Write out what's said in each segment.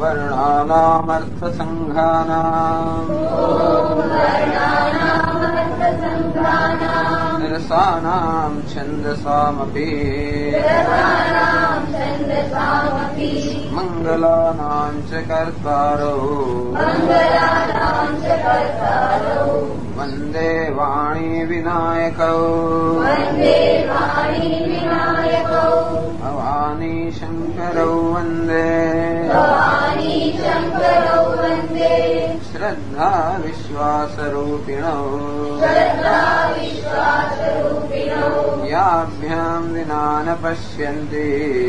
वर्णानामर्थसङ्घानाम् निरसानां छन्दसामपि मङ्गलानां च कर्तारौ वन्दे वाणी विनायकौ भवानी शङ्करौ वन्दे श्रद्धा विश्वासरूपिणौ याभ्यां विना न पश्यन्ति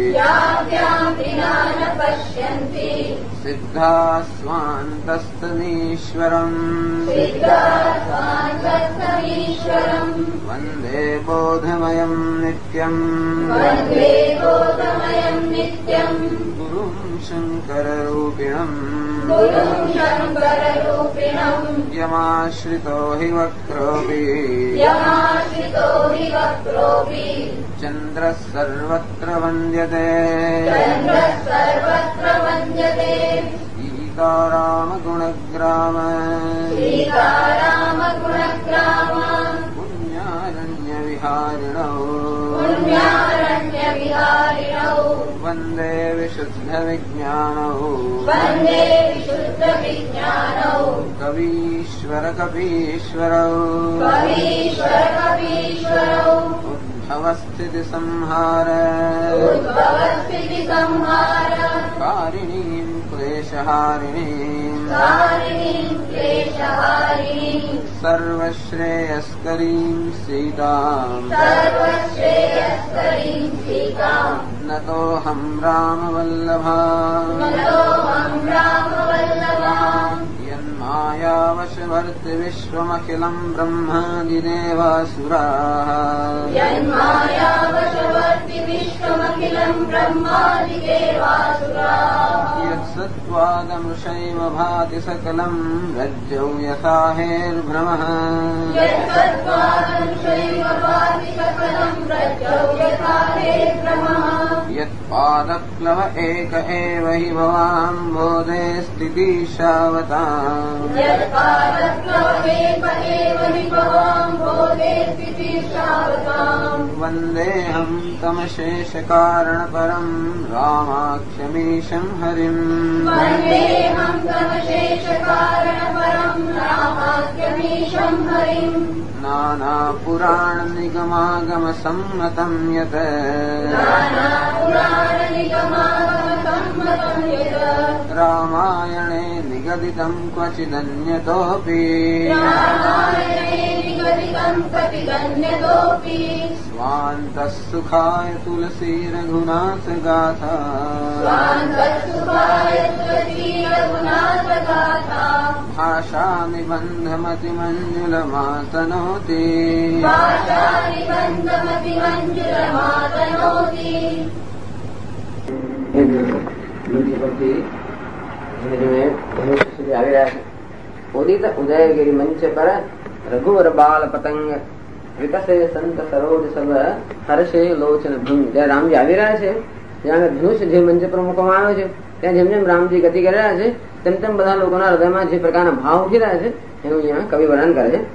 सिद्धा स्वान्तस्तनीश्वरम् वन्दे बोधमयं नित्यम् गुरुं शङ्कररूपिणम् यमाश्रितो हि वक्रोऽपि चन्द्रः सर्वत्र वन्द्यते सीतारामगुणग्राम पुण्यारण्यविहारिणौ वन्दे विशुद्धविज्ञानौ कवीश्वर कपीश्वरौ उद्भवस्थितिसंहार कारिणीं क्लेशहारिणीं सर्वश्रेयस्करीं सीताम् नतोऽहं रामवल्लभा यन्मायावशवर्ति विश्वमखिलं ब्रह्मादिदेवासुराः यत्सत्त्वादमृषैव भाति सकलं रज्जौ यथा हेर्भ्रमः यत्पादप्लव एक एव हि भवाम्भोधे स्थितिशावताम् वन्देऽहं तमशेषकारणपरं रामाख्यमीशं हरिम् नानापुराणनिगमागमसम्मतं यत् रामायणे निगदितं क्वचिदन्यतोऽपि स्वान्तः सुखाय तुलसी रघुनाथ गाथा भाषा निबन्धमतिमञ्जुलमातनोति उदित उदयगिरि मंच पर रघुवर बाल पतंग विकसे संत सरोज सब हर्षे लोचन भंग। જ્યાં રામજી આવી રહ્યા છે, જ્યાં ધનુષ જે મંચ પર મૂકવામાં આવ્યો છે, ત્યાં જેમ જેમ રામજી ગતિ કરી રહ્યા છે તેમ તેમ બધા લોકોના હૃદયમાં જે પ્રકારના ભાવ ઉઠી રહ્યા છે એનું અહીંયા કવિ વર્ણન કરે છે.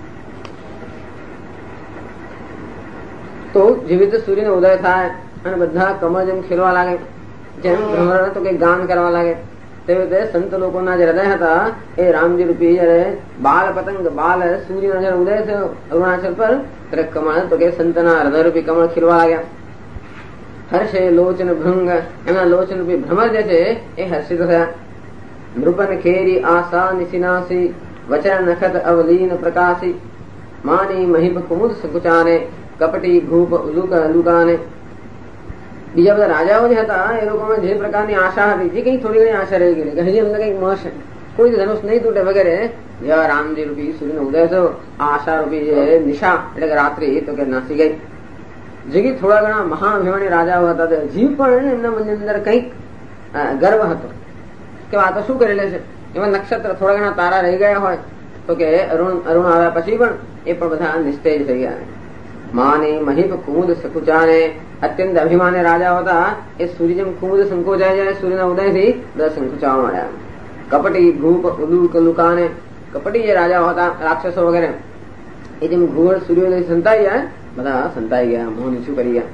તો જેવી રીતે સૂર્યનો ઉદય થાય અને બધા કમળ જેમ ખીલવા લાગે, જેમ ભ્રમર તો કઈ ગાન કરવા લાગે, તેવી રીતે સંત લોકોના જે હૃદય હતા એ રામજી રૂપી જયારે બાલ પતંગ બાલ સૂર્યનો જયારે ઉદય થયો અરુણાચલ પર ત્યારે કમળ તો કે સંતના હૃદય રૂપી કમળ ખીલવા લાગ્યા. હર્ષે લોચન ભૃંગ, એમના લોચન રૂપી ભ્રમર જે છે એ હર્ષિત થયા. નૃપન ખેરી આશા નિશિનાસી વચન નખત અવલીન પ્રકાશી માની મહિપ કુમુદ સકુચાને કપટી ભૂપ લુકાને. બીજા બધા રાજાઓ જે હતા એ લોકોમાં જે પ્રકારની આશા હતી, જે કઈ થોડી ઘણી આશા રહી ગયેલી કે હજી અમને કઈક મળશે, કોઈ ધનુષ નહીં તૂટે વગેરે, જેવા રામજી રૂપી સૂર્યનો ઉદય થયો આ આશા રૂપી જે નિશા એટલે કે રાત્રિ તો કે નાસી ગઈ. જે કે થોડા ઘણા મહાઅભિમાની રાજાઓ હતા હજી પણ એમના મનની અંદર કઈક ગર્વ હતો કે આ તો શું કરી લે છે. એમાં નક્ષત્ર થોડા ઘણા તારા રહી ગયા હોય તો કે અરુણ આવ્યા પછી પણ એ પણ બધા નિસ્તેજ થઈ ગયા. માને મહિપ કુમુદ સકુચાને અત્યંત અભિમાની રાજા હતા. એ સૂર્ય જેમ કુમુદ સંકોચાઈ જાય, સૂર્યના ઉદયથી 10 સંકોચાવા માંડ્યા. કપટી ભૂપ ઉલુકલુકાને, કપટી જે રાજા હતા રાક્ષસો વગેરે, એ જેમ ઘુવડ સૂર્યોદય સંતાઈ જાય, બધા સંતાઈ ગયા, મોહ નીચું કરી ગયા.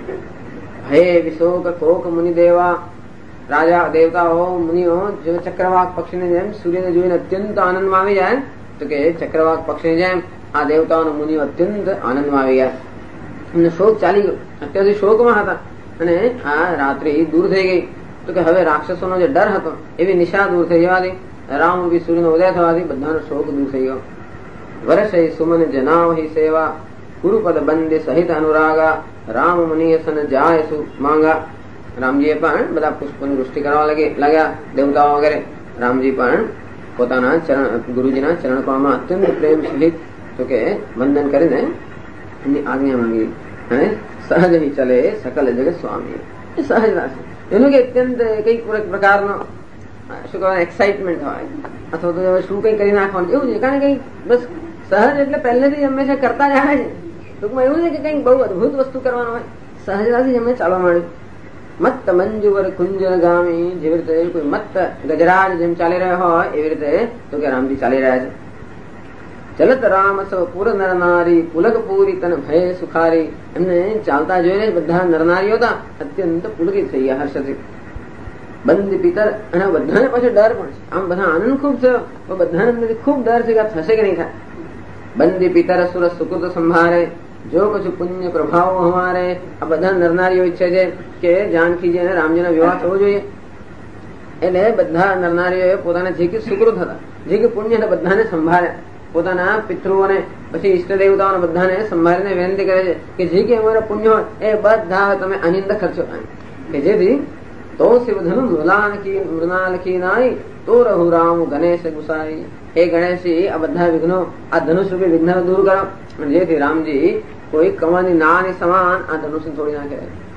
હે વિશોક કોક મુનિ દેવા, રાજા દેવતાઓ મુનિઓ જો ચક્રવાક પક્ષીને જેમ સૂર્યને જોઈને અત્યંત આનંદમાં આવી જાય, તો કે ચક્રવાક પક્ષીની જેમ આ દેવતાઓ મુનિઓ અત્યંત આનંદમાં આવી ગયા. એમને શોક ચાલી ગયો, અત્યારથી શોકમાં હતા, અને આ રાત્રિ દૂર થઈ ગઈ. તો કે હવે રાક્ષસોનો જે ડર હતો એવી નિશા દૂર થઈ જવાથી, રામ રૂપી સૂર્યનો ઉદય થવાથી બધાનો શોક દૂર થઈ ગયો. વર્ષ સુમન જનાવહી સેવા, ગુરુપદ બંદે સહિત અનુરાગા, રામ મુનિ સન જાય સુ માંગા. રામજીએ પણ બધા પુષ્પોની વૃષ્ટિ કરવા લાગ્યા, દેવતાઓ વગેરે. રામજી પણ પોતાના ગુરુજીના ચરણ કમળમાં અત્યંત પ્રેમ સહિત તો કે વંદન કરીને એમની આજ્ઞા માંગી. અને સહજ હિ ચલે સકલ જગત સ્વામી, એ સહજ રાશે એનું કે અત્યંત કઈક પ્રકારનો શું કહેવાય એક્સાઇટમેન્ટ હોય, અથવા તો શું કઈ કરી નાખવાનું એવું છે. કારણ કે બસ સહજ એટલે પહેલેથી હંમેશા કરતા જ આવે છે. ટૂંકમાં એવું છે કે કઈક બહુ અદભુત વસ્તુ કરવાનું હોય, સહજતાથી એમને ચાલવા માંડ્યું. મત્ત મંજુવર કુંજન ગામી, જેવી રીતે કોઈ મત્ત ગજરાજ જેમ ચાલી રહ્યો હોય એવી રીતે તો કે રામજી ચાલી રહ્યા છે. ચલત રામ સૌ પુર નરનારી, પુલક પૂરી તન ભય સુખારી. એમને ચાલતા જોઈને બધા નરનારીઓ હતા અત્યંત પુલકિત થઈ ગયા હર્ષથી. બંધ પિતર, અને બધાને પાછો ડર પણ છે. આમ બધા આનંદ ખૂબ થયો, પણ બધાને અંદરથી ખૂબ ડર છે કે થશે કે નહીં થાય. બંદી પિતર સુર સુકૃત સંભારે, જો કશું પુણ્ય પ્રભાવ હમારે. આ બધા નરનારીઓ ઈચ્છે છે કે જાનકીજી અને રામજીનો વિવાહ થવો જોઈએ. એટલે બધા નરનારીઓએ પોતાના જે કે સુકૃત હતા, જે કે પુણ્ય હતા બધાને સંભાળ્યા. પોતાના પિતૃઓને પછી ઈષ્ટ દેવતાઓને બધાને સંભાળીને વિનંતી કરે છે કે જે કે અમારા પુણ્ય હોય એ બધા તમે આની અંદર ખર્ચો થાય, કે જેથી તો શિવધનુ મૃણાલકી નાય, તો રહુ રામ ગણેશ ગુસાઈ. હે ગણેશજી, આ બધા વિઘ્નો, આ ધનુષ રૂપી વિઘ્નો દૂર કરો, જેથી રામજી કોઈ કમાની નાની સમાન આ ધનુષ તોડી નાખે.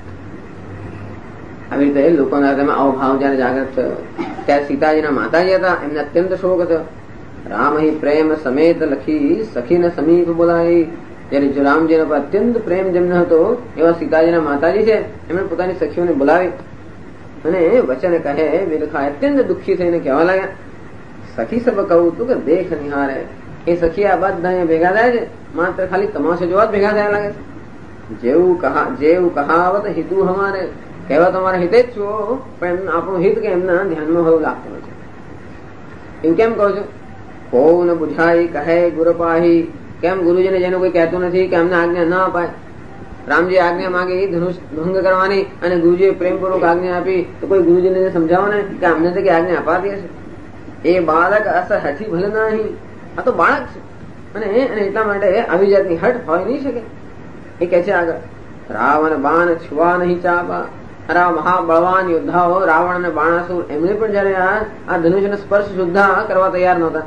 આવી રીતે લોકોના હૃદયમાં આવો ભાવ જયારે જાગૃત થયો ત્યારે સીતાજીના માતાજી હતા, એમને અત્યંત શોક હતો. રામ હિ પ્રેમ સમેત લખી, સખીને સમીપ બોલાવી. જયારે જો રામજીનો પર અત્યંત પ્રેમ જેમને હતો એવા સીતાજીના માતાજી છે, એમણે પોતાની સખીઓને બોલાવી અને વચન કહે વિલખાય. અત્યંત દુઃખી થઈને કહેવા લાગ્યા, સખી સબ કહું તું કે દેખ નિહારે. એ સખી આ બધા ભેગા થાય છે, માત્ર ખાલી તમાશો જોવા જ ભેગા થયા લાગે છે. જેવું કહાવત હિતુ હમારે, કહેવા તમારા હિતે જ છો, પણ આપણું હિત કે એમના ધ્યાનમાં હોવું લાગતું નથી. એવું કેમ કહો છો? કોવ ન બુઝાઈ કહે ગુરપાહી. કેમ ગુરુજીને જેનું કોઈ કહેતું નથી કે અમને આજ્ઞા ન અપાય. રામજી આજ્ઞા માંગી ધનુષ ભંગ કરવાની, અને ગુરુજીએ પ્રેમપૂર્વક આજ્ઞા આપી, તો કોઈ ગુરુજીને સમજાવો ને કે અમને તો કે આજ્ઞા અપાતી હશે. એ બાળક અસ હઠી ભલે નહીં, આ તો બાળક છે, અને એટલા માટે આવી જાતની હઠ હોય નહીં શકે. એ કે છે આગળ, રાવણ બાણ છુવા નહીં ચાપા. અરે મહાબળવાન યોદ્ધાઓ રાવણ અને બાણાસુર, એમને પણ જયારે આ ધનુષનો સ્પર્શ સુદ્ધા કરવા તૈયાર નહોતા.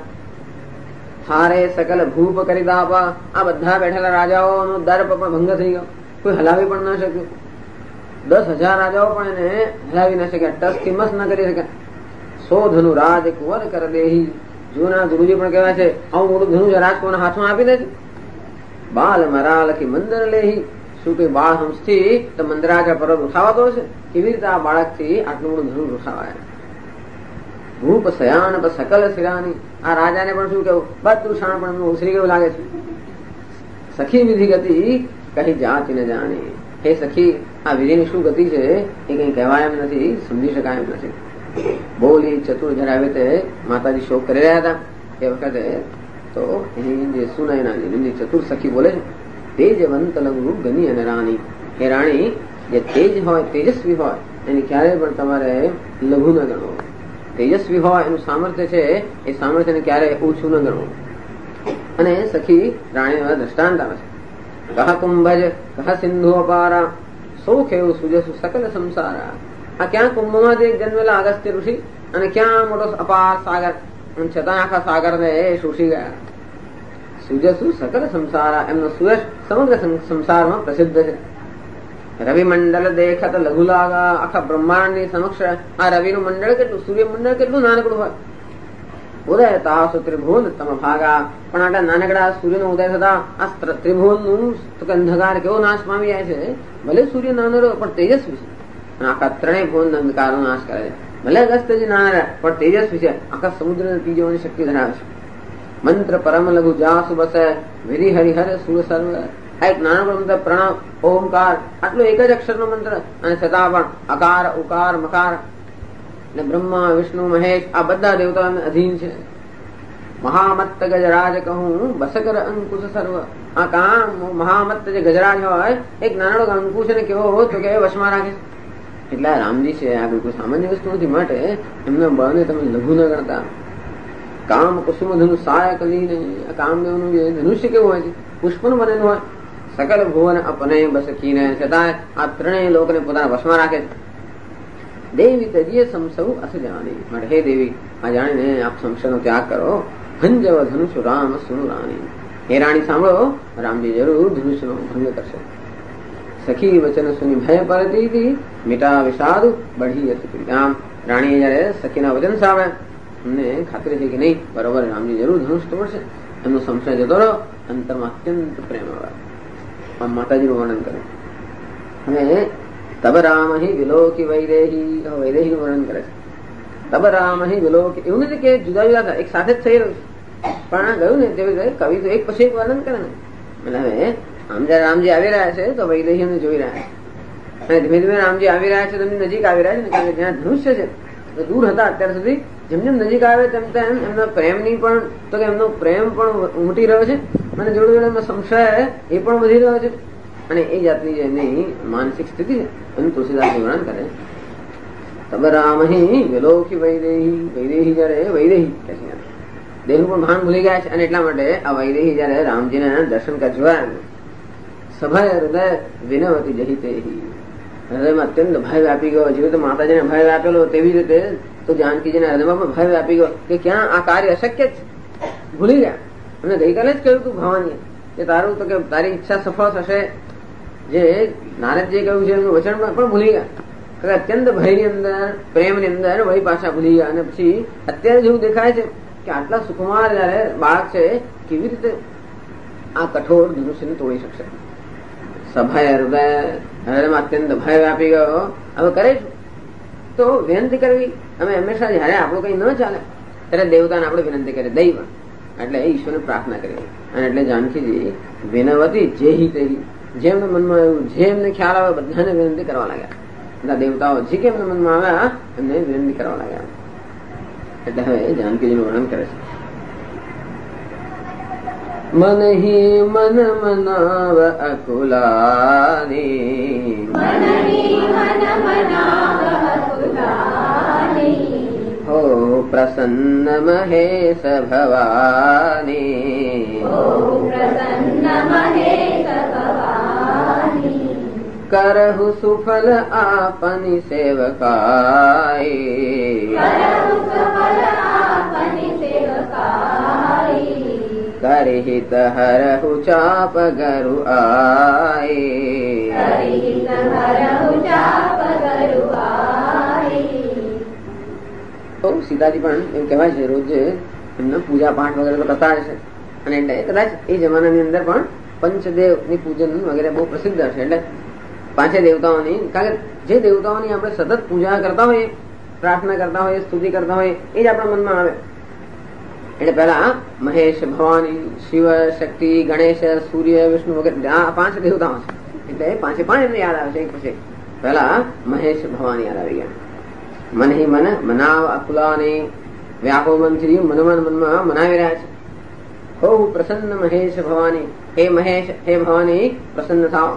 હારે સકલ ભૂપ કરી દાપા. આ બધા બેઠેલા રાજાઓનો દર્પ પણ ભંગ થઈ ગયો, કોઈ હલાવી પણ ન શક્યું. 10,000 રાજાઓ પણ એને હલાવી ન શક્યા, ટસથી મસ ન કરી શક્યા. સો ધનુ રાજ કુંવર કર દેહી. જૂના ગુરુજી પણ કહેવાય છે આવું મોટું ધનુષ રાજકોના હાથમાં આપી દે છે. બાલ મરા લખી મંદર લેહી. શું કે બાળ હંસથી તો મંદરાજા પર્વત ઉઠાવાતો હશે, કેવી રીતે આ બાળકથી આટલું મોટું ધનુષ ઉઠાવાય. ભૂપ સયાન સકલ શિરાની. આ રાજાને પણ શું કેવું, બધું શાણ પણ ઉછરી ગયું લાગે છે. સખી વિધિ ગતિ કઈ જાતિ ન જાણી. હે સખી, આ વિધિની શું ગતિ છે એ કઈ કહેવાય એમ નથી, સમજી શકાય એમ નથી. બોલી ચતુર જયારે આવી તે માતાજી શોક કરી રહ્યા હતા એ વખતે તો એની જે સુનયના ચતુર સખી બોલે છે, તેજવંત લઘુ ગની અને રાણી. એ રાણી જે તેજ હોય, તેજસ્વી હોય, એની ક્યારેય પણ તમારે લઘુ ન ગણવો. તેજસ્વી હોય એનું સામર્થ્ય છે, એ સામર્થ્યને ક્યારેય ઓછું ન ગણવું. અને સખી રાણી દ્રષ્ટાંત આવે છે, કહ કુંભજ કહ સિંધુ અપારા, સૌખ એવું સુજસુ સકલ સંસારા. આ ક્યાં કુંભમાંથી એક જન્મેલા અગસ્ત્ય ઋષિ, અને ક્યાં મોટો અપાર સાગર, છતાં આખા સાગર ને એ શોષી ગયા. સુજસુ સકલ સંસારા, એમનો સુયશ સમગ્ર સંસારમાં પ્રસિદ્ધ છે. રવિ મંડળ દેખત લઘુ લાગા. આખા બ્રહ્માંડ ની સમક્ષ આ રવિનું મંડળ કેટલું, સૂર્ય મંડળ કેટલું નાનકડું હોય. ઉદય તાસુ ત્રિભુવન તમ ભાગા. પણ આટલા નાનકડા સૂર્યનો ઉદય થતા આ ત્રિભુવનનું અંધકાર કેવો નાશ પામી જાય છે. ભલે સૂર્ય નાનો રહ્યો પણ તેજસ્વી છે, આખા ત્રણેય ભુવન અંધકારનો નાશ કરે છે. ભલે અગસ્ત્યજી નાના રહ્યા પણ તેજસ્વી છે, આખા સમુદ્રને પી જવાની શક્તિ ધરાવે છે. મંત્ર પરમ લઘુ જાસુ બસે વિધિ હરિહર સુર સર્વ. આ એક નાનો મંત્ર પ્રણવ ઓમકાર, આટલો એક જ અક્ષરનો મંત્ર, અને છતાં પણ અકાર ઉકાર મકાર ને બ્રહ્મા વિષ્ણુ મહેશ આ બધા દેવતાઓને અધીન છે. મહામત્ત ગજરાજ કહું બસકર અંકુશ સર્વ. આ કામ મહામત્ત જે ગજરાજ હોય એક નાનો અંકુશ ને કેવો હોય તો કે વશમાં રાખે. એટલે રામજી છે આ બિલકુલ સામાન્ય વસ્તુ નથી, માટે એમના બળને તમે લઘુ ન ગણતા. કામ કુસુમ ધનુ સાય કલી નહીં. આ કામદેવનું જે ધનુષ્ય કેવું હોય છે, પુષ્પનું બનેલું હોય. સકલ ભુવન અપને બસ કીને, છતાં આ ત્રણેય લોકને પોતાના વશમાં રાખે છે. દેવી તજીએ સમસૌ અસ જાણી. માટે હે દેવી, આ જાણીને આપ સંશયનો ત્યાગ કરો. હંજવ ધનુષ રામ સુનુ રાણી. હે રાણી સાંભળો, રામજી જરૂર ધનુષનો ભંગ કરશે. સખી વચન સુની ભય પરતી મીઠા વિષાદ બઢી હતી. આમ રાણીએ જયારે સખીના વચન સાંભળ્યા, અમને ખાતરી છે કે નહીં બરોબર રામજી જરૂર ધનુષ તોડશે. એમનો સંશય જતો રહ્યો, અંતરમાં અત્યંત પ્રેમ આવે. આમ માતાજીનું વર્ણન કરે. હવે તબ રામ હિ વિલોકી વૈદેહી, વૈદેહી નું વર્ણન કરે છે. તબ રામ હિ વિલોકી, એવું નથી કે જુદા જુદા એક સાથે જ થઈ રહ્યું છે, પણ ગયું ને તેવી રીતે કવિ તો એક પછી એક વર્ણન કરે ને. એટલે હવે આમ જયારે રામજી આવી રહ્યા છે તો વૈદેહી એમને જોઈ રહ્યા છે, અને ધીમે ધીમે રામજી આવી રહ્યા છે, તેમની નજીક આવી રહ્યા છે ને, કારણ કે જ્યાં ધનુષ્ય છે તો દૂર હતા અત્યાર સુધી, જેમ જેમ નજીક આવે તેમ તેમ એમના પ્રેમની પણ તો કે એમનો પ્રેમ પણ ઉમટી રહ્યો છે, અને જોડે જોડે એમનો સંશય એ પણ વધી રહ્યો છે. અને એ જાતની જે એમની માનસિક સ્થિતિ છે એનું તુલસીદાસ વર્ણન કરે. તબ રામ હિ વિલોકી વૈદેહી. વૈદેહી જયારે વૈદેહી કે છે દેહનું પણ ભાન ભૂલી ગયા છે, અને એટલા માટે આ વૈદેહી જયારે રામજીને દર્શન કરવા સભય હૃદય વિનવતી જહિતે. હૃદયમાં અત્યંત ભય વ્યાપી ગયો. જેવી રીતે માતાજીને ભય વ્યાપેલો તેવી રીતે તો જાનકીજીના હૃદયમાં પણ ભય વ્યાપી ગયો કે ક્યાં આ કાર્ય અશક્ય જ ભૂલી ગયા. અને ગઈકાલે જ કહ્યું તું ભવાની કે તારું તો કે તારી ઈચ્છા સફળ થશે, જે નારદજી કહ્યું છે એમનું વચન પણ ભૂલી ગયા. અત્યંત ભયની અંદર પ્રેમની અંદર વળી પાછા ભૂલી ગયા. અને પછી અત્યારે જેવું દેખાય છે કે આટલા સુકુમાર જયારે બાળક છે કેવી રીતે આ કઠોર ધનુષ્યને તોડી શકશે. સભય હૃદય, હૃદયમાં અત્યંત ભય વ્યાપી ગયો. હવે કરે તો વિનંતી કરવી. અમે હંમેશા જયારે આપણું કઈ ન ચાલે ત્યારે દેવતાને આપણે વિનંતી કરીએ, દૈવ એટલે ઈશ્વરને પ્રાર્થના કરીએ. અને એટલે જાનકીજી વિનવતી જેહી તેહી, જેમને મનમાં આવ્યું, જે એમને ખ્યાલ આવે બધાને વિનંતી કરવા લાગ્યા. બધા દેવતાઓ જે કે એમને મનમાં આવ્યા એમને વિનંતી કરવા લાગ્યા. એટલે હવે જાનકીજીનું વર્ણન કરે છે. મન હિ મન મનાવ અકુલાની, હો પ્રસન્ન મહેશ ભવાની, કરહુ સુફલ આપની સેવકાઈ, કરહિત હરહુ ચાપ ગરુ આઈ. તો સીતાજી પણ એવું કહેવાય છે રોજ એમના પૂજા પાઠ વગેરે તો કરતા છે, અને એટલે કદાચ એ જમાનાની અંદર પણ પંચદેવ ની પૂજન વગેરે બહુ પ્રસિદ્ધ છે. એટલે પાંચે દેવતાઓની, કારણ કે જે દેવતાઓની આપણે સતત પૂજા કરતા હોઈએ, પ્રાર્થના કરતા હોઈએ, સ્તુતિ કરતા હોઈએ, એ જ આપણા મનમાં આવે. એટલે પેલા મહેશ, ભવાની, શિવ, શક્તિ, ગણેશ, સૂર્ય, વિષ્ણુ વગેરે આ પાંચ દેવતાઓ છે. એટલે પાંચે પાંચ એમને યાદ આવે છે એક પછી. પેલા મહેશ ભવાની યાદ આવી ગયા. મન હિ મન મનાવ અકુલાની, વ્યાપો મનથી મનમાં મનમાં મનાવી રહ્યા છે. હો પ્રસન્ન મહેશ ભવાની, હે મહેશ હે ભવાની પ્રસન્ન થાવ.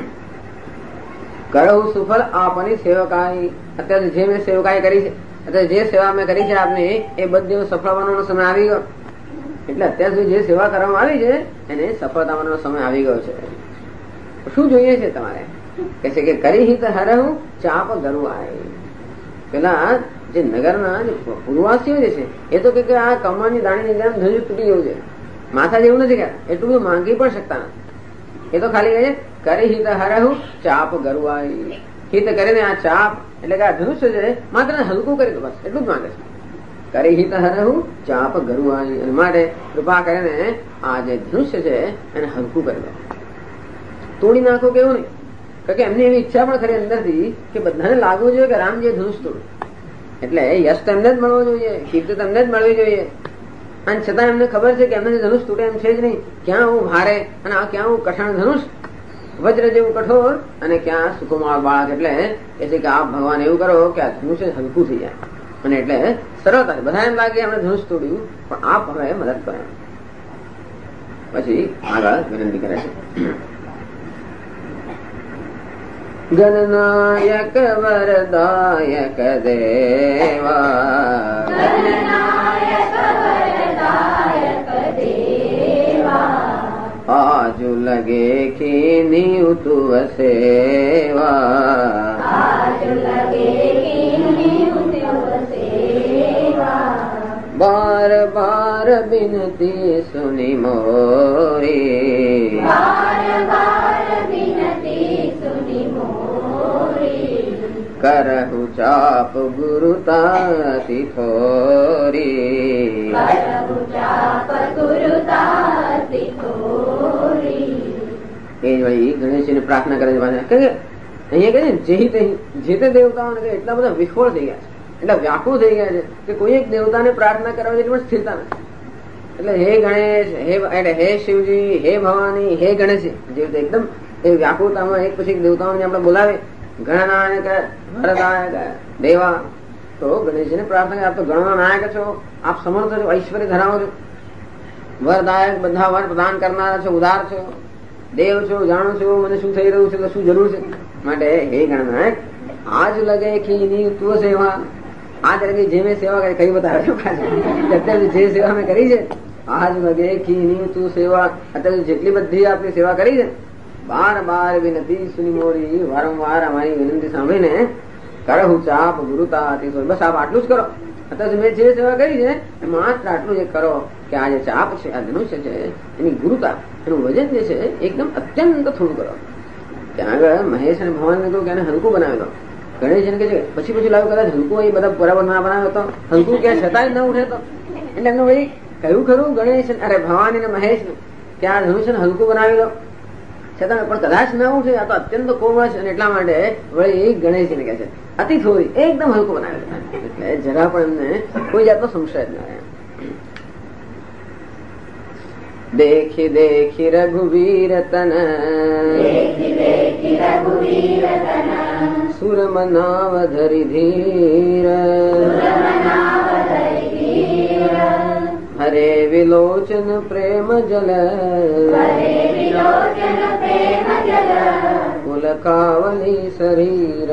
કરહુ સુફલ આપની સેવકાઈ, અત્યારે જે મેં સેવકાઈ કરી છે, અત્યારે જે સેવા મેં કરી છે આપને એ બધી સફળ બનવાનો સમય આવી ગયો. એટલે અત્યાર સુધી જે સેવા કરવામાં આવી છે એને સફળ થવાનો સમય આવી ગયો છે. શું જોઈએ છે તમારે? કે છે કે કરી હિત હરહુ ચાપ ગરુઆઈ. પેલા જે નગરના જે પૂર્વવાસીઓ જે છે એ તો કે આ કમળની દાણીની જેમ ધ્વજ તૂટી ગયું છે. માથા જેવું નથી કે એટલું બધું માંગી પણ શકતા નથી. એ તો ખાલી કહે છે કરી હિત હરહુ ચાપ ગરુઆઈ. હિત કરીને આ ચાપ એટલે કે આ ધનુષ્ય છે માત્ર હલકું કરી દો, બસ એટલું જ માંગે છે. કરી હિત હરહું ચાપ ગરુવાણી. અને માટે કૃપા કરીને આ જે ધનુષ્ય છે એને હલકું કરી દો, તોડી નાખો કેવું નહીં. કારણ કે એમની એવી ઈચ્છા પણ ખરી અંદરથી કે બધાને લાગવું જોઈએ કે રામજીએ ધનુષ તોડ્યું, એટલે યશ તો એમને જ મળવો જોઈએ, કીર્તિ તો એમને જ મળવી જોઈએ. અને છતાં એમને ખબર છે કે એમને ધનુષ તૂટે એમ છે જ નહીં. ક્યાં હું ભારે અને આ ક્યાં હું કઠણ ધનુષ, વજ્ર જેવું કઠોર અને ક્યાં સુકુમાર બાળક. એટલે એ છે કે આપ ભગવાન એવું કરો કે આ ધનુષ હલકું થઈ જાય. અને એટલે સરળતા બધા એમ લાગે એમણે ધનુષ તોડ્યું, પણ આપ હવે મદદ કરો. પછી આગળ વિનંતી કરે છે. ગણનાયક વરદાયક દેવા, આજુ લગે ખીની ઉતુવ સેવા, બાર બાર બિનતી સુની મોરી, કરહું ચાપ ગુરુતાથી થોરી, એ વળી ગણેશજીને પ્રાર્થના કરે છે. અહીંયા કહે જે તે દેવતાઓને એટલા બધા વિખોળ થઈ ગયા છે, એટલા વ્યાકુળ થઈ ગયા છે કે કોઈ એક દેવતાને પ્રાર્થના કરવા જેટલી પણ સ્થિરતા નથી. એટલે હે ગણેશ, હે શિવજી, હે ભવાની, હે ગણેશ, જે એકદમ એ વ્યાકુળતામાં એક પછી એક દેવતાઓને આપણે બોલાવે, ગણનાયક વરદાયક દેવા. તો ગણેશજીને પ્રાર્થના આપ તો ગણના નાયક છો, આપ સમર્થ છો, ઐશ્વર્ય ધરાવો છો, વરદાયક બધા વર પ્રદાન કરનારા છો, ઉદાર છો, દેવ છો, જાણો છો મને શું થઈ રહ્યું છે, તો શું જરૂર છે. માટે હે ગણનાયક આજ લગે ખીની તું સેવા, આજ લગે જે મેં સેવા કરી કઈ બતાવે અત્યારે જે સેવા મેં કરી છે, આજ લગે ખીની તું સેવા, અત્યારે જેટલી બધી આપની સેવા કરી છે, બાર બાર વિનતી સુની મોરી, વારંવાર અમારી વિનંતી સાંભળીને કરહું ચાપ ગુરુતાથી, બસ આપ આટલું જ કરો. અત્યારે મેં જે સેવા કરી છે માત્ર આટલું જ કરો કે આ જે ચાપ છે, આ ધનુષ્ય છે, એની ગુરુતા, એનું વજન જે છે એકદમ અત્યંત થોડું કરો. ત્યાં આગળ મહેશ અને ભગવાન ને કહ્યું કે એને હલકું બનાવી દો. ગણેશજીને કહે છે પછી લાવ્યું કદાચ હલકું એ બધા બરાબર ના બનાવ્યો તો હલકું ક્યાં છતાંય ન ઉઠે તો. એટલે એમનું ભાઈ કહ્યું ખરું ગણેશ અરે ભવાની ને મહેશ ને કે આ ધનુષ્યને હલકું બનાવી દો, છતાં પણ કદાચ ના ઉઠે, આ તો અત્યંત કોમળ છે. અને એટલા માટે વળી એ ગણેશજીને કહે છે અતિ થોડી એકદમ હલકું બનાવી દો. એટલે જરા પણ એમને કોઈ જાતનો સંશય જ ના રહે. દેખી દેખી રઘુવીર તન, સુર મનાવ ધરી ધીર, હરે વિલોચન પ્રેમ જલ, પુલકાવલી શરીર.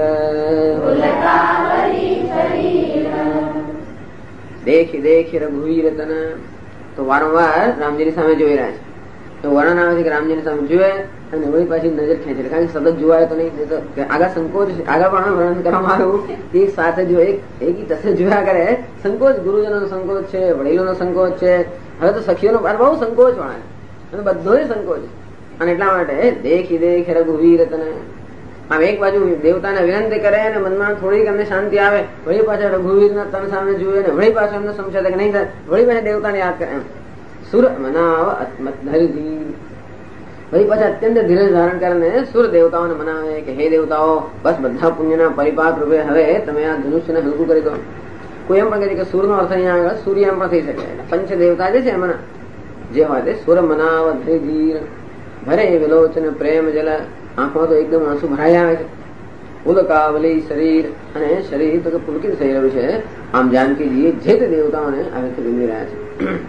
દેખી દેખી રઘુવીર તન, તો વારંવાર રામજીની સામે જોઈ રહ્યા છે. તો વર્ણન આવે છે કે રામજીની સામે જોયે અને વળી પાછી નજર ખેંચે, કારણ કે સતત જોવાય તો નહીં. આગળ સંકોચ, આગળ પણ વર્ણન કરવામાં આવ્યું એક સાથે જો એક તસે જોયા કરે, સંકોચ, ગુરુજનો નો સંકોચ છે, વડીલો નો સંકોચ છે, હવે તો સખીઓનો બહુ સંકોચ વાળા અને બધો સંકોચ. અને એટલા માટે દેખી દેખ રઘુવીર તને, આમ એક બાજુ દેવતાને વિનંતી કરે અને મનમાં થોડીક એમને શાંતિ આવે, વળી પાછા રઘુવીરના તન સામે જુએ ને વળી પાછા એમને સમજે કે નહીં થાય, વળી પાછા દેવતાને યાદ કરે. એમ સુર મનાવ ધરી, વળી પાછા અત્યંત ધીરજ ધારણ કરીને સુર દેવતાઓને મનાવે કે હે દેવતાઓ, બસ બધા પુણ્યના પરિપાક રૂપે હવે તમે આ ધનુષ્યને હલકું કરી દો. કોઈ એમ પણ કહે કે સૂર નો અર્થ અહીંયા આગળ સૂર્ય એમ પણ થઈ શકે. પંચ દેવતા જે છે એમાં જે હોય તે સુર મનાવ ધીર, ભરે વિલોચન પ્રેમ જલ, આંખમાં તો એકદમ આંસુ ભરાઈ આવે છે. ઉલકાવલી શરીર, અને શરીર તો પુલકિત થઈ રહ્યું છે. આમ જાનકીજી જે તે દેવતાઓને આવી રીતે વિંદી રહ્યા છે.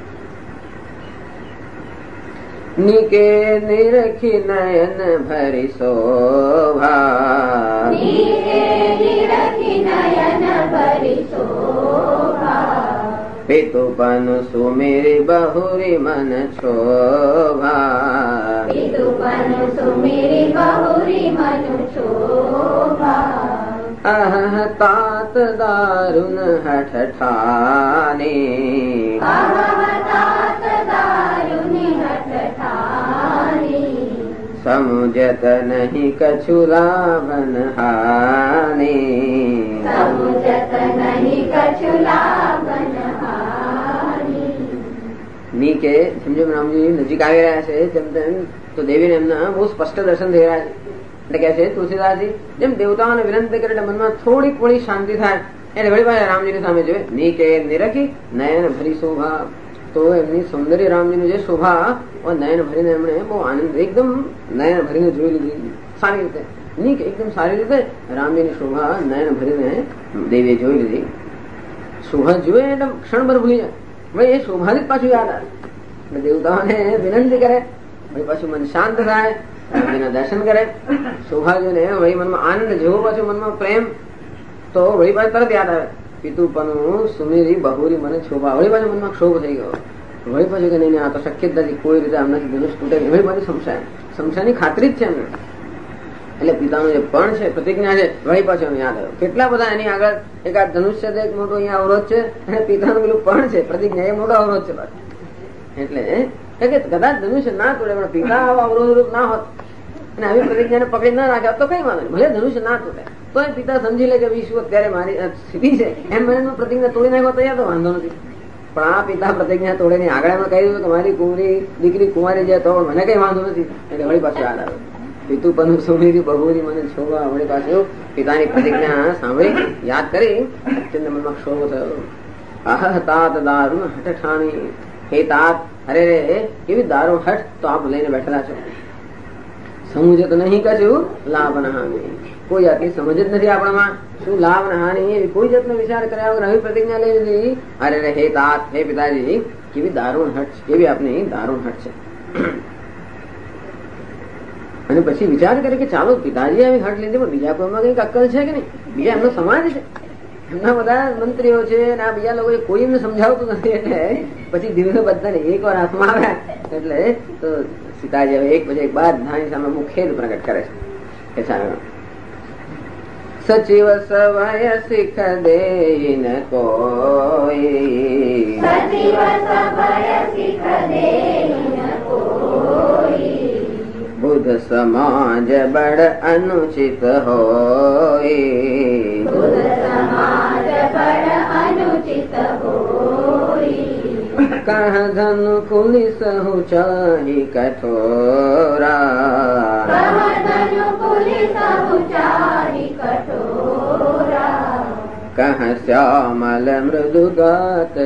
નિકે નિરખી નયન ભરી શોભા, પિતુપન સુમેરી બહુરી મન શોભા, અહ તાત દારુણ હઠ ઠાની, સમુજત નહીં કछु લાભન હાની, નહીં કે જેમ જેમ રામજી નજીક આવી રહ્યા છે તેમ તેમ તો દેવીને એમના બહુ સ્પષ્ટ દર્શન થઈ રહ્યા છે. એટલે કે છે તુલસીદાસજી જેમ દેવતાઓને વિનંતી કરે એટલે મનમાં થોડી થોડી શાંતિ થાય એટલે વળી પાછા રામજીની સામે જોયે ની કે નિરખી નયન ભરી શોભા. તો એમની સૌંદર્ય રામજીની જે શોભા નયન ભરીને એમણે બહુ આનંદ એકદમ નયન ભરીને જોઈ લીધી સારી રીતે. ની કે એકદમ સારી રીતે રામજીની શોભા નયન ભરીને દેવીએ જોઈ લીધી. શોભા જોઈએ એટલે ક્ષણભર ભૂલી જાય. ભાઈ એ શોભાથી જ પાછું યાદ આવે એટલે દેવતાઓને વિનંતી કરે ભાઈ પાછું મન શાંત થાય રામજીના દર્શન કરે શોભા જોઈને વળી મનમાં આનંદ જેવો પાછું મનમાં પ્રેમ તો વળી પાછું તરત યાદ આવે પિતુપનું સુમેરી બહુરી મને શોભા. વળી પાછું મનમાં ક્ષોભ થઈ ગયો. વળી પાછું કે નહીં આ તો શક્ય જ નથી કોઈ રીતે આમનાથી ધનુષ તૂટે. વળી પાછું સંશયની ખાતરી જ છે એમને. એટલે પિતાનું જે પણ છે પ્રતિજ્ઞા છે વળી પાછું એમ યાદ આવ્યો. કેટલા બધા એની આગળ એક આ ધનુષ્ય એક મોટો અહીંયા અવરોધ છે અને પિતાનું પેલું પણ છે પ્રતિજ્ઞા એ મોટો અવરોધ છે પાછું. એટલે કદાચ ધનુષ્ય ના તોડે પણ પિતા આવા અવરોધ રૂપ ના હોત અને આવી પ્રતિજ્ઞાને પકડી ના રાખ્યા તો કઈ વાંધો નહીં. ભલે ધનુષ્ય ના તોડે તો એ પિતા સમજી લે કે વિશ્વ અત્યારે મારી સ્થિતિ છે એમ મને પ્રતિજ્ઞા તોડી નાખવા તૈયાર તો વાંધો નથી. પણ આ પિતા પ્રતિજ્ઞા તોડે નહીં આગળ એમાં કહી દીધું કે મારી કુંવરી દીકરી કુંવારી જાય તો મને કઈ વાંધો નથી. એટલે વળી પાછું યાદ આવે પિતુપનું સુમેરી બહુરી મને શોભા. વળી પાછું પિતાની પ્રતિજ્ઞા સાંભળી યાદ કરી અત્યંત મનમાં ક્ષોભ થયો. આહ તાત દારૂણ હઠ ઠાણી. હે તાત અરે રે કેવી દારૂણ હઠ તો આપ લઈને બેઠેલા છો. સમજે તો નહીં કશું લાભ ના હાની. કોઈ જાતની સમજ જ નથી આપણામાં શું લાભ ના હાની એવી કોઈ જાતનો વિચાર કર્યા વગર આવી પ્રતિજ્ઞા લઈ લીધી. અરે રે હે તાત હે પિતાજી કેવી દારૂણ હઠ કેવી આપની દારૂણ હઠ છે. અને પછી વિચાર કરે કે ચાલો પિતાજી આવી હઠ લીધી પણ બીજા કોઈમાં કઈક અક્કલ છે કે નહીં. બીજા એમનો સમાજ છે એમના બધા મંત્રીઓ છે અને આ બીજા લોકો કોઈ એમને સમજાવતું નથી. એટલે પછી ધીમે બધાને એક વાર હાથમાં આવ્યા એટલે તો સીતાજી હવે એક પછી એક બાદ ધાની સામે મુખેદ પ્રગટ કરે છે કે સારું સચિવ સવય શીખ દે ન કોઈ સચિવ સવય શીખ દે ન કોઈ બુદ્ધ સમાજ બળ અનુચિત હોય બુદ્ધ સમાજ બળ અનુચિત હોય કહ ધન કુલિસ હું ચાહી કઠોરા કહ ધન કુલિસ હું ચાહી કઠોરા કહ શ્યામલ મૃદુ ગાત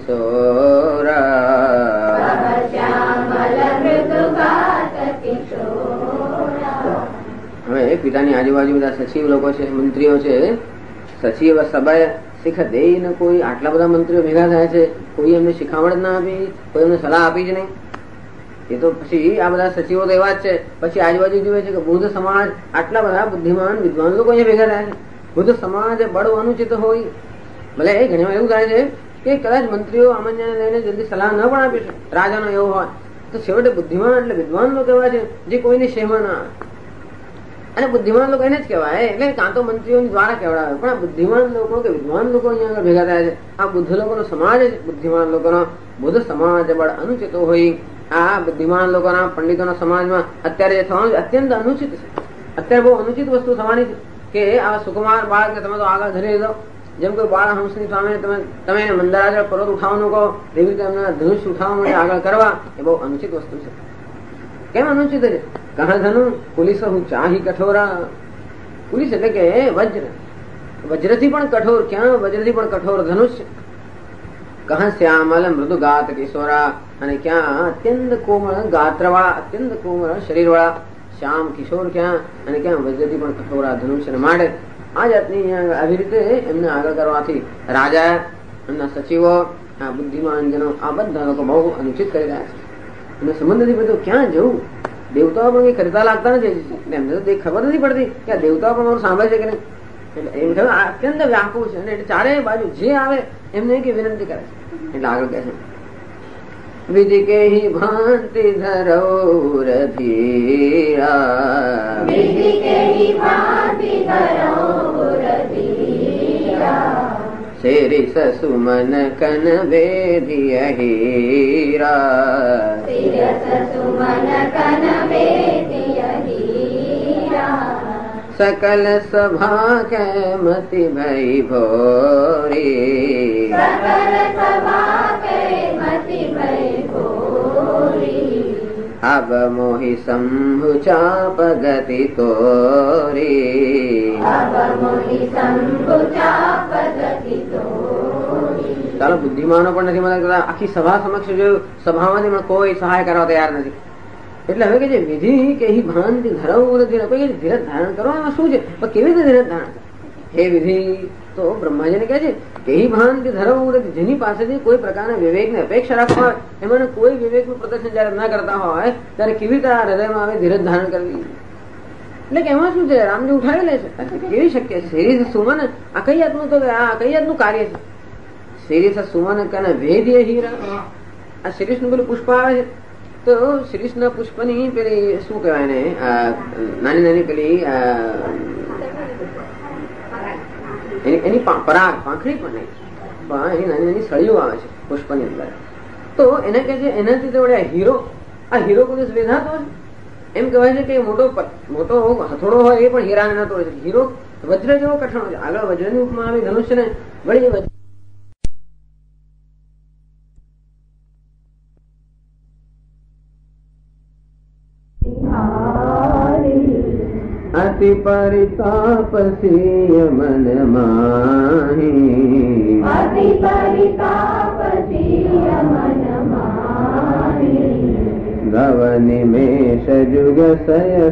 કિશોરા કહ શ્યામલ મૃદુ ગાત કિશોરા. હવે પિતાની આજુબાજુ બધા સચિવ લોકો છે મંત્રીઓ છે. સચિવ સભા શીખ દે ને કોઈ આટલા બધા મંત્રીઓ ભેગા થયા છે કોઈ એમને શિખામણ ના આપી કોઈ એમને સલાહ આપી જ નહીં. એ તો પછી આ બધા સચિવો તો એવા જ છે. પછી આજુબાજુ જોવે છે કે બુદ્ધ સમાજ આટલા બધા બુદ્ધિમાન વિદ્વાન લોકો અહીંયા ભેગા થયા છે. બુદ્ધ સમાજ બળ અનુચિત હોય. ભલે એ ઘણી વાર એવું થાય છે કે કદાચ મંત્રીઓ આમંત્રણ લઈને જલ્દી સલાહ ન પણ આપી શકે રાજાનો એવો હોય તો છેવટે બુદ્ધિમાન એટલે વિદ્વાન લોકો એવા છે જે કોઈની સેવા ના આવે. અને બુદ્ધિમાન લોકો એને જ કહેવાય એટલે કાં તો મંત્રીઓની દ્વારા કહેવડાવે પણ આ બુદ્ધિમાન લોકો કે વિદ્વાન લોકો અહીંયા આગળ ભેગા થયા છે. આ બુદ્ધ લોકોનો સમાજ જ બુદ્ધિમાન લોકોનો બુદ્ધ સમાજ બળ અનુચિતો હોય. આ બુદ્ધિમાન લોકોના પંડિતોના સમાજમાં અત્યારે જે થવાનું અત્યંત અનુચિત છે. અત્યારે બહુ અનુચિત વસ્તુ થવાની છે કે આ સુકુમાર બાળકને તમે તો આગળ ધરી દો. જેમ કોઈ બાળ હંસની સામે તમે એને મંદર આગળ પર્વત ઉઠાવવાનું કહો એવી રીતે એમના ધનુષ ઉઠાવવા માટે આગળ કરવા એ બહુ અનુચિત વસ્તુ છે. કેમ અનુચિત છે? કહા ધનુ પુલિસ હું ચાહી કઠોરા. પુલિસ એટલે કે વજ્ર. વજ્રથી પણ કઠોર ક્યાં વજ્રથી પણ કઠોર ધનુષ. કહા શ્યામલ મૃદુ ગાત કિશોરા અને ક્યાં અત્યંત કોમળ ગાત્રવાળા અત્યંત કોમળ શરીર વાળા શ્યામ કિશોર ક્યાં અને ક્યાં વજ્રથી પણ કઠોરા ધનુષ માટે આ જાતની આવી રીતે એમને આગળ કરવાથી રાજા એમના સચિવો આ બુદ્ધિમાન જનો આ બધા લોકો બહુ અનુચિત કરી રહ્યા છે. અને સંબંધ નથી બધું ક્યાં જવું. દેવતાઓ પણ કઈ કરતા લાગતા નથી એમને તો ખબર નથી પડતી કે આ દેવતાઓ પણ મારું સાંભળે છે કે નહીં. એટલે એમ થયું અત્યંત વ્યાકુળ છે અને એટલે ચારે બાજુ જે આવે એમને કે વિનંતી કરે છે. એટલે આગળ કહે છે વિધિ કે ભાંતિ ધરોર ધીરા વિધિ કે ભાંતિ ધરોર ધીરા શેરી સસુમન કન વેદિય હીરા શેરી સસુમન કન વેદિય હીરા सकल सभा के मति भई भोरी सकल सभा के मति भई भोरी अब मोहि शंभु चाप गति तोरी, ચાલો બુદ્ધિમાનો પણ નથી મળતા. આખી સભા સમક્ષ જોયું, સભામાંથી કોઈ સહાય કરવા તૈયાર નથી. એટલે હવે કે જે વિધિ કે ભ્રાંતિ ધરાવવું નથી, કોઈ ધીરજ ધારણ કરવાનું શું છે, પણ કેવી રીતે ધીરજ ધારણ? હે વિધિ તો બ્રહ્માજીને કહે છે કે ભ્રાંતિ ધરાવવું નથી. જેની પાસેથી કોઈ પ્રકારના વિવેકની અપેક્ષા રાખવા હોય, એમાં કોઈ વિવેકનું પ્રદર્શન જયારે ના કરતા હોય ત્યારે કેવી રીતે આ હૃદયમાં આવે ધીરજ ધારણ કરવી? એટલે કે એમાં શું છે, રામજી ઉઠાવી લે છે. કેવી શક્ય છે? શિરીષ સુમન આ કઈ જાતનું તો આ કઈ જાતનું કાર્ય છે? શિરીષ સુમન કને વેદ્ય હીરા. આ શિરીષ નું પેલું પુષ્પ આવે છે, તો શિરીષ ના પુષ્પ ની પેલી શું કહેવાય ને, નાની નાની પેલી એની પરાગ પાંખડી પણ નહીં, પણ એની નાની નાની સળીઓ આવે છે પુષ્પ ની અંદર. તો એને કહે છે એનાથી તો વડે હીરો, આ હીરો કોઈ વેધાતો છે. એમ કહેવાય છે કે મોટો હથોડો હોય એ પણ હીરાને ના તોડે છે. હીરો વજ્ર જેવો કઠણ છે. આગળ વજ્રની ઉપમા આવી ધનુષ્ય ને વળી અતિ પરિતાપસી મન માહી, અતિ પરિતાપસી મન માહી, ગવ નિમેષ જુગ સય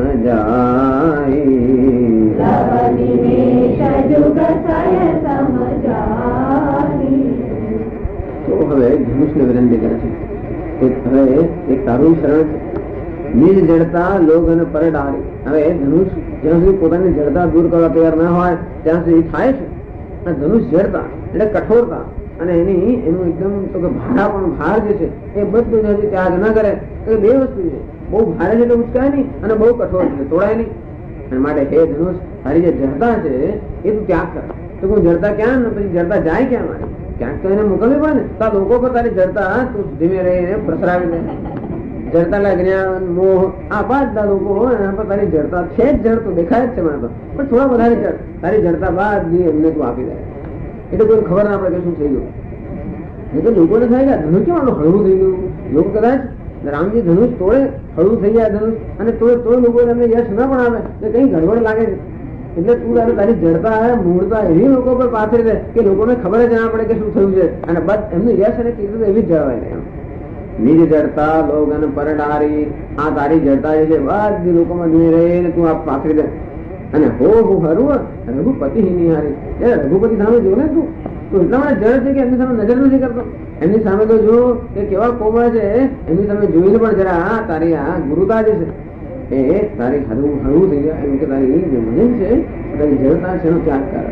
સમજાઈ, ગવ નિમેષ જુગ સય સમજાઈ. તો હવે ધનુષને વિનંતી કરે છે કે હવે એક તારું શરણ છે. નિજ જડતા લોગન પર ડારી. હવે ધનુષ જ્યાં સુધી પોતાની જડતા દૂર કરવા તૈયાર ના હોય ત્યાં સુધી થાય છે. ધનુષ જડતા એટલે કઠોરતા અને એનું એકદમ તો કે ભાર જે છે એ બધું હજી ત્યાગ ના કરે. તો બે વસ્તુ છે, બહુ ભારે છે એટલે ઉચકાય નહીં, અને બહુ કઠોર છે તોડાય નહીં. અને માટે હે ધનુષ, તારી જે જડતા છે એ તું ત્યાગ કર. તો હું જડતા ક્યાં ને પછી જડતા જાય ક્યાં? મારે ક્યાંક તો એને મોકલવી પડે ને. તો લોકો પર તારી જડતા તું ધીમે રહીને પ્રસરાવી દે. જડતા જ્ઞાન મોહ આ બધા લોકો એના પર તારી જડતા છે જ, જડ તો દેખાય જ છે મને તો, પણ થોડા વધારે જડ તારી જડતા બાદ એમને તું આપી દે. એટલે કોઈ ખબર ના પડે કે શું થઈ ગયું. એ તો લોકોને થાય કે ધનુષ કેમ આટલું હળવું થઈ ગયું. લોકો કદાચ રામજી ધનુષ તોડે, હળવું થઈ જાય ધનુષ, અને તોડે લોકો એમને યશ ના પણ આવે કે કઈ ગડબડ લાગે છે. એટલે તું તારી જડતા મૂળતા એવી લોકો પર પાથરી દે કે લોકોને ખબર જ ના પડે કે શું થયું છે, અને બસ એમનું યશ અને કીર્તિ એવી જ જળવાય ને. નિજ જડતા લોગન પરડારી. આ તારી જડતા જે છે બધી લોકોમાં જોઈ રહીને તું આ પાથરી દે. અને હો હું હરું રઘુપતિ નિહારી. રઘુપતિ સામે જો ને તું એટલા માટે જડ છે કે એમની સામે નજર નથી કરતો. એમની સામે તો જો કે કેવા કોમળ છે, એમની સામે જોઈને પણ જરા તારી આ ગુરુતા જે છે એ તારી હળવું થઈ જાય. એમ કે તારી જે મજન છે તારી જડતા છે એનો ત્યાગ કર.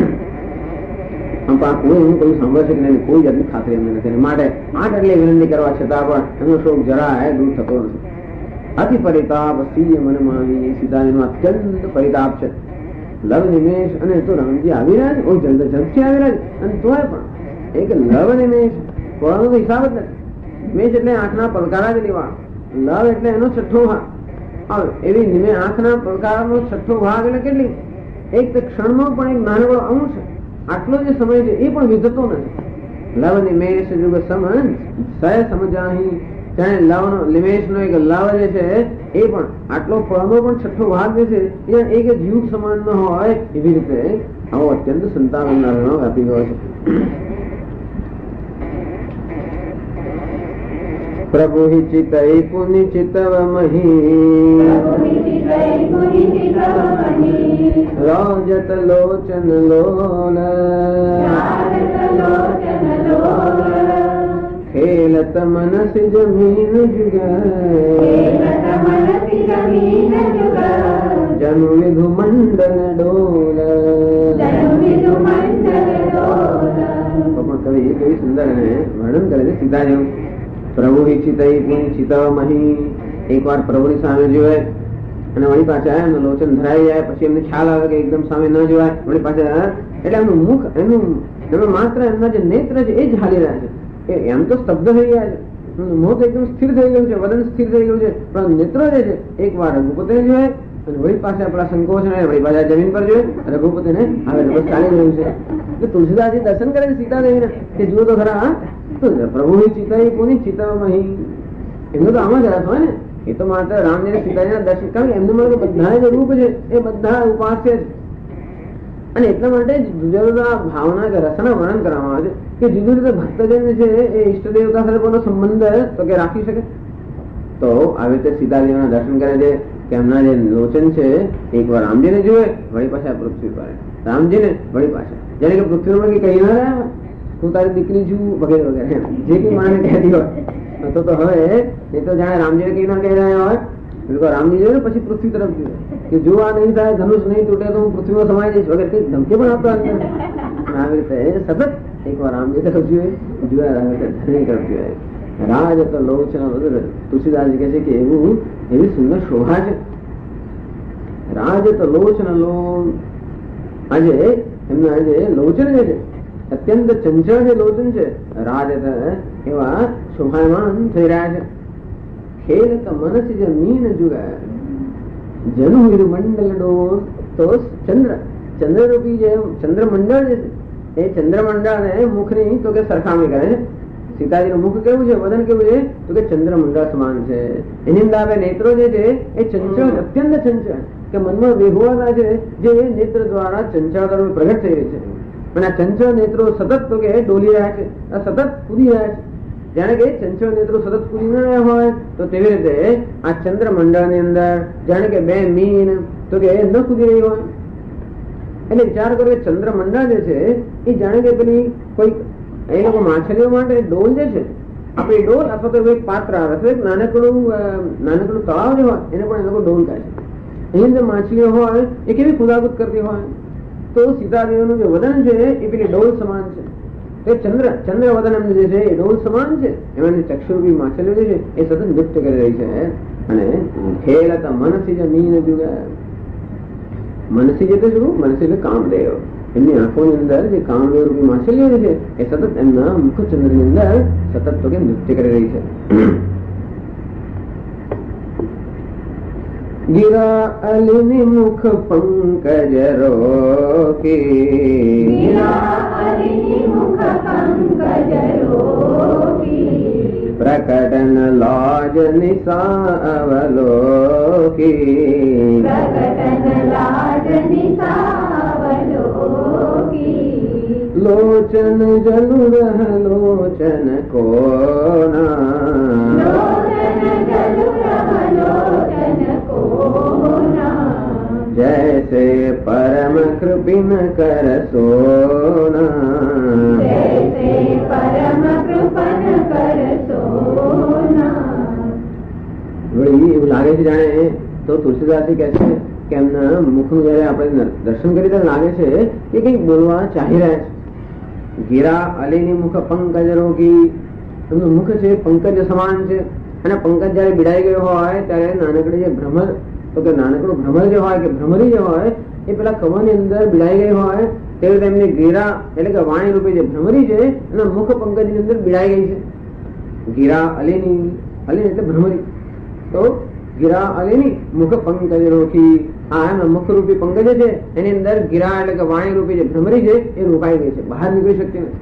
કોઈ એનું કોઈ સાંભળશે કે નહીં, કોઈ જાતની ખાતરી એમને નથી. માટે આટલી વિનંતી કરવા છતાં પણ એનો શોક જરા દૂર થતો નથી. અતિ પરિતાપ સિંહ મનમાં સીતાજીનો અત્યંત પરિતાપ છે. લવ નિમેષ અને તો રામજી આવી રહ્યા છે, જલ્દી ઝડપથી આવી રહ્યા છે. અને તોય પણ એક લવ નિમેષ કોળાનો હિસાબ જ નથી. નિમેષ એટલે આંખના પલકારા જ લેવા. લવ એટલે એનો છઠ્ઠો ભાગ. એવી આંખના પલકારાનો છઠ્ઠો ભાગ એટલે કેટલી? એક ક્ષણમાં પણ એક નાનકડો અંશ છે. આટલો જે સમય છે એ પણ વિધતો નથી. લવ નિમેષ યુગ સમ સય સમજાહી. ત્યાં લવનો નિમેષ નો એક લવ જે છે એ પણ આટલો ફળનો પણ છઠ્ઠો ભાગ જે છે એ એક યુગ સમાન ન હોય એવી રીતે આવો અત્યંત સંતાન વ્યાપી ગયો છે. પ્રભુ હિ ચિતઈ પુનિ ચિતવ મહી, રાજત લોચન લોલ, ખેલત મનસી જમીન જુગ, જનુ વિધુ મંડલ ડોલ. કવિ કેવી સુંદર વર્ણન કરે છે સીધા જેવું. પ્રભુ ચિતઈ પુનિ ચિતવ મહી. એક વાર પ્રભુની સામે જોવાય અને વળી પાસે એમનું લોચન ધરાઈ જાય, પછી એમને ખ્યાલ આવે કે એકદમ સામે ન જોવાય. વળી પાસે એટલે એમનું મુખ એનું માત્ર એમના જે નેત્ર છે એ જ હાલી રહ્યા છે. એમ તો સ્તબ્ધ થઈ ગયા છે, મોત એકદમ સ્થિર થઈ ગયું છે, વદન સ્થિર થઈ ગયું છે, પણ નેત્રો જે છે એક વાર રઘુપતિ જોયે અને વળી પાસે આપણા સંકોચ ને વળી પાછા જમીન પર જોયે રઘુપતિ ને હવે બસ ચાલી રહ્યું છે. એટલે તુલસીદાસજી દર્શન કરે સીતાદેવીને કે જુઓ તો ખરા પ્રભુ ચિતઈ પુનિ ચિતવ મહી. એમનો તો આમાં જ રસ હોય ને. એ તો માત્ર રામજી સીતાજીના દર્શન, કારણ કે એમનું મને બધા જે રૂપ છે એ બધા ઉપાસ્ય છે. અને એટલા માટે જુદા જુદા ભાવના કે રસના વર્ણન કરવામાં આવે છે કે જુદી રીતે ભક્તજન છે એ ઈષ્ટ દેવતા સાથે કોનો સંબંધ તો કે રાખી શકે. તો આવી રીતે સીતાજીના દર્શન કરે છે કે એમના જે લોચન છે એકવાર રામજીને જોવે, વળી પાછા પૃથ્વી પર રામજીને વળી પાછા, જેને કે પૃથ્વી પર કહી ના રહ્યા હું તારી દીકરી છું વગેરે વગેરે જે કઈ માને કહેતી હોય. તો હવે એ તો જાણે રામજીને કઈ ના કહી રહ્યા હોય, રામજી જોયું પછી પૃથ્વી તરફ જોયું કે જો આ નહીં થાય, ધનુષ નહીં તૂટે તો હું પૃથ્વીમાં સમાઈ જઈશ વગેરે કઈ ધમકી પણ આપતા આવી રીતે સતત એકવાર રામજી તરફ જોયા ધની તરફ જોયા. રાજ તો લોચન વગેરે તુલસીદાસજી કહે છે કે એવું એવી સુંદર શોભા છે. રાજ તો લોચન આજે એમના આજે લોચન જે છે અત્યંત ચંચળ જે લોચન છે રાજ એવા શોભાયમાન થઈ રહ્યા છે. ખેલ તો મનસ મીન જુગા જનુ મંડળ ડોલ તો ચંદ્રરૂપી જે ચંદ્રમંડળ જે છે એ ચંદ્રમંડળ ને મુખની તો કે સરખામણી કરે છે. સીતાજીનું મુખ કેવું છે, વદન કેવું છે તો કે ચંદ્રમંડળ સમાન છે. એની અંદર આવે નેત્રો જે છે એ ચંચળ, અત્યંત ચંચળ કે મનમાં વિહુવાના છે જે નેત્ર દ્વારા ચંચળતા પ્રગટ થઈ રહી છે. અને આ ચંચળ નેત્રો સતત તો કે ડોલી રહ્યા છે, સતત કૂદી રહ્યા છે. જાણે કે ચંચળ નેત્રો સતત કૂદી ન રહ્યા હોય તો તેવી રીતે આ ચંદ્રમંડળ ની અંદર જાણે કે બે મીન તો કે ન કૂદી રહી હોય. એટલે વિચાર કરો કે ચંદ્રમંડળ જે છે એ જાણે કે પેલી કોઈ એ લોકો માછલીઓ માટે ડોલ જે છે આપણી ડોલ અથવા તો એક પાત્ર આવે તો એક નાનકડું તળાવ જે હોય એને પણ એ લોકો ડોલ કહે છે. એની અંદર માછલીઓ હોય એ કેવી કુદાકુદ કરતી હોય. તો સીતાદેવીનું જે વદન છે એ પેલી ડોલ સમાન છે. ચંદ્ર વદન એમને જે છે એ ડોલ સમાન છે. એમાં ચક્ષુરૂપી માછલીઓ જે છે એ સતત નૃત્ય કરી રહી છે. અને ખેલતા મનસી જ મીન જુગા, મનસી જે તો શું, મનસી એટલે કામદેવ. એમની આંખોની અંદર જે કામદેવ રૂપી માછલીઓ છે એ સતત એમના મુખચંદ્ર ની અંદર સતત તો કે નૃત્ય કરી રહી છે. ગિરા અલિની મુખ પંકજ રોકી, પ્રકટન લાજ નિશા અવલોકી, લોચન જલુ રહ લોચન કોના, जैसे परम कृपिन कर सोना, जैसे परम कृपन कर सोना. એવું લાગે છે જાણે તો તુલસીદાસજી કહે છે કે એમના મુખનું જયારે આપણે દર્શન કરી ત્યારે લાગે છે કે કઈક બોલવા ચાહી રહ્યા છે. ગીરા અલીની મુખ પંકજ રોગી, એમનું મુખ છે પંકજ સમાન છે. અને પંકજ જયારે બિડાઈ ગયો હોય ત્યારે નાનકડી જે ભ્રમર તો કે નાનકડું ભ્રમર જે હોય કે ભ્રમરી જે હોય એ પેલા કમળની અંદર બિડાઈ ગઈ હોય તેવી એમની ગીરા એટલે કે વાણી રૂપી જે ભ્રમરી છે એના મુખ પંકજ ની અંદર બિડાઈ ગઈ છે. ગીરા અલીની, અલી એટલે ભ્રમરી, તો ગીરા અલીની મુખ પંકજ રોકી, આ એના મુખ રૂપી પંકજ છે એની અંદર ગીરા એટલે કે વાણી રૂપી જે ભ્રમરી છે એ રોકાઈ ગઈ છે, બહાર નીકળી શકતી નથી.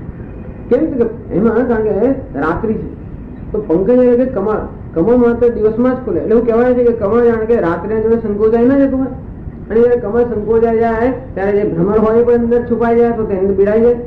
કેમ કે એમાં કારણ કે રાત્રિ છે તો પંકજ એટલે કમળ, કમળ માત્ર દિવસમાં જ ખુલે. એટલે એવું કહેવાય છે કે કમળ જાણે કે રાત્રે જોડે સંકોચાય ના જતું હોય અને જયારે કમળ સંકોચાઈ જાય ત્યારે જે ભ્રમર હોય પણ અંદર છુપાઈ જાય તો તેની બિડાઈ જાય.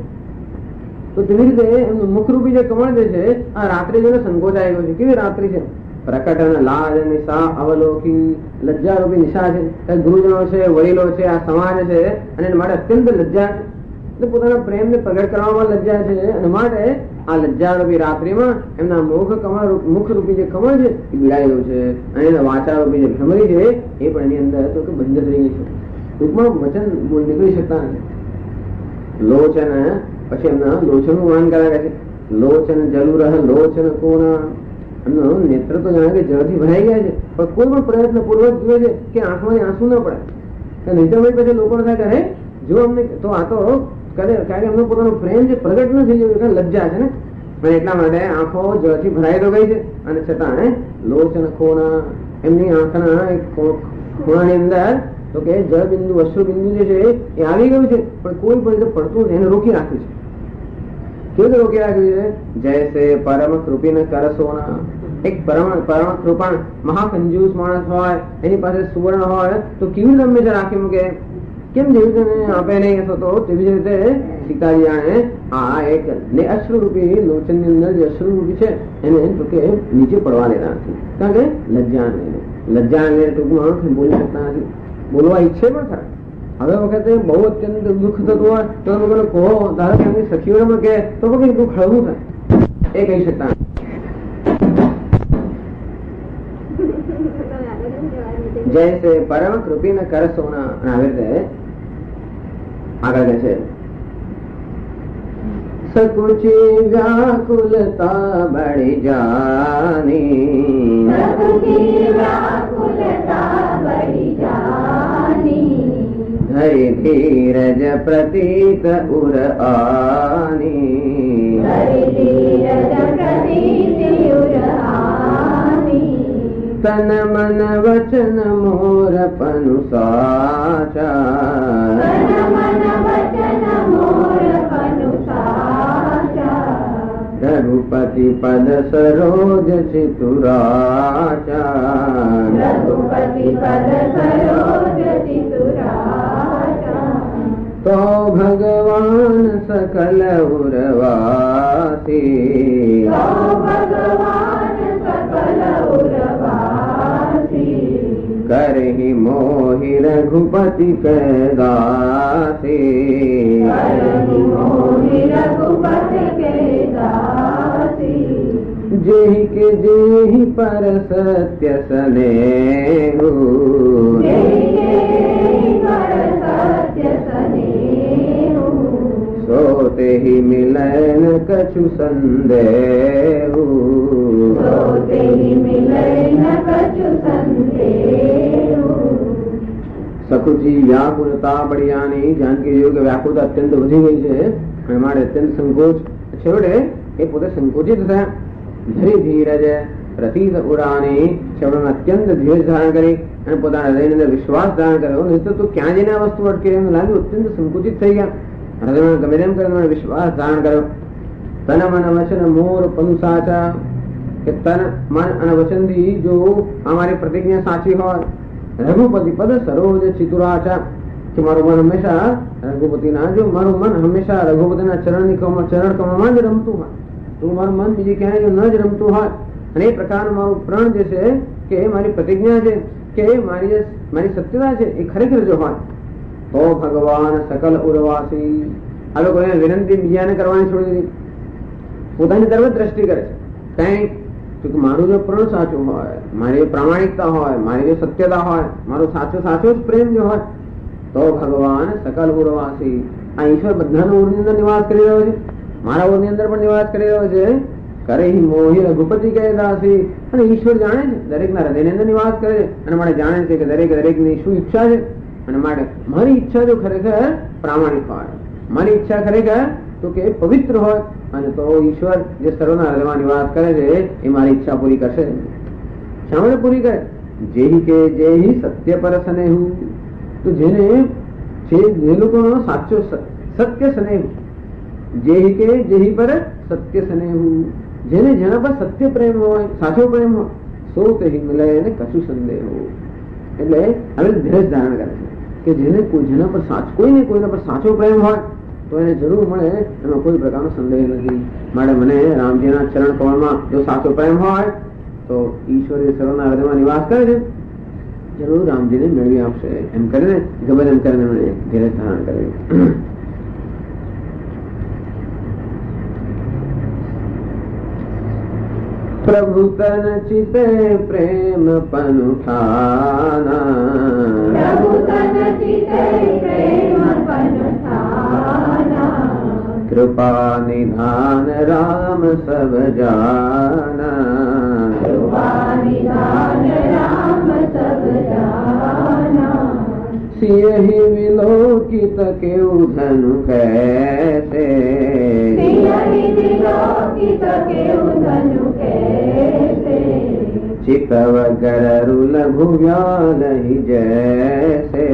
તો તેવી રીતે એમનું મુખરૂપી જે કમળ જે છે આ રાત્રે જોડે સંકોચાઈ ગયો છે. કેવી રાત્રિ છે? પ્રકટ લાજ નિશા અવલોકી, લજ્જારૂપી નિશા છે. ગુરુજનો છે, વડીલો છે, આ સમાજ છે અને એના માટે અત્યંત લજ્જા છે. એટલે પોતાના પ્રેમને પ્રગટ કરવામાં લજ્જા છે અને માટે આ લજ્જારૂપી રાત્રિમાં એમના મુખ રૂપી જે કમળ છે એ બિડાયેલું છે અને એના વાચારૂપી જે ભ્રમરી છે એ પણ એની અંદર તો કે બંધ થઈ ગઈ છે. ટૂંકમાં વચન નીકળી શકતા નથી. લોચન, પછી એમના લોચનનું વર્ણન કરાવે છે. લોચન જલુ રહ લોચન કોના, એમનું નેત્ર તો જાણે કે જળથી ભરાઈ ગયા છે પણ કોઈ પણ પ્રયત્ન પૂર્વક જુએ છે કે આંખમાંથી આંસુ ન પડે. નહીં તો પછી લોકો થાય કરે જો અમને તો આ તો કરે, કારણ કે એમનો પોતાનો પ્રેમ જે પ્રગટ ન થઈ ગયો લજ્જા છે ને, પણ એટલા માટે આંખો જળથી ભરાઈ તો ગઈ છે અને છતાં લોચન ખોના, એમની આંખના ખૂણાની અંદર તો કે જળ બિંદુ અશ્રુ બિંદુ જે છે એ આવી ગયું છે પણ કોઈ પણ પડતું એને રોકી રાખ્યું છે. કેવું રોકી રાખ્યું છે? જૈસે પરમ કૃપિન કર સોના, એક પરમ કૃપણ મહાકંજૂસ માણસ હોય, એની પાસે સુવર્ણ હોય તો કેવી રીતે હંમેશા રાખી મૂકે? કેમ જેવી રીતે આપે નહીં હતો તેવી જ રીતે સીતાજી જાણે આ એક અશ્રુરૂપી લોચન ની અંદર જે અશ્રુરૂપી છે એને તો કે નીચે પડવા દેતા નથી, કારણ કે લજ્જા લઈને ટૂંકમાં બોલી શકતા નથી, બોલવા ઈચ્છે પણ ખરા. હવે વખતે બહુ અત્યંત દુઃખ થતું હોય તો લોકોને કહો, ધારો કે એમની સખીઓને કે તો કઈ દુઃખ હળવું થાય, એ કહી શકતા નથી. જૈસે પરમ કૃપી ને કર સોના. આવી રીતે આગળ કહે છે, સકુચી વ્યાકુલતા બળી જાની, હરિ ધીરજ પ્રતીત ઉર આની, તન મન વચન મોર પનુ સાચા, રઘુપતિ પદ સરોજ ચિતુરાચા, તો ભગવાન સકલ ઉરવાસી, करहि मोहि रघुपति कैदासी, जेहि के जेहि पर सत्य स्नेहु, सोते ही मिलन कछु संदेहु, સખુજી વ્યાકુલતા બળિયાની. જાનકી જોયું કે વ્યાકુલતા અત્યંત વધી ગઈ છે અને મારે અત્યંત સંકોચ, છેવટે એ પોતે સંકોચિત થયા. ધરી ધીરજ પ્રતીત ઉરાની, છેવટે અત્યંત ધીરજ ધારણ કરી અને પોતાના હૃદયની અંદર વિશ્વાસ ધારણ કર્યો. નહીં તો ક્યાં જઈને આ વસ્તુ અટકે એમ લાગ્યું, અત્યંત સંકુચિત થઈ ગયા. હૃદયમાં ગમે તેમ કરીને વિશ્વાસ ધારણ કર્યો. તન મન વચન મોર પનુ સાચા, કે તન મન અને વચન થી જો અમારી પ્રતિજ્ઞા સાચી હોય, રઘુપતિ પદ સરોજ ચિતુરાચા, કે મારું મન હંમેશા રઘુપતિના, જો મારું મન હંમેશા રઘુપતિના ચરણ કમળમાં જ રમતું હોય, તો મારું મન બીજી ક્યાંય ન જ રમતું હોય, અને એ પ્રકારનું મારું પ્રણ જે છે કે મારી પ્રતિજ્ઞા છે કે મારી સત્યતા છે એ ખરેખર જો હોય તો ભગવાન સકલ ઉર્વાસી. આ લોકો વિનંતી બીજાને કરવાની છોડી દીધી, પોતાની તરફ દ્રષ્ટિ કરે છે. કઈ મારું જો પ્રણ સાચું હોય, મારી પ્રામાણિકતા હોય, મારી જો સત્યતા હોય, મારો સાચો જ પ્રેમ જો હોય તો ભગવાન સકલ ઉર્વાસી. આ ઈશ્વર બધાના ઉરની અંદર નિવાસ કરી રહ્યો છે, મારા ઉરની અંદર પણ નિવાસ કરી રહ્યો છે. કરે મોહી રઘુપતિ કહે દાસી, અને ઈશ્વર જાણે છે, દરેકના હૃદયની અંદર નિવાસ કરે છે અને માટે જાણે છે કે દરેકની શું ઈચ્છા છે. અને માટે મારી ઈચ્છા જો ખરેખર પ્રામાણિક હોય, મારી ઈચ્છા ખરેખર તો કે પવિત્ર હોય, અને તો ઈશ્વર જે સર્વના હૃદયમાં નિવાસ કરે છે એ મારી ઈચ્છા પૂરી કરશે. શા માટે પૂરી કરે? જેહી કે જેહી સત્ય પર સ્નેહુ, તો જેને જે લોકોનો સાચો સત્ય સ્નેહ, જેહી કે જેહી પર સત્ય સ્નેહુ, જેને જેના પર સત્ય પ્રેમ હોય, સાચો પ્રેમ હોય, સો તે મિલે ને કશું સંદેહ. એટલે હવે ધીરજ ધારણ કરે છે કે જેને જેના પર કોઈના પર સાચો પ્રેમ હોય તો એને જરૂર મળે, એમાં કોઈ પ્રકારનો સંદેહ નથી. માટે મને રામજીના ચરણ કમળમાં જો સાચો પ્રેમ હોય તો ઈશ્વર સર્વના હૃદયમાં નિવાસ કરે છે, જરૂર રામજીને મેળવી આપશે. એમ કરીને ગમે એમ કરીને મને ધીરજ ધારણ કર્યું. પ્રભુ તન ચિતે પ્રેમ પનુઠાના, કૃપા નિધાન રામ સબ જાના, સિંહ વિલોકિત કેવું ધनु કૈસે, चितव गरु लघु व्याल ही जैसे,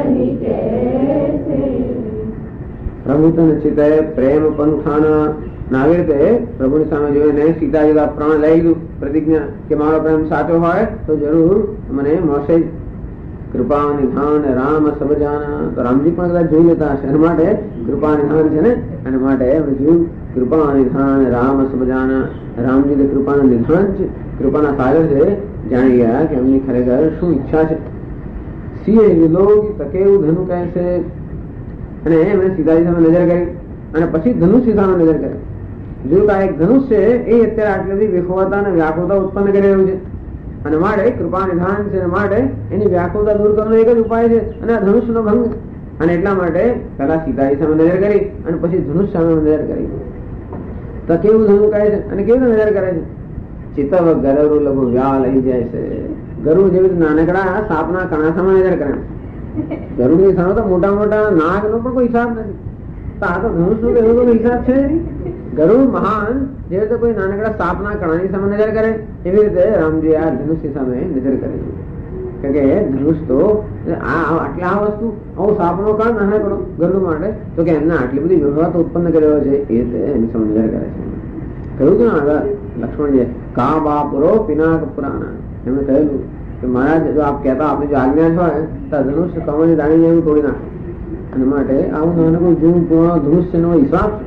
प्रभु तन चित प्रेम पंथाना. આવી રીતે પ્રભુની સામે જોઈને સીતાજી પ્રાણ લઈ લીધું, પ્રતિજ્ઞા કે મારો પ્રેમ સાચો હોય તો જરૂર મને મળશે જ. કૃપા નિધાન રામ સબ જાના, તો રામજી પણ કદાચ જોઈ લેતા હશે, એના માટે કૃપા નિધાન છે ને, એના માટે એમણે જોયું કૃપા નિધાન રામ સબ જાના. રામજી તો કૃપાના નિધાન છે, કૃપાના સાગર છે, જાણી ગયા કે એમની ખરેખર શું ઈચ્છા છે. સિંહે વિલોક તકેવું ધનુ કહે છે, અને એમણે સીતાજી સામે નજર કરી અને પછી ધનુષ્ય સામે નજર કરી. જોયું કે આ એક ધનુષ છે એ અત્યારે આટલી વિખવતા અને વ્યાકુળતા ઉત્પન્ન કરી રહ્યું છે, અને માટે કૃપા નિધાન છે, માટે એની વ્યાકુળતા દૂર કરવાનો એક જ ઉપાય છે, અને આ ધનુષનો ભંગ. અને એટલા માટે પેલા સીતાજી સામે નજર કરી અને પછી ધનુષ સામે નજર કરી. તો કેવું ધનુ કહે છે અને કેવી નજર કરે છે. ચિતવ ગરુ લઘુ વ્યા લઈ જાય છે. ગરુડ જેવી નાનકડા સાપના કણા સામે નજર કરે. ગરુડની સામે તો મોટા મોટા નાગ નો પણ કોઈ હિસાબ નથી. આ તો ધનુષ નો એવો કોઈ હિસાબ છે. ગરુડ મહાન જે રીતે કોઈ નાનકડા સાપના કણાની સામે નજર કરે, એવી રીતે રામજી આ ધનુષની સામે નજર કરે છે. કે ધનુષ તો આટલી આ વસ્તુ આવો સાપનો કણ નાનકડો ગરુડ માટે, તો કે એમને આટલી બધી વિરોધાત ઉત્પન્ન કર્યો છે, એ રીતે એની સામે નજર કરે છે. કહ્યું હતું ને આગળ લક્ષ્મણજી કા બાપુરો પિનાક પુરાના, એમણે કહેલું કે મહારાજ જો આપ કહેતા આપની જો આજ્ઞા હોય તો ધનુષ કમળની દાણી એવું તોડી નાખે. અને માટે આવું નાનકડું જૂન પૂર્ણ ધનુષ છે એનો હિસાબ છે.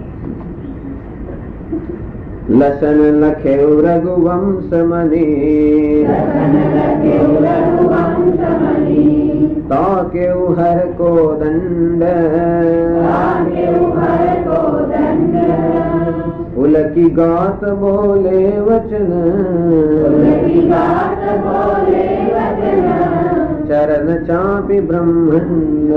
લસન લખેવ રઘુવંશ મની, તો કેવું હર કો દંડ, ઉલકી ગાત બોલે વચન, ચરણ ચાપી બ્રહ્માંડ.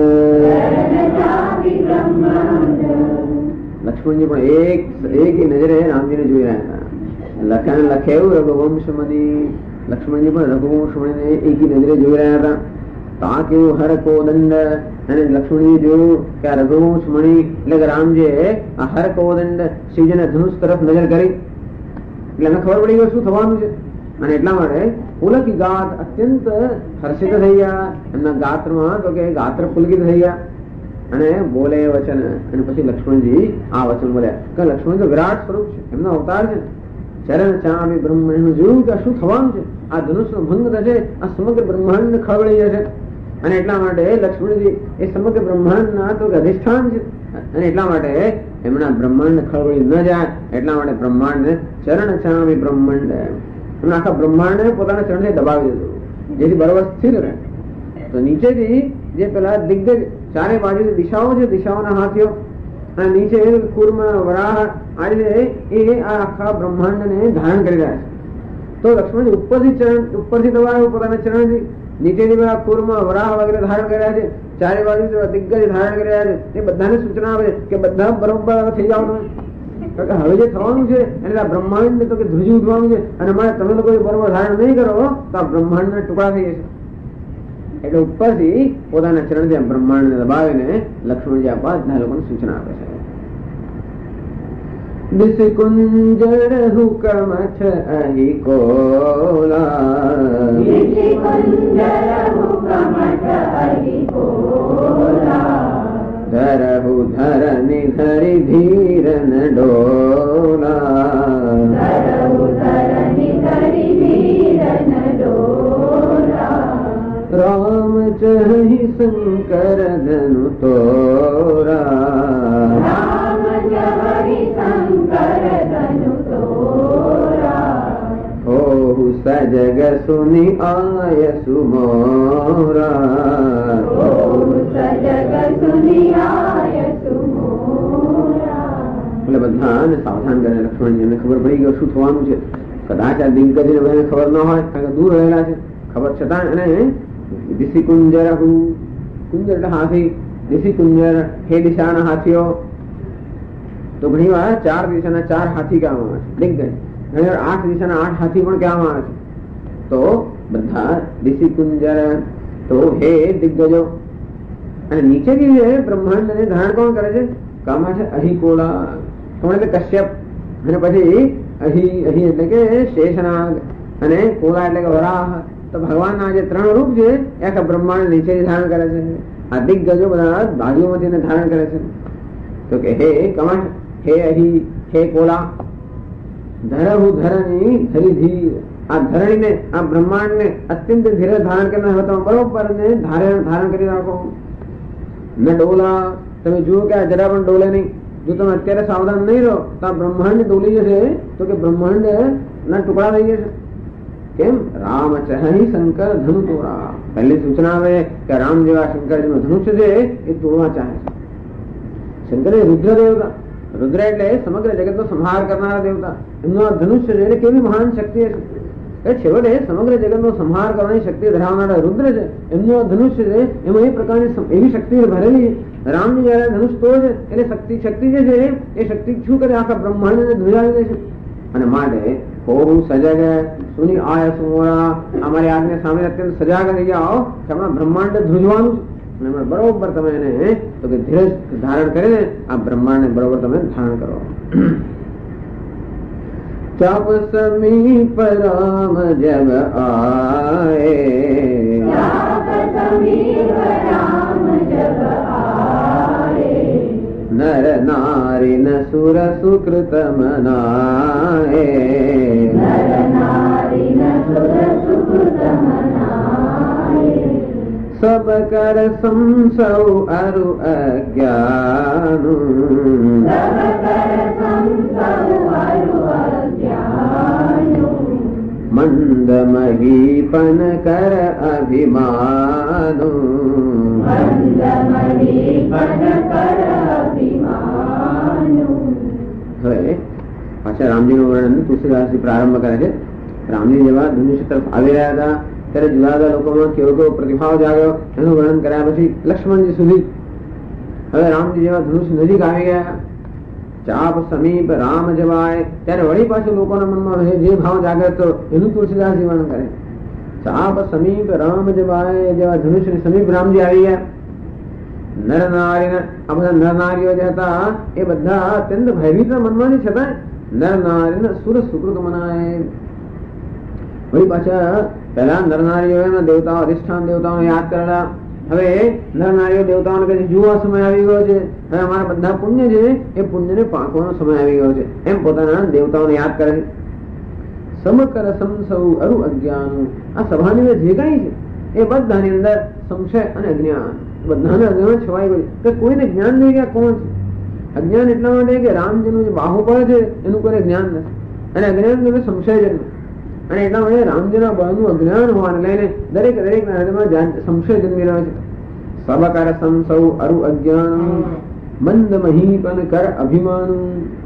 લક્ષ્મણજી પણ એક નજરે રામજીને જોઈ રહ્યા હતા. લખન લખેવું રઘુવંશ મની, લક્ષ્મણજી પણ રઘુવંશ મણીને એક નજરે જોઈ રહ્યા હતા. તા કેવું હર કો દંડ, અને લક્ષ્મણજી જોયું કે આ રઘુવંશ મણી એટલે કે રામજીએ આ હર કો દંડ શ્રીજીના ધનુષ તરફ નજર કરી, એટલે એને ખબર પડી ગઈ શું થવાનું છે. અને એટલા માટે પુલકી ગાત અત્યંત હર્ષિત થઈ ગયા. એમના ગાત્રમાં તો કે ગાત્ર પુલકિત થઈ ગયા અને બોલે વચન. અને પછી લક્ષ્મણજી આ વચન બોલ્યા કે લક્ષ્મણ તો વિરાટ સ્વરૂપ છે, એમનો અવતાર છે. ચરણ ચામી બ્રહ્માંડ જોયું કે શું થવાનું છે, આ ધનુષનો ભંગ થશે, આ સમગ્ર બ્રહ્માંડ ખળબળી જશે. અને એટલા માટે લક્ષ્મણજી એ સમગ્ર બ્રહ્માંડના તો અધિષ્ઠાન છે, અને એટલા માટે એમના બ્રહ્માંડ ખળબળી ન જાય એટલા માટે બ્રહ્માંડ ચરણ ચામી બ્રહ્માંડ, એમણે આખા બ્રહ્માંડ પોતાના ચરણથી દબાવી દીધું જેથી બરોબર સ્થિર રહે. તો નીચેથી જે પેલા દિગ્ગજ ચારે બાજુ દિશાઓ છે, દિશાઓના હાથીઓ, અને નીચે કુર્મ વરાહ આજે એ આ આખા બ્રહ્માંડને ધારણ કરી રહ્યા છે. તો લક્ષ્મણજી ઉપરથી દબાવ્યું પોતાના ચરણથી, નીચેથી પેલા કુર્મ વરાહ વગેરે ધારણ કર્યા છે, ચારે બાજુ દિગ્ગજ ધારણ કરી રહ્યા છે. એ બધાને સૂચના આપે કે બધા બરોબર થઈ જાવ તમે, કારણ કે હવે જે થવાનું છે એટલે આ બ્રહ્માંડ તો કે ધ્રુજી ઉઠવાનું છે, અને મારે તમે લોકો બરોબર ધારણ નહીં કરો તો આ બ્રહ્માંડના ટુકડા થઈ જશે. એટલે ઉપરથી પોતાના ચરણથી બ્રહ્માંડ ને દબાવીને લક્ષ્મણજી આ બધા લોકોને સૂચના આપે છે. દિશકુંજર હુકમ છે અહી કોલા, ધરહુ ધરની ધરી ધીરન ડોલા, રામ ચહી શંકર ધનુ તોરા, હો સજગ સુની આય સુમોરા, એટલે બધાને સાવધાન કરે લક્ષ્મણજી. એમને ખબર પડી ગયો શું થવાનું છે. કદાચ આ દિગ્ગજને બધાને ખબર ન હોય કારણ કે દૂર રહેલા છે, ખબર છતાં એને દિશી કુંજર, કુંજર એટલે હાથી, દિશી કુંજર હે દિશાના હાથીઓ. તો ઘણી વાર 4 દિશાના 4 હાથી કહેવામાં આવે છે દિગ્ગજ, ઘણી વાર 8 દિશાના 8 હાથી પણ કહેવામાં આવે છે. તો બધા દિશી કુંજર, તો હે દિગ્ગજો. અને નીચેથી જે બ્રહ્માંડને ધારણ કોણ કરે છે, કામા છે અહિકોલા, કોણ એટલે કશ્યપ, અને પછી અહી એટલે કે શેષનાગ, અને કોલા એટલે કે વરાહ. તો ભગવાનના જે 3 રૂપ છે એ આખા બ્રહ્માંડ નીચેથી ધારણ કરે છે. આ દિગ્ગજો બધા બાજુમાંથી ધારણ કરે છે. તો કે હે કમઠ, હે અહી, હે કોલા ધરહુ ધરની ધરી ધીર, આ ધરણીને આ બ્રહ્માંડને અત્યંત ધીરે ધારણ કરના હોય તો બરોબર ને ધારણ કરી રાખો. ન ડોલા, તમે જુઓ કે આ જરા પણ ડોલે નહીં. જો તમે અત્યારે સાવધાન નહીં રહો તો આ બ્રહ્માંડ ડોલી જશે, તો કે બ્રહ્માંડ ના ટુકડા થઈ જશે. કેમ? રામ ચહી શંકર ધનુ તોડા. પહેલી સૂચના આવે કે રામ જેવા શંકરજીનું ધનુષ્ય છે એ તોડવા ચાહે છે. શંકર એ રુદ્ર દેવતા, રુદ્ર એટલે સમગ્ર જગત નો સંહાર કરનારા દેવતા. એમનો ધનુષ્ય છે એટલે કેવી મહાન શક્તિ છે. છેવટે સમગ્ર જગત નો સંહાર કરવાની શક્તિ ધરાવનારા રુદ્ર છે. એમનો ધનુષ્ય છે એમાં એ પ્રકારની એવી શક્તિ ભરેલી. રામની જયારે ધનુષ તોડે એટલે શક્તિ જે છે એ શક્તિ શું કરે? આખા બ્રહ્માંડ ને ધ્રુજાવી દે છે. અને માટે હોવું સજગ સુની આય સુમોરા, અમારી આજને સામે અત્યંત સજાગ થઈ જાઓ કે હમણાં બ્રહ્માંડ ધ્રુજવાનું છે. અને બરોબર તમે એને તો કે ધીરજ ધારણ કરીને આ બ્રહ્માંડ ને બરોબર તમે ધારણ કરો. ચાપ સમીપ રામ જબ આએ, નર નારી ન સુર સુકૃત મનાએ, સબ કર સંસૌ અરુ અજ્ઞાનું, મંદ મહીપન કર અભિમાનું, હવે પાછા રામજી નું વર્ણન તુલસીદાસજી પ્રારંભ કરે છે. રામજી જેવા ધનુષ્ય તરફ આવી રહ્યા હતા ત્યારે જુદા જુદા લોકોમાં કેવો કેવો પ્રતિભાવ જાગ્યો એનું વર્ણન કર્યા પછી લક્ષ્મણજી સુધી હવે રામજી જેવા ધનુષ નજીક આવી ગયા. ચાપ સમીપ રામ જવાય ત્યારે વળી પાછું લોકોના મનમાં જે ભાવ જાગ્રત એનું તુલસીદાસજી વર્ણન કરે. ચાપ સમીપ રામ જવાય જેવા ધનુષ ની સમીપ રામજી આવી ગયા. નર નારી, આ બધા નર નારીઓ જે હતા એ બધા અત્યંત ભયભીત મનવાની છતાં નર નારી સુર સુકૃત મનાય. વળી પાછા પહેલા નર નારીઓ દેવતાઓ અધિષ્ઠાન દેવતાઓને યાદ કરેલા. હવે નર નારીઓ દેવતાઓને કહે જુઓ સમય આવી ગયો છે, હવે અમારા બધા પુણ્ય છે એ પુણ્યને પાકવાનો સમય આવી ગયો છે એમ પોતાના દેવતાઓને યાદ કરે છે. સમકર સંસૌ અરુ અજ્ઞાન, આ સભાની જે કઈ છે એ બધાની અંદર સંશય અને અજ્ઞાન બધાને અજ્ઞાન છવાઈ ગયું કે કોઈને જ્ઞાન નહીં કે કોણ છે. અજ્ઞાન એટલા માટે કે રામજીનું જે બાહુબળ છે એનું કોઈ જ્ઞાન નથી અને અજ્ઞાન સંશય જન્મ. અને એટલા માટે રામજીના બળનું અજ્ઞાન હોવાને લઈને દરેક ના હૃદયમાં સંશય જન્મી રહ્યો છે. સબકર સંસૌ અરુ અજ્ઞાન, મંદ મહીપન કર અભિમાન.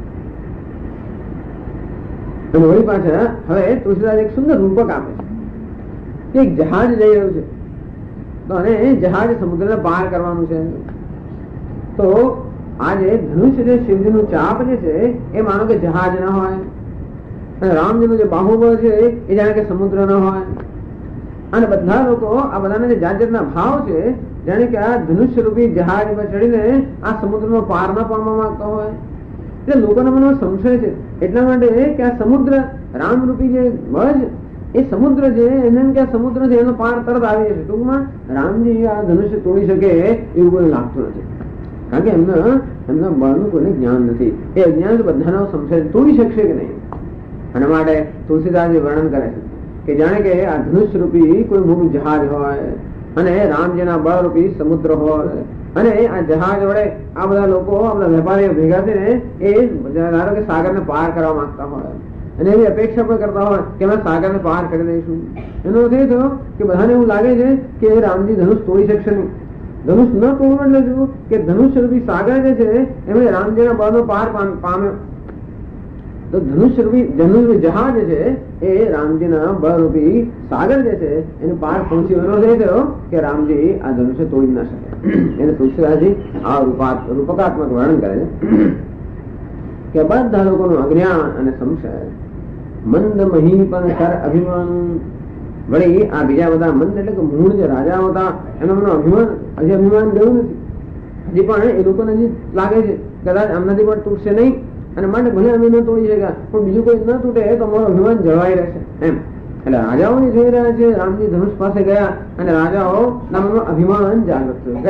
અને વળી પાછા હવે તુલસીદાસ એક સુંદર રૂપક આપે છે. એક જહાજ જઈ રહ્યું છે તો અને જહાજ સમુદ્રને પાર કરવાનું છે. તો આ જે ધનુષ્ય જે શિવજીનું ચાપ જે છે એ માનો કે જહાજ ના હોય અને રામજીનું જે બાહુબળ છે એ જાણે કે સમુદ્ર ન હોય. અને બધા લોકો આ બધાના જે જાત જાતના ભાવ છે જાણે કે આ ધનુષ્ય રૂપી જહાજ પર ચડીને આ સમુદ્રનો પાર ન પામવા માંગતા હોય. એટલે લોકોના મનમાં સંશય છે એટલા માટે કે આ સમુદ્ર રામ રૂપી જે બળ છે એ સમુદ્ર છે એને કે સમુદ્ર છે એનો પાર તરત આવી જશે. ટૂંકમાં રામજી આ ધનુષ્ય તોડી શકે એવું કોઈ લાગતું નથી કારણ કે એમના બળનું કોઈને જ્ઞાન નથી. એ અજ્ઞાન બધાનો સંશય તોડી શકશે કે નહીં. અને માટે તુલસીદાસ વર્ણન કરે છે કે જાણે કે આ ધનુષ રૂપી કોઈ મોટું જહાજ હોય અને રામજીના બળ રૂપી સમુદ્ર હોય અને આ જહાજ વડે આ બધા લોકો આ બધા વેપારીઓ ભેગા થઈને એ ધારો કે સાગરને પાર કરવા માંગતા હોય અને એવી અપેક્ષા પણ કરતા હોય કે અમે સાગરને પાર કરી દઈશું. એનો અર્થ એ થયો કે બધાને એવું લાગે છે કે રામજી ધનુષ તોડી શકશે નહીં. ધનુષ ન તોડવું એટલે શું કે ધનુષ રૂપી સાગર જે છે એમણે રામજીના બળનો પાર પામ્યો. તો ધનુષ્ય રૂપી જહાજ છે એ રામજીના બળરૂપી સાગર જે છે એને પાર પહોંચી એનો થયો કે રામજી આ ધનુષ્ય તોડી ના શકે. એને તુલસીદાસજી આ રૂપકાત્મક વર્ણન કરે છે કે બધા લોકોનું અજ્ઞાન અને સંશય મંદ મહીપન કર અભિમાન. વળી આ બીજા બધા મંદ એટલે કે મૂળ જે રાજાઓ હતા એનો અભિમાન હજી અભિમાન ગયું નથી. હજી પણ એ લોકોને હજી લાગે છે કદાચ આમનાથી પણ તૂટશે નહીં અને માટે ભલે અમે ન તોડી શક્યા પણ બીજું કોઈ ન તૂટે તો અમારું અભિમાન જળવાઈ રહેશે એમ. એટલે રાજાઓની જોઈ રહ્યા છે રામજી ધનુષ પાસે ગયા અને રાજાઓ ના મનમાં અભિમાન જાગૃત થયું. કઈ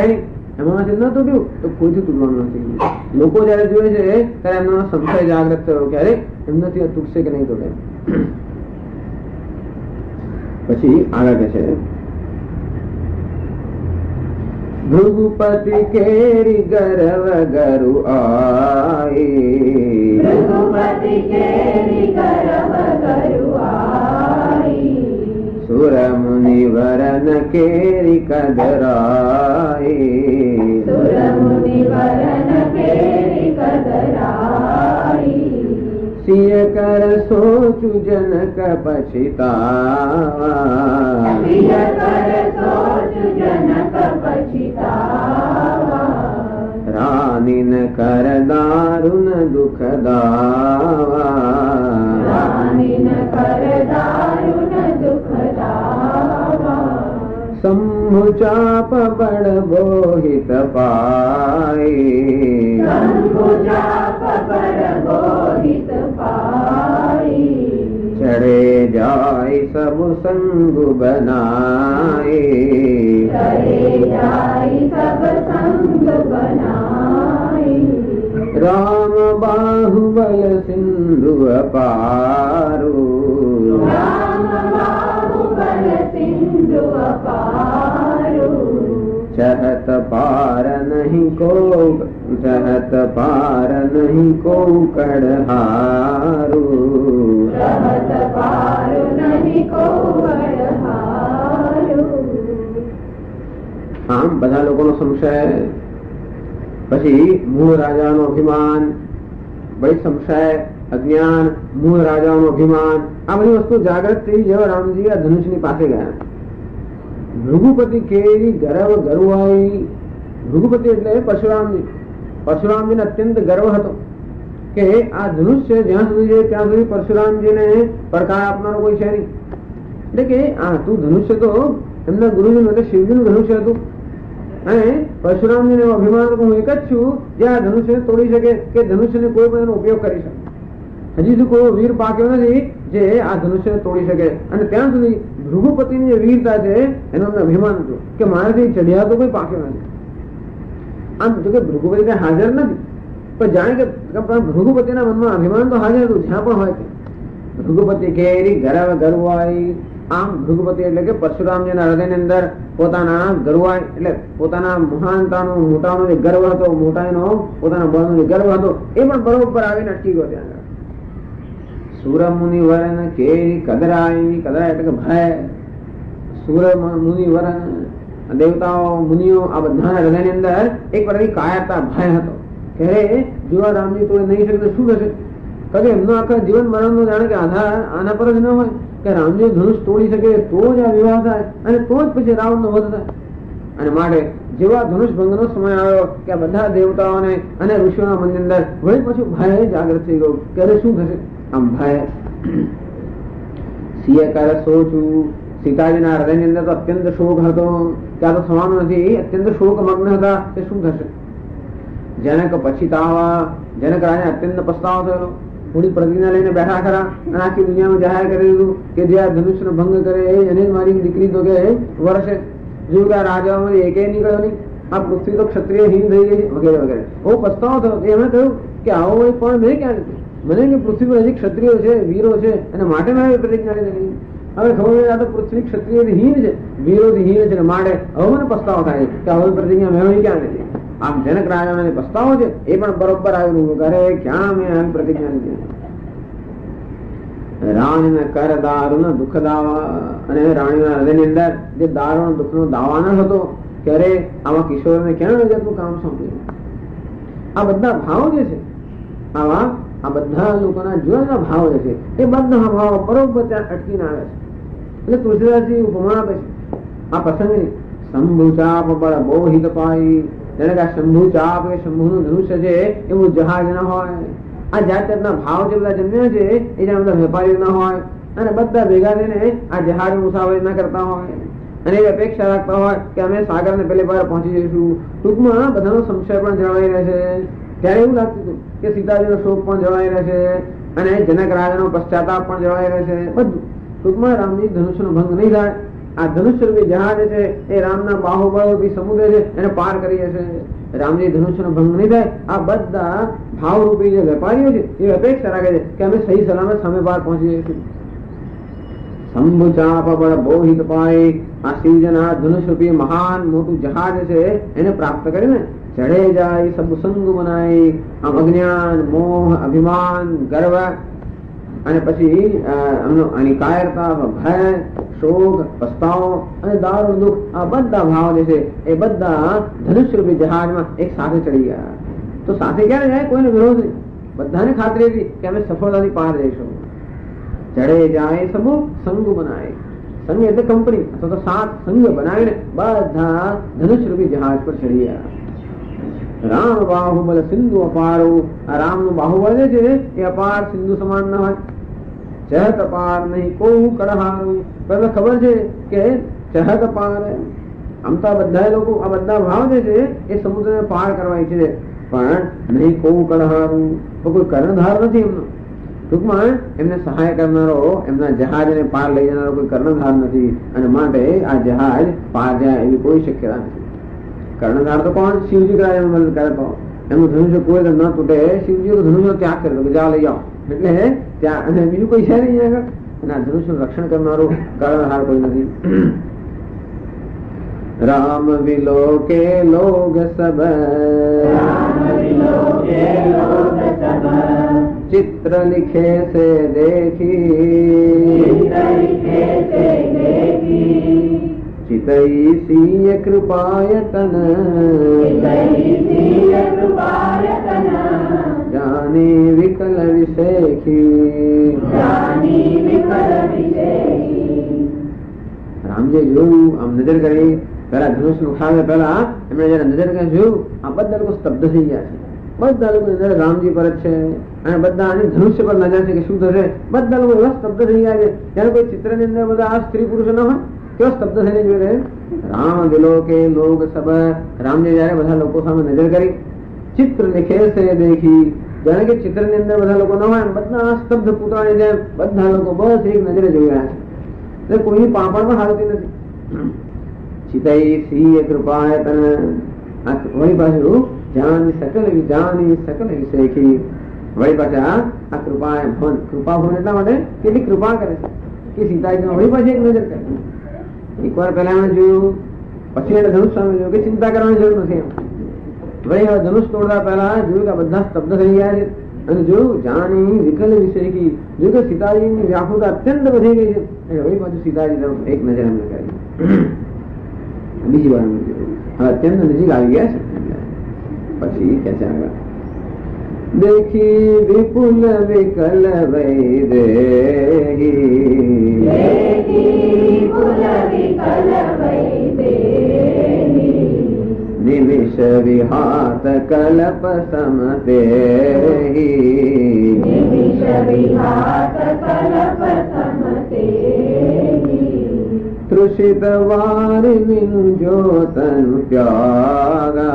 એમાંથી ન તૂટ્યું તો કોઈથી તૂટવાનું નથી. લોકો જયારે જોયે છે ત્યારે એમનો સંશય જાગ્રત થયો, ક્યારે એમનાથી તૂટશે કે નહીં તૂટે. પછી આગળ કે છે ભૃગુપતિ કેરી ગરવ ગરુ આઈ, ભૃગુપતિ કેરી ગરવ ગરુ આઈ, સુર મુનિ વરન કેરી કદરાઈ, સુર મુનિ વરન કેરી કદરાઈ, સિય કર સોચુ જનક પછિતાવા, સિય કર સોચુ જનક પછિતાવા, રાનીન કર દારુન દુઃખ દાવા, રાનીન કર દારુન દુઃખ દાવા, શંભુ ચાપ બળ બોહિત પાઈ, શંભુ ચાપ બળ બોહિત પાઈ, ચડે જાય સબ સંગુ બનાઈ, ચડે જાય સબ સંગ બનાઈ, રામ બાહુબલ સિંધુ અપારુ, રામ બાહુબલ સિંધુ અપારુ, ચહત પાર નહીં કો, ચહત પાર નહીં કો કડહારુ, રહત પારુ નહીં કો વડહારુ. આમ બધા લોકોનો સંશય. પછી મૂળ રાજાનો અભિમાન, ભાઈ સંશય, અજ્ઞાન, મૂળ રાજાનો અભિમાન, આ બધી વસ્તુ જાગૃત થઈ જેવા રામજી આ ધનુષની પાસે ગયા. ભૃગુપતિ કેરી ગર્વ ગરુવાઈ. ભૃગુપતિ એટલે પરશુરામજી. પરશુરામજીને અત્યંત ગર્વ હતો કે આ ધનુષ છે જ્યાં સુધી છે ત્યાં સુધી પરશુરામજીને પડકાર આપનારો કોઈ છે નહીં. એટલે કે આ તું ધનુષ્ય તો એમના ગુરુજી એટલે શિવજીનું ધનુષ્ય હતું અને પરશુરામજીને એવું અભિમાન હતું હું એક જ છું જે આ ધનુષ્યને તોડી શકે, કે ધનુષ્યને કોઈ પણ એનો ઉપયોગ કરી શકે. હજી સુધી કોઈ વીર પાક્યો નથી જે આ ધનુષ્યને તોડી શકે. અને ત્યાં સુધી ભૃગુપતિની જે વીરતા છે એનું અમને અભિમાન હતું કે મારાથી ચઢિયા તો કોઈ પાક્યો નથી. આમ જો કે ભૃગુપતિ ત્યાં હાજર નથી પણ જાણે કે ભૃગુપતિના મનમાં અભિમાન તો હાજર હતું જ્યાં પણ હોય. ભૃગુપતિ કેરી ગરવ ગરુવાઈ. આમ ભૃગુપતિ એટલે કે પરશુરામજીના હૃદયની અંદર પોતાના ગરુવાઈ એટલે પોતાના મહાનતાનો મોટાનો જે ગર્વ હતો, મોટાઈનો પોતાના બળનો જે ગર્વ હતો એ પણ બરોબર આવીને અટકી ગયો ત્યાં. સુર મુનિ વરન કેરી કદરાઈ. કદરાઈ એટલે કે ભય. સુર મુનિ વરન દેવતાઓ મુનિઓ આ બધા હૃદયની અંદર એક પ્રકારની કાયરતા ભય હતો કે જો આ રામજી તોડે નહીં શકે તો શું થશે. કારણ કે એમનો આખા જીવન મરણનો જાણે કે આધાર આના પર જ ન હોય કે રામજી ધનુષ તોડી શકે તો જ આ વિવાહ થાય અને તો જ પછી રાવણનો વધ થાય. અને માટે જેવા ધનુષ ભંગનો સમય આવ્યો કે આ બધા દેવતાઓને અને ઋષિઓના મનની અંદર વળી પછી ભય જાગૃત થઈ ગયો કે શું થશે. આમ ભય. સિંહ કર સોચું. સીતાજીના હૃદયની અંદર તો અત્યંત શોક હતો કે આ તો થવાનું નથી. અત્યંત શોક મગ્ન હતા કે શું થશે. જનક પછીતાવા. જનક રાજા અત્યંત પસ્તાવો થયેલો. થોડી પ્રતિજ્ઞા લઈને બેઠા ખરા અને આખી દુનિયામાં જાહેર કરી દીધું કે જે આ ધનુષનો ભંગ કરે એને જ મારી દીકરી તો કે વર્ષે જોયું આ રાજાઓમાં એકે નીકળ્યો નહીં. આ પૃથ્વી તો ક્ષત્રિય હીન થઈ ગઈ વગેરે વગેરે. બહુ પસ્તાવો થયો. એમણે કહ્યું કે આવો કોઈ પણ મેં ક્યાં લીધું. મને કે પૃથ્વી પર હજી ક્ષત્રિયો છે, વીરો છે અને માટે મેં પ્રતિજ્ઞા લીધી. હવે ખબર આ તો પૃથ્વી ક્ષત્રિયોથી હીન છે, વિરોધી હીન છે માટે હવે મને પસ્તાવો થાય કે હવે પ્રતિજ્ઞા મેં ક્યાં લીધી. આમ જનક રાજાને પસ્તાવો છે એ પણ બરોબર આવેલું ઘરે ક્યાં મેં આવી પ્રતિજ્ઞા લીધી. રાણી કર દારૂ દુઃખ દાવા. અને રાણીના હૃદયની અંદર જે દારૂ દુઃખનો દાવાનો હતો ત્યારે આમાં કિશોરને ક્યાં જાતનું કામ સોંપ્યું. આ બધા ભાવ જે છે આવા આ બધા લોકોના જીવનના ભાવ જે છે એ બધા ભાવ બરોબર ત્યાં અટકીને આવે છે. એટલે તુલસીદાસજી ઉપમા આપે છે આ પ્રસંગની. શંભુ ચાપ બળ બહુ હિત પાઈ. જેને કે શંભુ ચાપ એ શંભુનું ધનુષ્ય છે એવું જહાજ ના હોય. આ જાત જાતના ભાવ જે બધા જન્મ્યા છે એ જ્યાં બધા વેપારીઓ ના હોય અને બધા ભેગા થઈને આ જહાજ મુસાફરી ના કરતા હોય અને એ અપેક્ષા રાખતા હોય કે અમે સાગર ને પેલી પાર પહોંચી જઈશું. ટૂંકમાં બધાનો સંશય પણ જળવાઈ રહેશે. ત્યારે એવું લાગતું હતું કે સીતાજીનો શોક પણ જળવાઈ રહેશે અને જનક રાજાનો પશ્ચાતાપ પણ જળવાઈ રહેશે. બધું ટૂંકમાં રામજી ધનુષ્યનો ભંગ નહીં થાય આ ધનુષ્ય રૂપી જહાજ છે એ રામના બાહુબળ રૂપી સમુદ્ર છે એને પાર કરી હશે. રામજી ધનુષ્યનો ભંગ નહીં થાય. આ બધા ભાવરૂપી જે વેપારીઓ છે એ અપેક્ષા રાખે છે કે અમે સહી સલામત સામે પાર પહોંચી જઈશું. શંભુ ચાપ બળ બોહિત પાય આ શિવજના ધનુષ રૂપી મહાન મોટું જહાજ છે એને પ્રાપ્ત કરીને ચડે જાય સબ સંગ બનાય. આમ અજ્ઞાન, મોહ, અભિમાન, ગર્વ અને પછી આની કાયરતા, ભય, શોક, પસ્તાવો અને દારૂ દુઃખ આ બધા ભાવ જે છે એ બધા ધનુષ રૂપી જહાજમાં એક સાથે ચડી ગયા. તો સાથે ક્યારે જાય? કોઈને વિરોધ નહીં. બધાને ખાતરી હતી કે અમે સફળતાથી પાર જઈશું. ચડે જાય સબુ સંગ બનાય. સંગ એટલે કંપની અથવા તો સાત સંગ બનાવીને બધા ધનુષ રૂપી જહાજ પર ચડી ગયા. રામ બાહુબલ સિંધુ અપારો. આ રામ નું બાહુબળ જે છે એ અપાર સિંધુ સમાન ન હોય. ચહત પાર નહીં કોઈ કડહારું. પેલા ખબર છે કે ચહત પાર આમ તો આ બધા લોકો આ બધા ભાવ જે છે એ સમુદ્રને પાર કરવા ઈચ્છે છે પણ નહીં કોઈ કડહારું. તો કોઈ કર્ણધાર નથી એમનો. ટૂંકમાં એમને સહાય કરનારો, એમના જહાજને પાર લઈ જનારો કોઈ કર્ણધાર નથી અને માટે આ જહાજ પાર જાય એવી કોઈ શક્યતા નથી. કર્ણધાર તો કોણ? શિવજી કરાય મદદ કરે તો એમનું ધનુષ્ય કોઈ ન તૂટે. શિવજી તો ધનુષ્યનો ત્યાગ કર્યો કે જા લઈ આવો એટલે ત્યાં અને બીજું કોઈ છે નહીં આગળ. અને આ ધનુષ્યનું રક્ષણ કરનારું કર્ણધાર કોઈ નથી. રામ વિલો કે લોગ સબ चित्र लिखे से देखी चितई सीय कृपायतन जानी विकल विषेखी. રામજી જોયું, આમ નજર કરી, પેલા ધનુષ ઉઠાવે પેલા એમણે જયારે નજર કરી જોયું આ બધા લોકો સ્તબ્ધ થઈ ગયા છે. બધા લોકો નજર રામજી પર જ છે અને બધા ધનુષ્ય પર નજર છે કે શું થશે. બધા લોકો એવા સ્તબ્ધ થઈ ગયા છે જયારે કોઈ ચિત્રની અંદર બધા આ સ્ત્રી પુરુષો ન હોય કેવા સ્તબ્ધ થઈને જોઈ રહે. રામ દિલો કે લોગ સબ. રામજી જયારે બધા લોકો સામે નજર કરી ચિત્ર લિખે છે દેખી. જાણે કે ચિત્રની અંદર બધા લોકો ન હોય બધા સ્તબ્ધ પુતળાની જેમ બધા લોકો બસ એક નજરે જોઈ રહ્યા છે. એટલે કોઈની પાપણ પણ હાલતી નથી. ચિતઈ શ્રી કૃપાયતન. વળી પાછું જાની સકલ વિષેખી. વળી પાછા આ કૃપા ભવન. કૃપા ભવન એટલા માટે કેટલી કૃપા કરે છે કે સીતાજી વળી પાછી એક નજર કરે. એકવાર પહેલા એમણે જોયું, પછી એને ધનુષ સામે જોયું કે ચિંતા કરવાની જરૂર નથી. વળી હવે ધનુષ તોડતા પહેલા જોયું કે બધા સ્તબ્ધ થઈ ગયા છે અને જોયું જાની વિકલ વિષેખી. જોયું કે સીતાજીની વ્યાકુળતા અત્યંત વધી ગઈ છે. વળી પાછું સીતાજી તરફ એક નજર એમને કરી. બીજી વાર હવે અત્યંત નજીક આવી ગયા છે. પછી કે છે આગળ देखी विपुल विकल वैदेही निमिष विहात कल्प समतेहि तृषित वारि मिंजो तनु त्यागा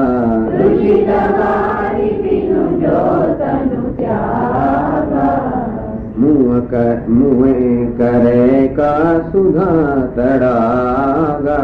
मुँह करे का सुधा तड़ागा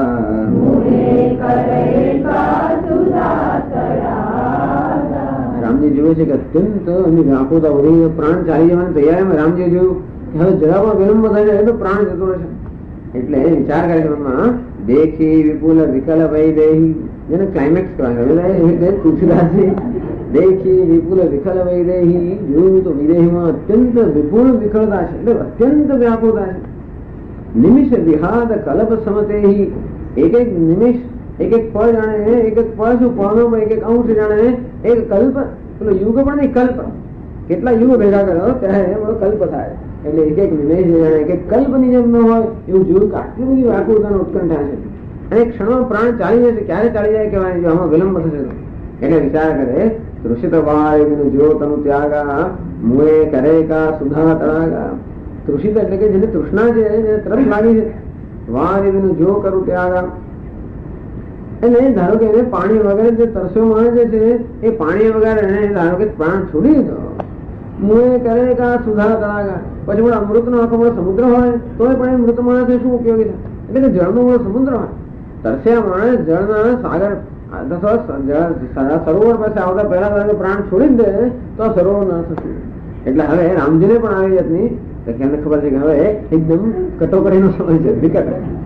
रामजी જોયું છે કે અત્યંત એની વ્યાકુળતા વધી પ્રાણ ચાલી જવાની તૈયારીમાં રામજી જોયું કે હવે જરા પણ વિલંબ થઈ જાય તો પ્રાણ જતો રહેશે. એટલે વિચાર કરે મનમાં દેખી વિપુલ વિકલ વૈદેહી, જેને ક્લાઇમેક્સ કહેવાય. તુલસીદાસજી દેખી વિપુલ વિકલ વૈદેહી જોયું તો વિદેહીમાં અત્યંત વિપુલ વિકળતા છે, એટલે અત્યંત વ્યાકુળતા છે. નિમિષ વિહાદ કલ્પ સમતેહી, એક એક નિમિષ એક એક પળ જાણે, એક એક પળ શું પળનો એક એક અંશ જાણે એક કલ્પ. પેલો યુગ પણ નહીં, કલ્પ. કેટલા યુગ ભેગા કરો ત્યારે એમનો કલ્પ થાય. એટલે એક એક નિમિષ જાણે એક એક કલ્પની જેમ ન હોય એવું જોયું કે આટલી બધી વ્યાકુળતાનો ઉત્કંઠા છે અને ક્ષણમાં પ્રાણ ચાલી જશે. ક્યારે ચાલી જાય કહેવાય, જો આમાં વિલંબ થશે તો. એટલે વિચાર કરે તૃષિત વાય જો તનુ ત્યાગા મુએ કરે કા સુધા તળાગા. તૃષિત એટલે કે જેને તૃષ્ણા છે, જેને તરસ લાગી છે, વાય જો કરું ત્યાગા. એટલે ધારો કે એને પાણી વગેરે જે તરસ્યો માણસ જે છે એ પાણી વગેરે એને ધારો કે પ્રાણ છોડી દીધો. મુએ કરે કા સુધા તળાગા, પછી પણ અમૃતનો આખો મોટો સમુદ્ર હોય તોય પણ એ મૃત માણસે શું ઉપયોગી થાય? એટલે કે જળનો મોટો સમુદ્ર હોય, તરસ્યા માણસ જળના સાગર સરોવર પાસે આવતા પહેલા પ્રાણ છોડી દે તો સરોવર ના થશે. એટલે હવે રામજીને પણ આવી જાતની કેમને ખબર છે કે હવે એકદમ કટોકટીનો સમય છે, વિકટ.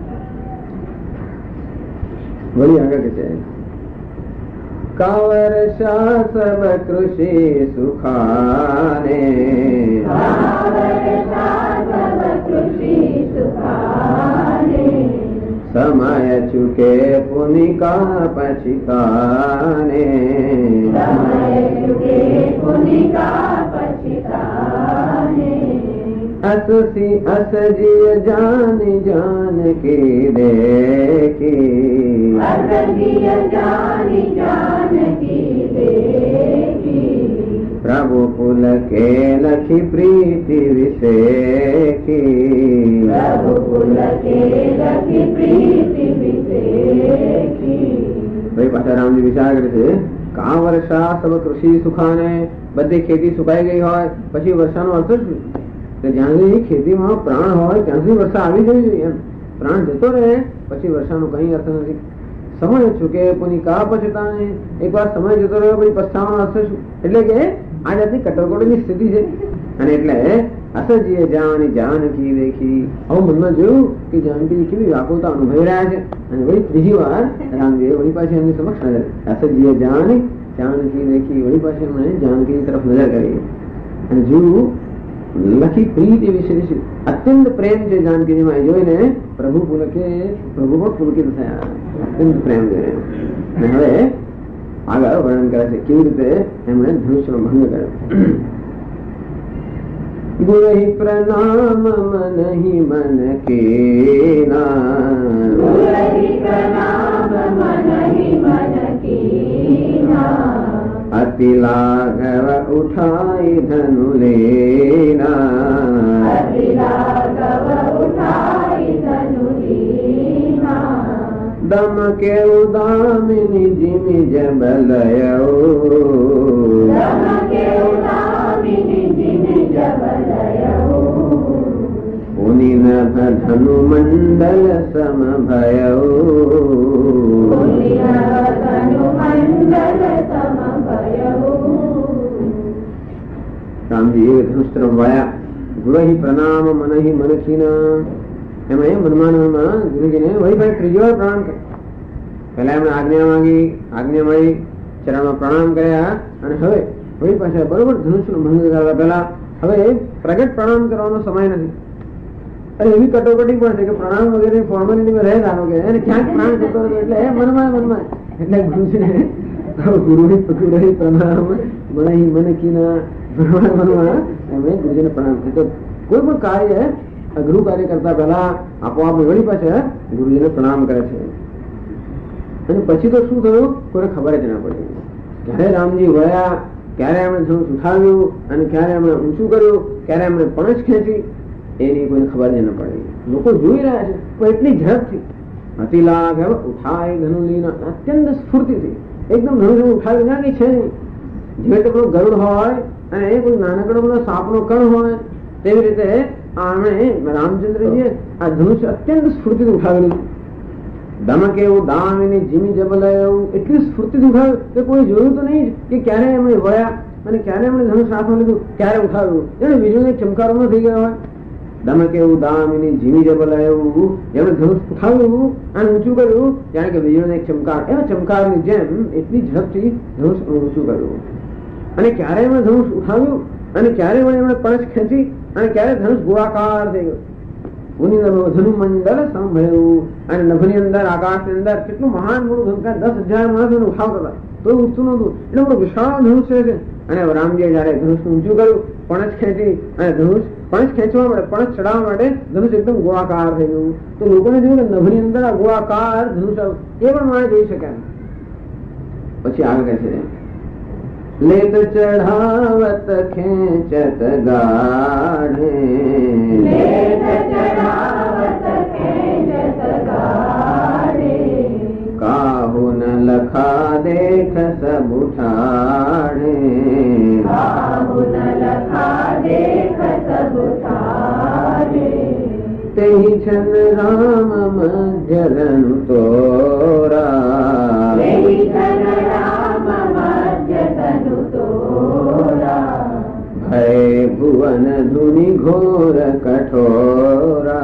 વળી આગળ કે છે કાવર શાસબ કૃષિ સુખાને સમય ચુકે પુનિકા પછિતાને अससी असजिय जानी जान की देखी प्रभु कुल के लखी प्रीति विषेखी भाई पाछा रामजी विचार करे છે કા વર્ષા સબ કૃષિ સુખાને, બધી ખેતી સુકાઈ ગઈ હોય પછી વર્ષાનો અર્થ શું? જ્યાં સુધી ખેતીમાં પ્રાણ હોય ત્યાં સુધી વર્ષા આવી જવી જોઈએ. એમ પ્રાણ જતો રહે પછી વર્ષાનો કઈ અર્થ નથી. સમય ચૂકે પુની કા પછતાને, એક વાર સમય જતો રહ્યો પછી પછતાવાનો અર્થ શું? એટલે કે આ જાતની કટોકટીની સ્થિતિ છે. અને એટલે અસજીએ જાની જાનકી દેખી, આવું મનમાં જોયું કે જાનકી કેવી વ્યાકુળતા અનુભવી રહ્યા છે. અને વળી ત્રીજી વાર રામજીએ વળી પાછી એમની સમક્ષ નજર, અસજીએ જાની જાનકી દેખી, વળી પાછી એમણે જાનકી તરફ નજર કરી અને જોયું લખી પ્રીતિ વિશેષ અત્યંત પ્રેમ છે જાનકીજીમાં. જોઈને પ્રભુ પુલકે પ્રભુ પણ પુલકિત થયા, અત્યંત પ્રેમ જોઈને. અને હવે આગળ વર્ણન કરે છે કેવી રીતે એમણે ધનુષ્યનો ભંગ કર્યો. ગુરહી પ્રણામ મનહી મન કેના અતિ લાઘવ ઉઠાઈ ધનુ લેના દમ કે ઉદામિની જીમી જબલયો પુનિનભ ધનુ મંડલ સમભયો રામજી ધનુષ તરફ વાયા. ગુરહી પ્રણામ મનહી મનખીના, એમણે મનમાં ગુરુજીને વળી ભાઈ ત્રીજી વાર પ્રણામ કર્યા. પહેલા એમણે આજ્ઞા માંગી, આજ્ઞા મળી, ચરણમાં પ્રણામ કર્યા અને હવે વળી પાછા બરોબર ધનુષનો ભંગ કરવા પહેલા હવે પ્રગટ પ્રણામ કરવાનો સમય નથી. અને એવી કટોકટી પણ છે કે પ્રણામ વગેરે ફોર્માલિટી રહે ધારો કે એને ક્યાંક પ્રાણ જતો એટલે મનમાં એટલે ગુરુજીને ગુરહી પ્રણામ મનહી મનખીના મનમાં એમણે ગુરુજીને પ્રણામ કર્યો. કોઈ પણ કાર્ય અઘરું કાર્ય કરતા પહેલા આપોઆપ વળી પાછા ગુરુજીને પ્રણામ કરે છે. અને પછી તો શું થયું કોઈને ખબર જ ના પડી. ક્યારે રામજી વળ્યા, ક્યારે એમણે ધનુષ ઉઠાવ્યું અને ક્યારે એમણે ઊંચું કર્યું, ક્યારે એમણે પણછ ખેંચી, એની કોઈને ખબર જ ન પડી. લોકો જોઈ રહ્યા છે પણ એટલી ઝડપથી અતિ લાગ ઉઠાય ધનુલીના, અત્યંત સ્ફૂર્તિથી એકદમ ધનુષ ઉઠાવી ના કઈ છે નહીં. જે ટકડો ગરુડ હોય અને કોઈ નાનકડો બધો સાપનો કણ હોય તેવી રીતે આમણે રામચંદ્રજીએ આ ધનુષ અત્યંત સ્ફૂર્તિથી ઉઠાવેલું. ધમકે એવું દામિની જીમી જબલય એવું એટલી સ્ફૂર્તિથી ઉઠાવ્યું કે કોઈ જોયું તો નહીં કે ક્યારે એમણે વળ્યા અને ક્યારે એમણે ધનુષ હાથમાં લીધું, ક્યારે ઉઠાવ્યું. એને વીજળીનો ચમકારો ન થઈ ગયો હોય. ધમકે એવું દામિની જીમી જબલય એવું એમણે ધનુષ ઉઠાવ્યું અને ઊંચું કર્યું જાણે કે વીજળીનો એક ચમકાર, એવા ચમકારની જેમ એટલી ઝડપથી ધનુષ ઊંચું કર્યું. અને ક્યારે એમણે ધનુષ ઉઠાવ્યું અને ક્યારે એમણે પણછ ખેંચી અને ક્યારે ધનુષ ગોળાકાર થઈ ગયું. ધનુ મંડળ સાંભળ્યું અને નભની અંદર આકાશની અંદર કેટલું મહાન મોટું ધનુષ, 10,000 માણસો ઉઠાવતા હતા તો ઉઠતું નતું. એટલે મોટું વિશાળ ધનુષ છે. અને રામજીએ જયારે ધનુષ ઊંચું કર્યું, પણછ ખેંચી અને ધનુષ પણછ ખેંચવા માટે, પણછ ચડાવવા માટે ધનુષ એકદમ ગોળાકાર થઈ ગયું. તો લોકોને જોયું કે નભની અંદર આ ગોળાકાર ધનુષ એ પણ મારે જોઈ શકાય. પછી આગળ કહે છે લેત ચઢાવત ખેંચત ગાઢે કાહુ ન લખા દેખ સબ ઉઠાડે ते ही छन राम मध्य धनु तोरा भय भुवन धुनि घोर कठोरा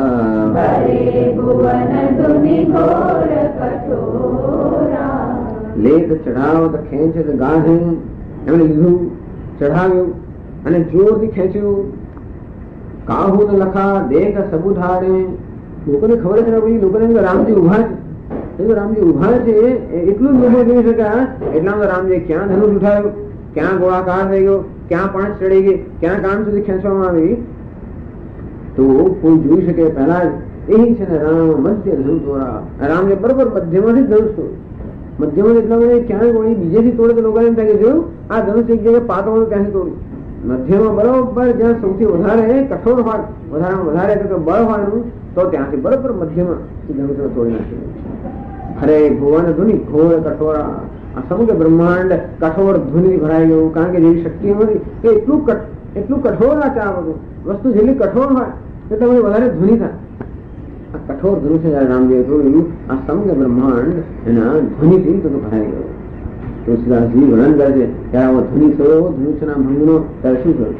લેખ ચઢાવ તો ખેંચે તો ગાઢે એમણે લીધું ચઢાવ્યું અને જોરથી ખેંચ્યું કાહુ ને લખા દેખ સબુ ઢાળે લોકોને ખબર છે ને ભાઈ લોકોને રામજી ઉભા છે રામજી ઉભા છે એટલું જ લોકો જોઈ શક્યા એટલા તો રામજી ક્યાં ધનુષ ઉઠાવ્યું ક્યાં ગોળાકાર થઈ ગયો ક્યાં પાંચ ચડી ગઈ ક્યાં કાન સુધી ખેંચવામાં આવી તો કોઈ જોઈ શકે પહેલા જ એ છે ને રામ મધ્ય ધનુષ તોરા રામને બરોબર મધ્યમાંથી ધનુષ તોડ્યું મધ્યમાં એટલા બધા ક્યાંય કોઈ બીજેથી તોડે તો લોકો એમ થાય કે જોયું આ ધનુષ એક જગ્યાએ પાતળું ત્યાંથી તોડ્યું મધ્યમાં બરોબર જ્યાં સૌથી વધારે કઠોર હોય વધારામાં વધારે બળ હોયનું તો ત્યાંથી બરોબર મધ્યમાં ધનુષને તોડી નાખ્યું અરે ભુવન ધુનિ ઘોર કઠોરા આ સમગ્ર બ્રહ્માંડ કઠોર ધુનિ ભરાઈ ગયું કારણ કે જેવી શક્તિ નથી કે એટલું કઠોર આ ચા બધું વસ્તુ જેટલી કઠોર હોય તો તમને વધારે ધુનિ થાય કઠોર ધનુષ જયારે રામજીએ તોડ્યું આ સમગ્ર બ્રહ્માંડ એના ધ્વનિથી તો ભરાઈ ગયો તુલસીદાસજી વર્ણન કરે છે ત્યારે આવો ધ્વનિ થયો ધનુષના ભંગનો ત્યારે શું થયું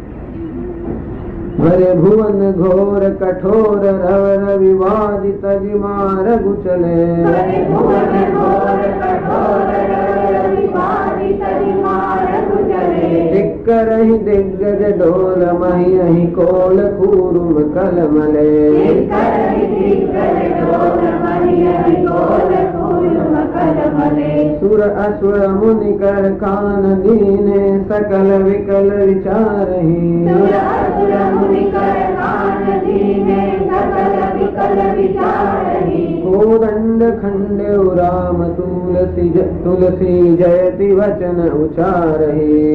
હરે ભુવન ઘોર કઠોર રવર વિવાદિત જીમાર ગુચલે દિક્કરહી દિગ્ગજ ડોલ મહી અહી કોલ કુરુમ કલમલે સુર અસુર મુનિ કર કાન દીને સકલ વિકલ વિચારહી કોદંડ ખંડે રામ તુલસી જયતિ વચન ઉચારહી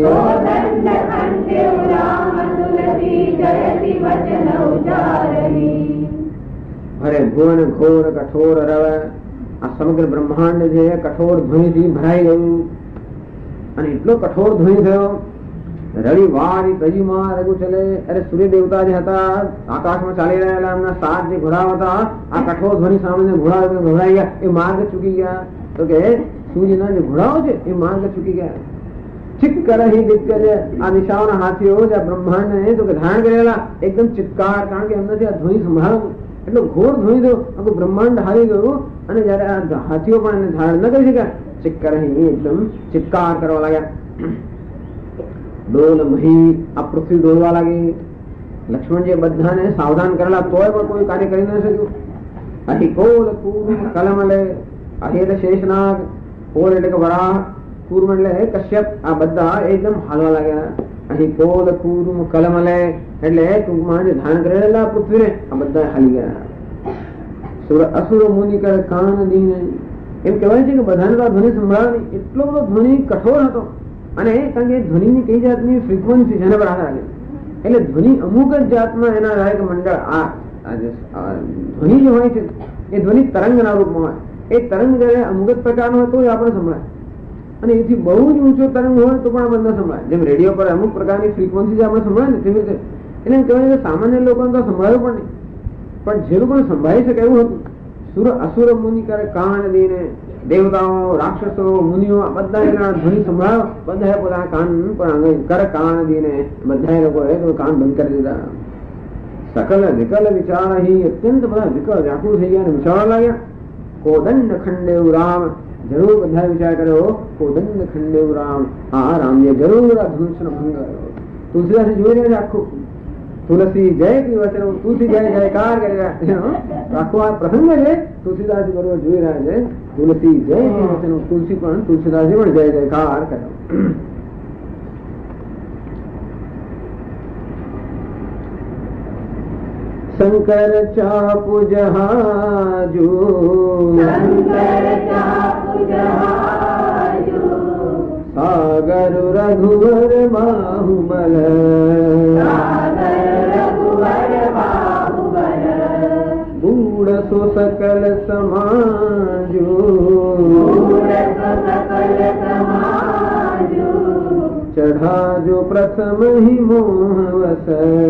અરે ભુવન ઘોર કઠોર રવ આ સમગ્ર બ્રહ્માંડ છે કઠોર ધ્વનિથી ભરાઈ ગયું અને એટલો કઠોર ધ્વનિ થયો રવિ વારી તજીમાં રઘુ ચલે અરે સૂર્ય દેવતા જે હતા આકાશમાં ચાલી રહેલા એમના 7 જે ઘોડા હતા આ કઠોર ધ્વનિ સામે ઘોડા ગભરાઈ ગયા એ માર્ગ ચૂકી ગયા તો કે સૂર્યના જે ઘોડાઓ છે એ માર્ગ ચૂકી ગયા ચિક કરહી દિગ્ગજ આ દિશાઓના હાથીઓ જે બ્રહ્માંડ ને તો કે ધારણ કરેલા એકદમ ચિત્કાર કારણ કે એમનાથી આ ધ્વનિ સંભાળવું એટલો ઘોર ધ્વનિ થયો આખું બ્રહ્માંડ હારી ગયું અને જયારે આ હાથીઓ પણ એને ધારણ ન કરી શક્યા ચિક કરહી એકદમ ચિત્કાર કરવા લાગ્યા ડોલ મહી આ પૃથ્વી ડોલવા લાગી લક્ષ્મણજી બધાને સાવધાન કરેલા તોય પણ કોઈ કાર્ય કરી ન શક્યું અહીં કોલ કૂર્મ કલમલે અહીં એટલે શેષનાગ કોલ એટલે કે વરાહ કૂર્મ એટલે કશ્યપ આ બધા એકદમ હાલવા લાગ્યા અહીં કોલ કૂર્મ કલમલે એટલે ટૂંકમાં જે ધારણ કરેલા પૃથ્વીને આ બધા હાલી ગયા અસુર મુનિ કર કાન દીને એમ કહેવાય છે કે બધાને તો ધ્વનિ સંભળાવી એટલો બધો ધ્વનિ કઠોર હતો અને કારણ કે ધ્વનિની કઈ જાતની ફ્રીક્વન્સી જેના પર આધાર રાખે એટલે ધ્વનિ અમુક જ જાતમાં એના રાયક મંડળ ધ્વનિ જે હોય છે એ ધ્વનિ તરંગના રૂપમાં હોય એ તરંગ જયારે અમુક જ પ્રકારનો હોય તો આપણે સંભળાય અને એથી બહુ જ ઊંચો તરંગ હોય તો પણ આપણે ન સંભળાય જેમ રેડિયો પર અમુક પ્રકારની ફ્રીક્વન્સી જે આપણે સંભળાય ને તેવી રીતે એટલે એમ કહેવાય કે સામાન્ય લોકોને તો સંભળાયું પણ નહીં પણ જે લોકોને સંભાળી શકે એવું હતું અસુર મુનિ કરે કાન દઈને દેવતાઓ રાક્ષસો મુનિઓ બધા ધ્વનિ સંભળાયો બધા પોતાના કાન પણ કર કાન દઈને બધા લોકોએ કાન બંધ કરી દીધા સકલ વિકલ વિચાર અત્યંત બધા વિકલ વ્યાકુળ થઈ ગયા અને વિચારવા લાગ્યા કોદંડ ખંડેવ રામ જરૂર બધા વિચાર કર્યો કોદંડ ખંડેવ રામ હા રામએ જરૂર આ ધનુષનો ભંગ કર્યો તુલસીદાસ જોઈ રહ્યા છે આખું તુલસી જય વચન તુલસી જય જયકાર કરી રહ્યા આખો આ પ્રસંગ છે તુલસીદાસ બરોબર જોઈ રહ્યા છે તુલસી જય વચન તુલસી પણ તુલસીદાસે પણ જય જયકાર કર્યો શંકર ચાપુ જહાજુ સાગર રઘુવર બાહુબલ ગૂઢ સો સકલ સમાજુ चढ़ा जो प्रथम ही मोह वस,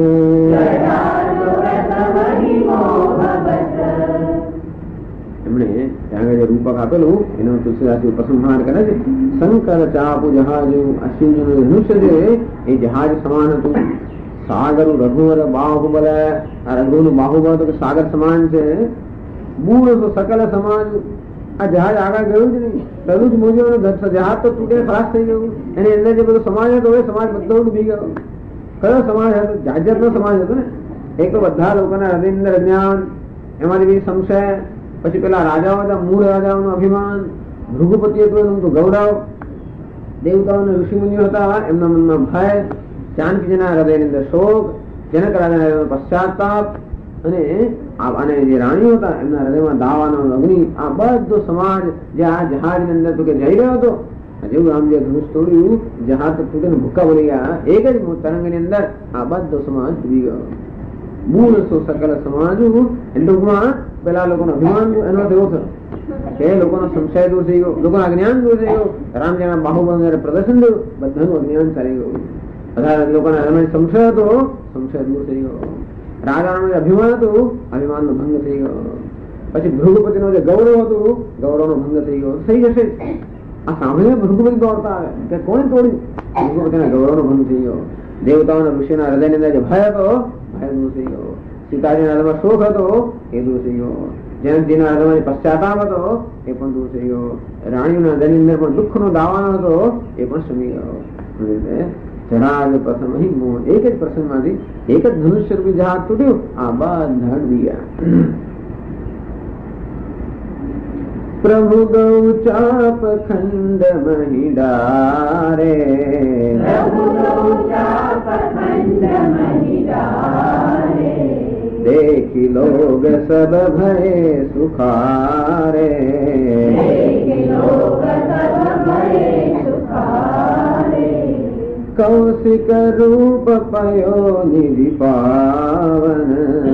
એમણે ત્યાં આગળ જે રૂપક આપેલું એનો તુલસીદાસ ઉપસંહાર કરે છે. શંકર ચાપુ જહાજુ આ શિવજીનું ધનુષ્ય છે એ જહાજ સમાન હતું. સાગર રઘુવર બાહુબલ, આ રઘુનું બાહુબલ તો સાગર સમાન છે. મૂળ તો સકલ સમાન. આ જહાજ આગળ ગયું જ નહીં, બધું જ મોજવાનું જહાજ તો તૂટે ખલાસ થઈ ગયું. એની અંદર જે બધો સમાજ હતો એ સમાજ બધો ડૂબી ગયો. કયો સમાજ હતો? જાજરનો સમાજ હતો ને. એક તો બધા લોકોના હૃદયની અંદર અજ્ઞાન, એમાંથી બી સંશય, પછી પેલા રાજાઓ હતા, મૂળ રાજાઓનું અભિમાન, ભૃગુપતિ હતું એનું તો ગૌરવ, દેવતાઓના ઋષિમુનિઓ હતા એમના મનમાં ભય, જાનકીજીના હૃદયની અંદર શોક, જનક રાજાના હૃદયમાં પશ્ચાતાપ, અને જે રાણીઓ હતા એમના હૃદયમાં દાવાનો અગ્નિ. આ બધો સમાજ જે આ જહાજની અંદર તો કે જઈ રહ્યો હતો, જેવું રામજીએ ધનુષ તોડ્યું, જહાજ તો તૂટીને ભૂક્કા બની ગયા. એક જ તરંગની અંદર આ બધો સમાજ ડૂબી ગયો. મૂળ સકલ સમાજ. ટૂંકમાં પેલા લોકોનો અભિમાન એનો એવો થયો કે લોકોનો સંશય દૂર થઈ ગયો, લોકોનો અજ્ઞાન દૂર થઈ ગયો. રામજીના બાહુબળ પ્રદર્શન થયું, બધાનું અજ્ઞાન ચાલી ગયું. બધા લોકોના સંશય હતો, સંશય દૂર થઈ ગયો. રાજાનો જે અભિમાન હતું, અભિમાનનો ભંગ થઈ ગયો. પછી ભૃગુપતિનો જે ગૌરવ હતું, ગૌરવનો ભંગ થઈ ગયો. થઈ જશે આ સાંભળીને ભૃગુપતિ દોડતા આવે કે કોણ તોડ્યું? ભૃગુપતિના ગૌરવનો ભંગ થઈ ગયો. દેવતાઓના ઋષિના હૃદયની અંદર જે ભય હતો, ભય દૂર થઈ ગયો. સીતાજીના હૃદયમાં શોક હતો, એ દૂર થઈ ગયો. જનકજીના હૃદયમાં પશ્ચાતાપ હતો, એ પણ દૂર થઈ ગયો. રાણીઓના હૃદયની અંદર પણ દુઃખનો દાવાનો હતો, એ પણ શમી ગયો. જહાજ પ્રથમ અહીં મોહ. એક જ પ્રસંગમાંથી એક જ ધનુષ્ય રૂપી જહાજ તૂટ્યું, આ બધા ડૂબી ગયા. પ્રભુ ગૌ ચાપ ખંડ મહી ડારે, देखी लोग सब भय सुखारे, कौशिक रूप पयो निधि पावन,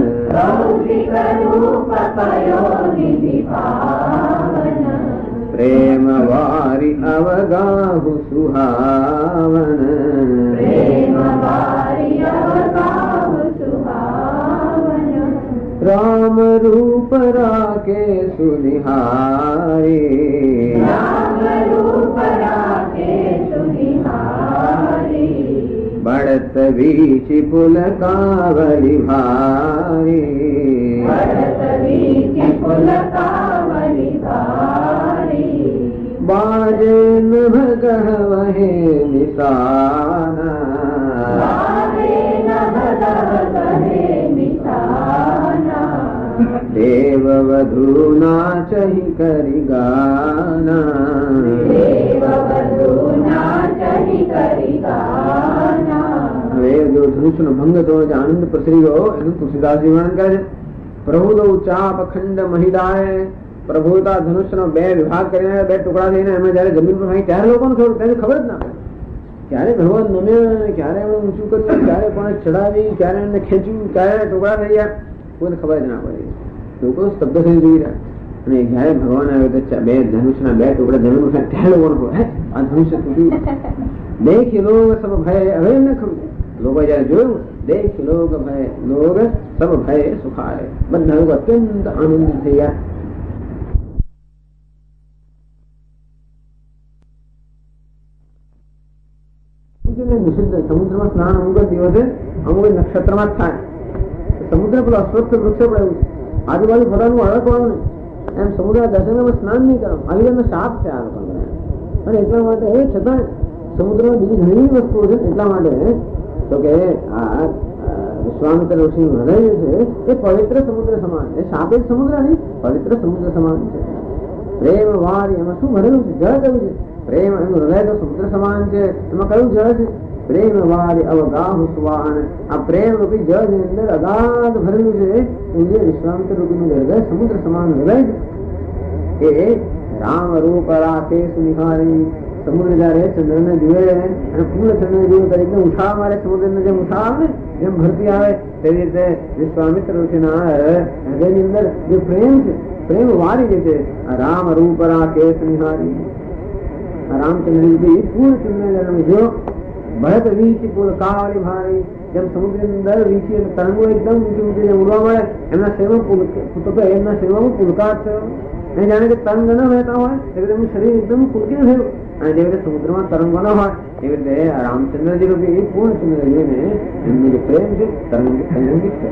प्रेम वारी अवगाहु सुहावन, राम रूप राके सुनिहारी, बढ़त बीच पुल कावली भारी, बाजे नभ कहवहे निशाना, देव वधू नाचहि करि गाना, હવે જો ધનુષનો ભંગ થયો, આનંદ પ્રસરી ગયો, એનું તુલસીદાસજી વર્ણન કરે છે. પ્રભુ દો ચાપ ખંડ મહિડાએ, પ્રભુતા ધનુષનો બે વિભાગ કરીને બે ટુકડા થઈને એમાં જયારે જમીન પર ભાઈ ત્યારે લોકોને તેને ખબર જ ના પડે. ક્યારે ભગવાન નમ્યા, ક્યારે એમણે ઊંચું કર્યું, ક્યારે પણ ચડાવી, ક્યારે એમને ખેંચ્યું, ક્યારે ટુકડા થઈ ગયા, કોઈને ખબર જ ના પડે. લોકો સ્તબ્ધ થઈ જોઈ રહ્યા. અને જયારે ભગવાન આવ્યો તો બે ધનુષના બે ટુકડા જમીન પર ત્યારે લોકોને આ ધનુષ્ય તૂટ્યું. દેખી લોગ સબ ભય, હવે એમને ખબર. લોકો જયારે જોયું, દેખી લોગ ભય, લોગ સબ ભય સુખારે, બધા લોકો અત્યંત આનંદિત થઈ ગયા. સમુદ્રમાં સ્નાન અમુક દિવસે અમુક નક્ષત્રમાં જ થાય. સમુદ્ર પેલો અસ્વસ્થ વૃક્ષ પડે, આજુબાજુ ફરવાનું અડકવાનું નહીં, એમ સમુદ્ર દર્શનમાં સ્નાન નહીં કરવાનું. આવી રીતનો શાપ છે આ લોકો. અને એટલા માટે એ છતાં સમુદ્રમાં બીજી ઘણી વસ્તુઓ છે. એટલા માટે તો કે આ વિશ્વામિત્ર ઋષિનું હૃદય છે એ પવિત્ર સમુદ્ર સમાન. એ સાપેક્ષ સમુદ્ર નહીં, પવિત્ર સમુદ્ર સમાન છે. પ્રેમ વાર એમાં શું ભરેલું છે? જળ કયું છે? પ્રેમ. એનું હૃદય તો સમુદ્ર સમાન છે. એમાં કયું જળ છે? પ્રેમ વારી અવગાહ સુવાહન. આ પ્રેમ રૂપી જળ ની અંદર અગાધ ભરેલું છે. જે વિશ્વામિત્ર રૂપીનું હૃદય સમુદ્ર સમાન હૃદય છે. એ રામ રૂપ રાખે સુનિહારી. સમુદ્ર જયારે ચંદ્રને જુએ અને પૂર્ણ ચંદ્રને જુએ ત્યારે એકદમ ઉઠાવ મારે. સમુદ્રને જેમ ઉઠાવ આવે ને, જેમ ભરતી આવે, તેવી રીતે વિશ્વામિત્ર ઋષિના હૃદયની અંદર જે પ્રેમ છે, પ્રેમ વારી જે છે, રામ રૂપ રાખે સુનિહારી. રામચંદ્ર પૂર્ણ ચંદ્ર જો ભરત વીચી પુલકારી ભારી, જેમ સમુદ્રની અંદર વીચી તરંગો એકદમ ઊંચી ઊંચી ઉડવા મળે, એમના સેવામાં એમના સેવામાં પુલકાર થયો. નહીં જાણે કે તરંગ ન વહેતા હોય એવી રીતે શરીર એકદમ પુલકિત થયું. અને જેવી રીતે સમુદ્રમાં તરંગો ન હોય એવી રીતે રામચંદ્રજી રૂપી પૂર્ણચંદ્રજીને એમનું જે પ્રેમ છે તરંગિત છે.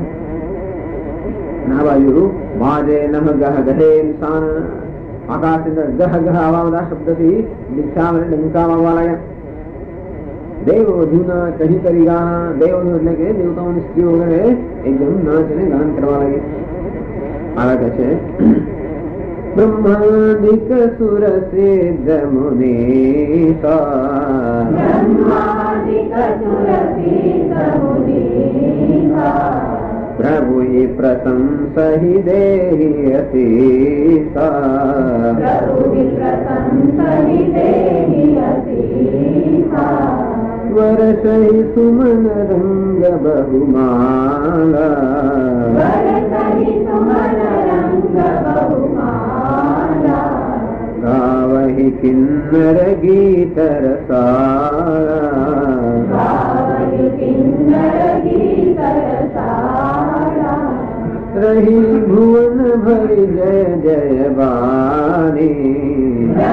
આ બાજુ વાજે નમ ગહ ગહે નિશાન, આકાશ અંદર ગહ ગહ આવા બધા શબ્દથી દીક્ષા ડંકા વાગવા લાગ્યા. દેવ વધુના કહી કરી ગાના, દેવ એટલે કે દેવતાઓની સ્ત્રીઓ વગેરે એકદમ નાચ અને ગાન કરવા લાગે. આગળ છે બ્રહ્માદિક સુર સિદ્ધ મુનીષા, પ્રભુ પ્રશંસહિ દેહી અસીસા, વર્ષહિ સુમન રંગ બહુમાલા, ગાવહિ કિન્નર ગીત રસાલા, રહી ભુવન ભરી જય જય વાણી,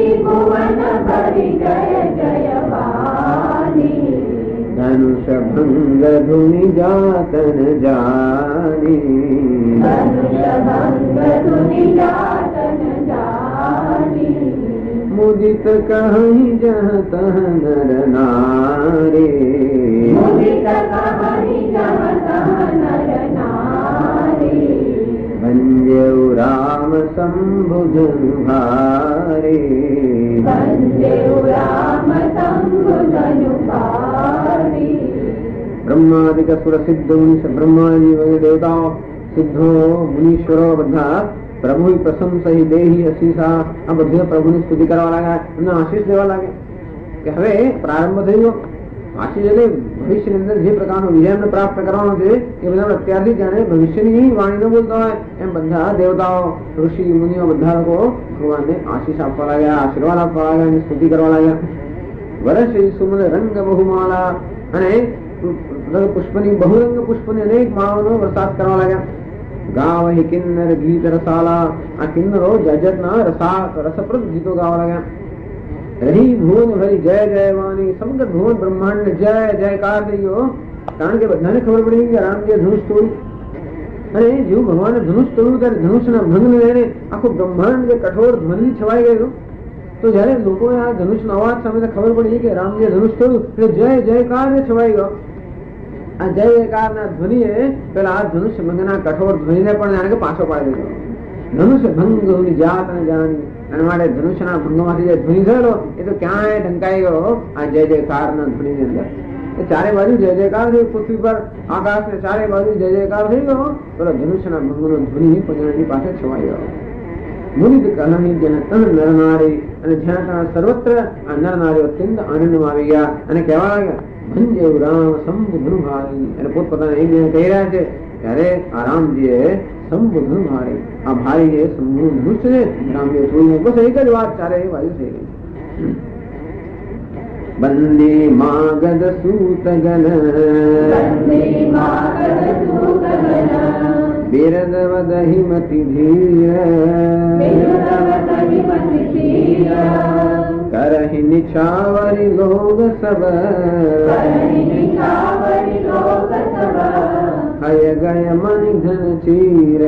ધનુષ ભંગ ધુનિ જાતન જાની, મુદિત કહી જહ તહ નર નારી, ભંજ્યૌ રામ સંબુધન ભારી, બ્રહ્માદિક સુર સિદ્ધ મુનિષ, બ્રહ્માજી વગેરે દેવતાઓ, સિદ્ધો મુનીશ્વરો બધા પ્રભુ પ્રશંસહિ દેહી અશીષા, આ બધે પ્રભુની સ્તુતિ કરવા લાગ્યા, એમને આશીષ દેવા લાગે કે હવે પ્રારંભ થઈ ગયો. આશીષ એટલે ભવિષ્યની અંદર જે પ્રકારનો વિજય પ્રાપ્ત કરવાનો છે એ બધા અત્યારથી જાણે ભવિષ્યની વાણી ન બોલતા હોય એમ બધા દેવતાઓ ઋષિ મુનિઓ બધા લોકો ભગવાનને આશીષ આપવા લાગ્યા, આશીર્વાદ આપવા લાગ્યા, એની સ્તુતિ કરવા લાગ્યા. વર્ષ સુમન રંગ બહુમાલા, અને પુષ્પની બહુરંગ પુષ્પની અનેક માળાનો વરસાદ કરવા લાગ્યા. ગાવહિ કિન્નર ગીત રસાલા, આ કિન્નરો જજતના રસપ્રદ ગીતો ગાવા લાગ્યા. રહી ભુવન ભરી જય જય વાણી, સમગ્ર ભુવન બ્રહ્માંડ જય જયકાર થઈ ગયો. કારણ કે બધાને ખબર પડી કે રામજીએ ધનુષ તોડ્યું, અને જેવું ભગવાને ધનુષ તોડ્યું ત્યારે ધનુષના ભંગને લઈને આખું બ્રહ્માંડ જે કઠોર ધ્વનિ છવાઈ ગયું. તો જયારે લોકોએ આ ધનુષનો અવાજ સામે ખબર પડી કે રામજીએ ધનુષ તોડ્યું એટલે જય જયકાર છવાઈ ગયો. આ જય જયકાર ના ધ્વનિએ પેલા આ ધનુષ્ય ભંગના કઠોર ધ્વનિને પણ જાણે કે પાછો પાડી દીધો. ધનુષ્ય ભંગ જાત અને જાણી, અને માટે ધનુષ્યના ભંગમાંથી જે ધ્વનિ થયેલો એ તો ક્યાંય ઢંકાઈ ગયો આ જય જયકાર ના ધ્વનિની અંદર. એ ચારે બાજુ જય જયકાર થઈ, પૃથ્વી પર આકાશ ને ચારે બાજુ જય જયકાર થઈ ગયો. પેલો ધનુષ્યના ભંગનો ધ્વનિ પણ પાસે છવાઈ ગયો. મુનિત કહી જેને તન નર નારી, અને જ્યાં ત્યાં સર્વત્ર આ નર નારીઓ અત્યંત આનંદમાં આવી ગયા અને કહેવા લાગ્યા ભંજેવ રામ સંબુધન ભારી, એટલે પોતપોતાના એક જણ કહી રહ્યા છે ત્યારે આ રામજીએ સંબુધન ભારી, આ ભારી જે સંબુ ધનુષ છે રામજીએ છોડીને બસ એક જ વાત ચારે બાજુ થઈ ગઈ. બંદી માગદ સૂતગન, બિરદ વદહિમતિ ધીર, કરહિ નિછાવરી લોગ સબ, હય ગય મણિ ધન ચીર.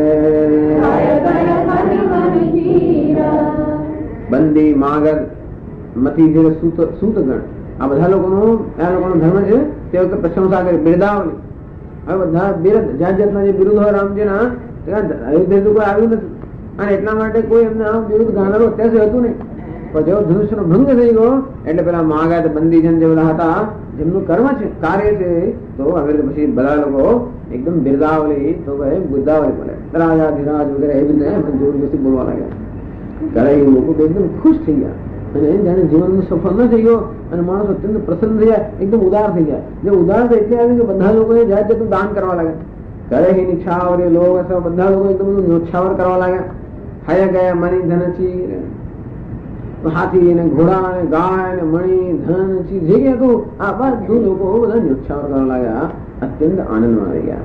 બંદી માગદ મતિ ધીર સૂતગણ, આ બધા લોકોનો ધર્મ છે તે વખતે પ્રશંસા કરી, બિરદાવલી. હવે બધા બિરદ જાત જાતના જે બિરુદ હોય રામજીના અયોધ્યા કોઈ આવ્યું નથી, અને એટલા માટે કોઈ એમને આ બિરુદ ગાનારો અત્યાર સુધી હતું નહીં. પણ જેવો ધનુષ્યનો ભંગ થઈ ગયો એટલે પેલા માગદ બંદીજન જે બધા હતા જેમનું કર્મ છે કાર્ય છે તો હવે પછી બધા લોકો એકદમ બિરદાવલી તો બિરદાવલી બોલે, રાજા ધીરાજ વગેરે એવી રીતે જોર જોરથી બોલવા લાગ્યા. ત્યારે એ લોકો એકદમ ખુશ થઈ ગયા, અને જાણે જીવનનું સફળ ન થઈ ગયો અને માણસ અત્યંત પ્રસન્ન થઈ જાય, એકદમ ઉદાર થઈ જાય. જે ઉદાર થાય એટલે આવી કે બધા લોકોએ જાત જાતનું દાન કરવા લાગ્યા. ઘરે નિછાવર લોક બધા લોકો એકદમ ન્યોછાવર કરવા લાગ્યા. હય ગયા મની ધનચી, હાથી ને ઘોડા ને ગાય ને મણી ધન ચીજ જે ગયા તો આ બધું લોકો બધા ન્યોછાવર કરવા લાગ્યા, અત્યંત આનંદમાં આવી ગયા.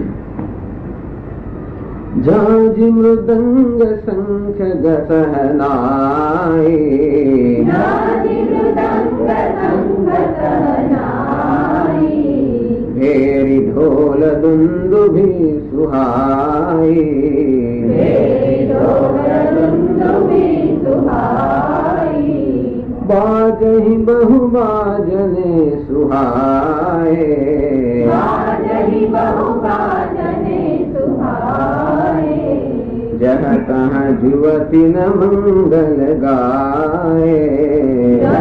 જાજી મૃદંગ શંખ ગસહનાય, ભેરી ઢોલ દુંદુભી સુહાય, બાજહી બહુ બાજને સુહાય, જહ તહ જુવતી ન મંગલ ગાય,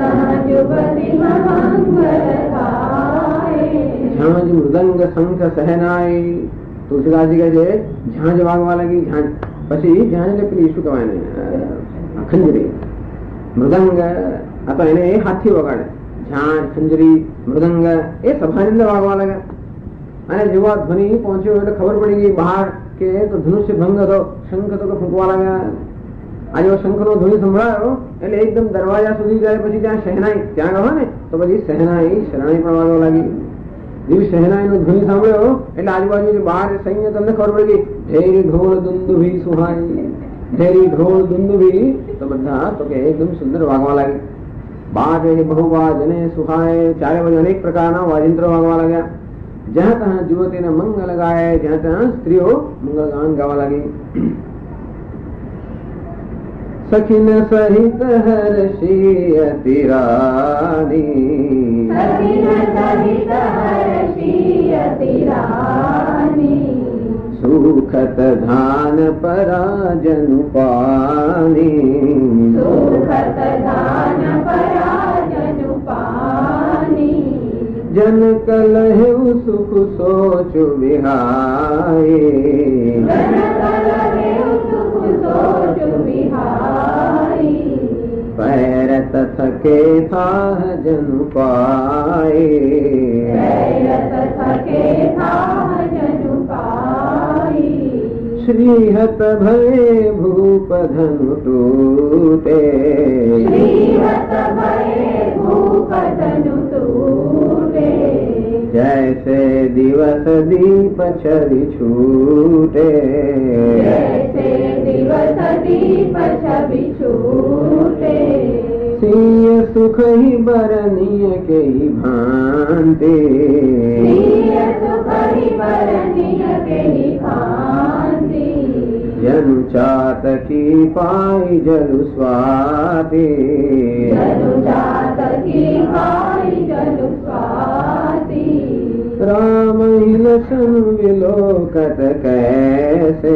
ઝાંઝ મૃદંગ શંખ સહેનાય. તુલસીદાસજી કહે છે ઝાંઝ વાગવા લાગી. ઝાંઝ પછી ઝાંઝ એટલે પેલી શું કહેવાય ને ખંજરી, મૃદંગ આ તો એને હાથથી વગાડે. ઝાંઝ, ખંજરી, મૃદંગ એ સભાની અંદર વાગવા લાગ્યા. અને જેવા ધ્વનિ પહોંચ્યો એટલે ખબર પડી ગઈ બહાર કે તો ધનુષ્ય ભંગ હતો, શંખ તો ફૂંકવા લાગ્યા. આ જો શંખ નો ધ્વનિ સંભળાયો એટલે એકદમ દરવાજા સુધી જાય. પછી ત્યાં શહેનાઈ, ત્યાં ગયો ને તો પછી શહેનાઈ શરણાઈ પણ વાગવા લાગી. જેવી શહેનાઈ નો ધ્વનિ સાંભળ્યો એટલે આજુબાજુ બહાર સૈન્ય તમને ખબર પડી ગઈ. ઢેરી ઢોળ દુંદુભી સુહાઈ, ઢેરી ઢોળ દુંદુભી તો બધા તો કે એકદમ સુંદર વાગવા લાગી. બાજ બહુ બાજ અને સુહાય, ચારે બાજુ અનેક પ્રકારના વાજિંત્રો વાગવા લાગ્યા. જ્યાં ત્યાં યુવતીને મંગલ ગાય, જ્યાં ત્યાં સ્ત્રીઓ મંગલ ગાન ગાવા લાગી. સખીન સહિત હર્ષિયતિ રાની, સુખત ધાન પરાજનુ પાની, જન કલહુ સુખ સોચુ વિહાય, પૈરત થકે થાહ જનુ પાય, શ્રીહત ભય ભૂપ ધનુ તૂટે, जैसे दिवस दीप छवि छूटे, सिंह सुख ही बरनिय के ही भांति, जनु चातकी पाई जलु स्वाति, राम ही लसन विलोकत कैसे,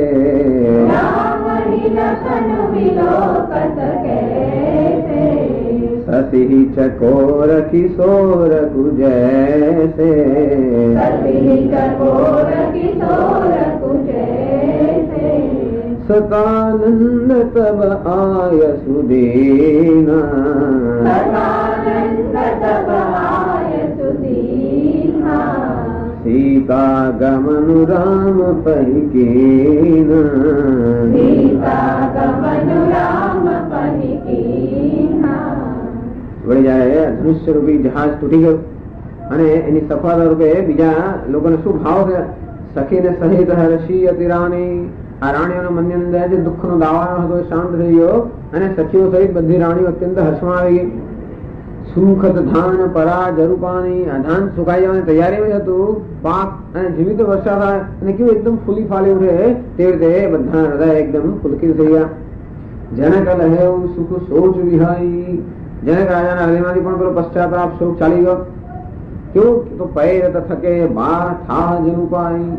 ससी चकोर किशोर कुजैसे, सतानंद तब आय सुदीना, सीता गमन राम पहिकीना, વળી જયારે ધનુષ્ય રૂપી જહાજ તૂટી ગયું અને એની સફળતા રૂપે બીજા લોકોને શું ભાવ છે? સખીને સહિત હર્ષી અતિ રાણી, આ રાણીઓના મનની અંદર જે દુઃખનો દાવાનો હતો શાંત થઈ ગયો અને સખીઓ સહિત બધી રાણીઓ અત્યંત હર્ષમાં આવી ગઈ. સુખત ધાન પરા જરુપાણી, આ ધાન સુકાઈ જવાની તૈયારીમાં હતું. પાક અને જીવિત વર્ષા થાય અને કેવું એકદમ ફૂલી ફાલી ઉઠે તે રીતે બધા હૃદય એકદમ પુલકિત થઈ ગયા. જનક લહેવ સુખ સોચ વિહાઈ, જનક રાજાના હૃદયમાંથી પણ પેલો પશ્ચાતાપ શોક ચાલી ગયો. કેવું તો પૈર થકે બા થા જનુપાઈ,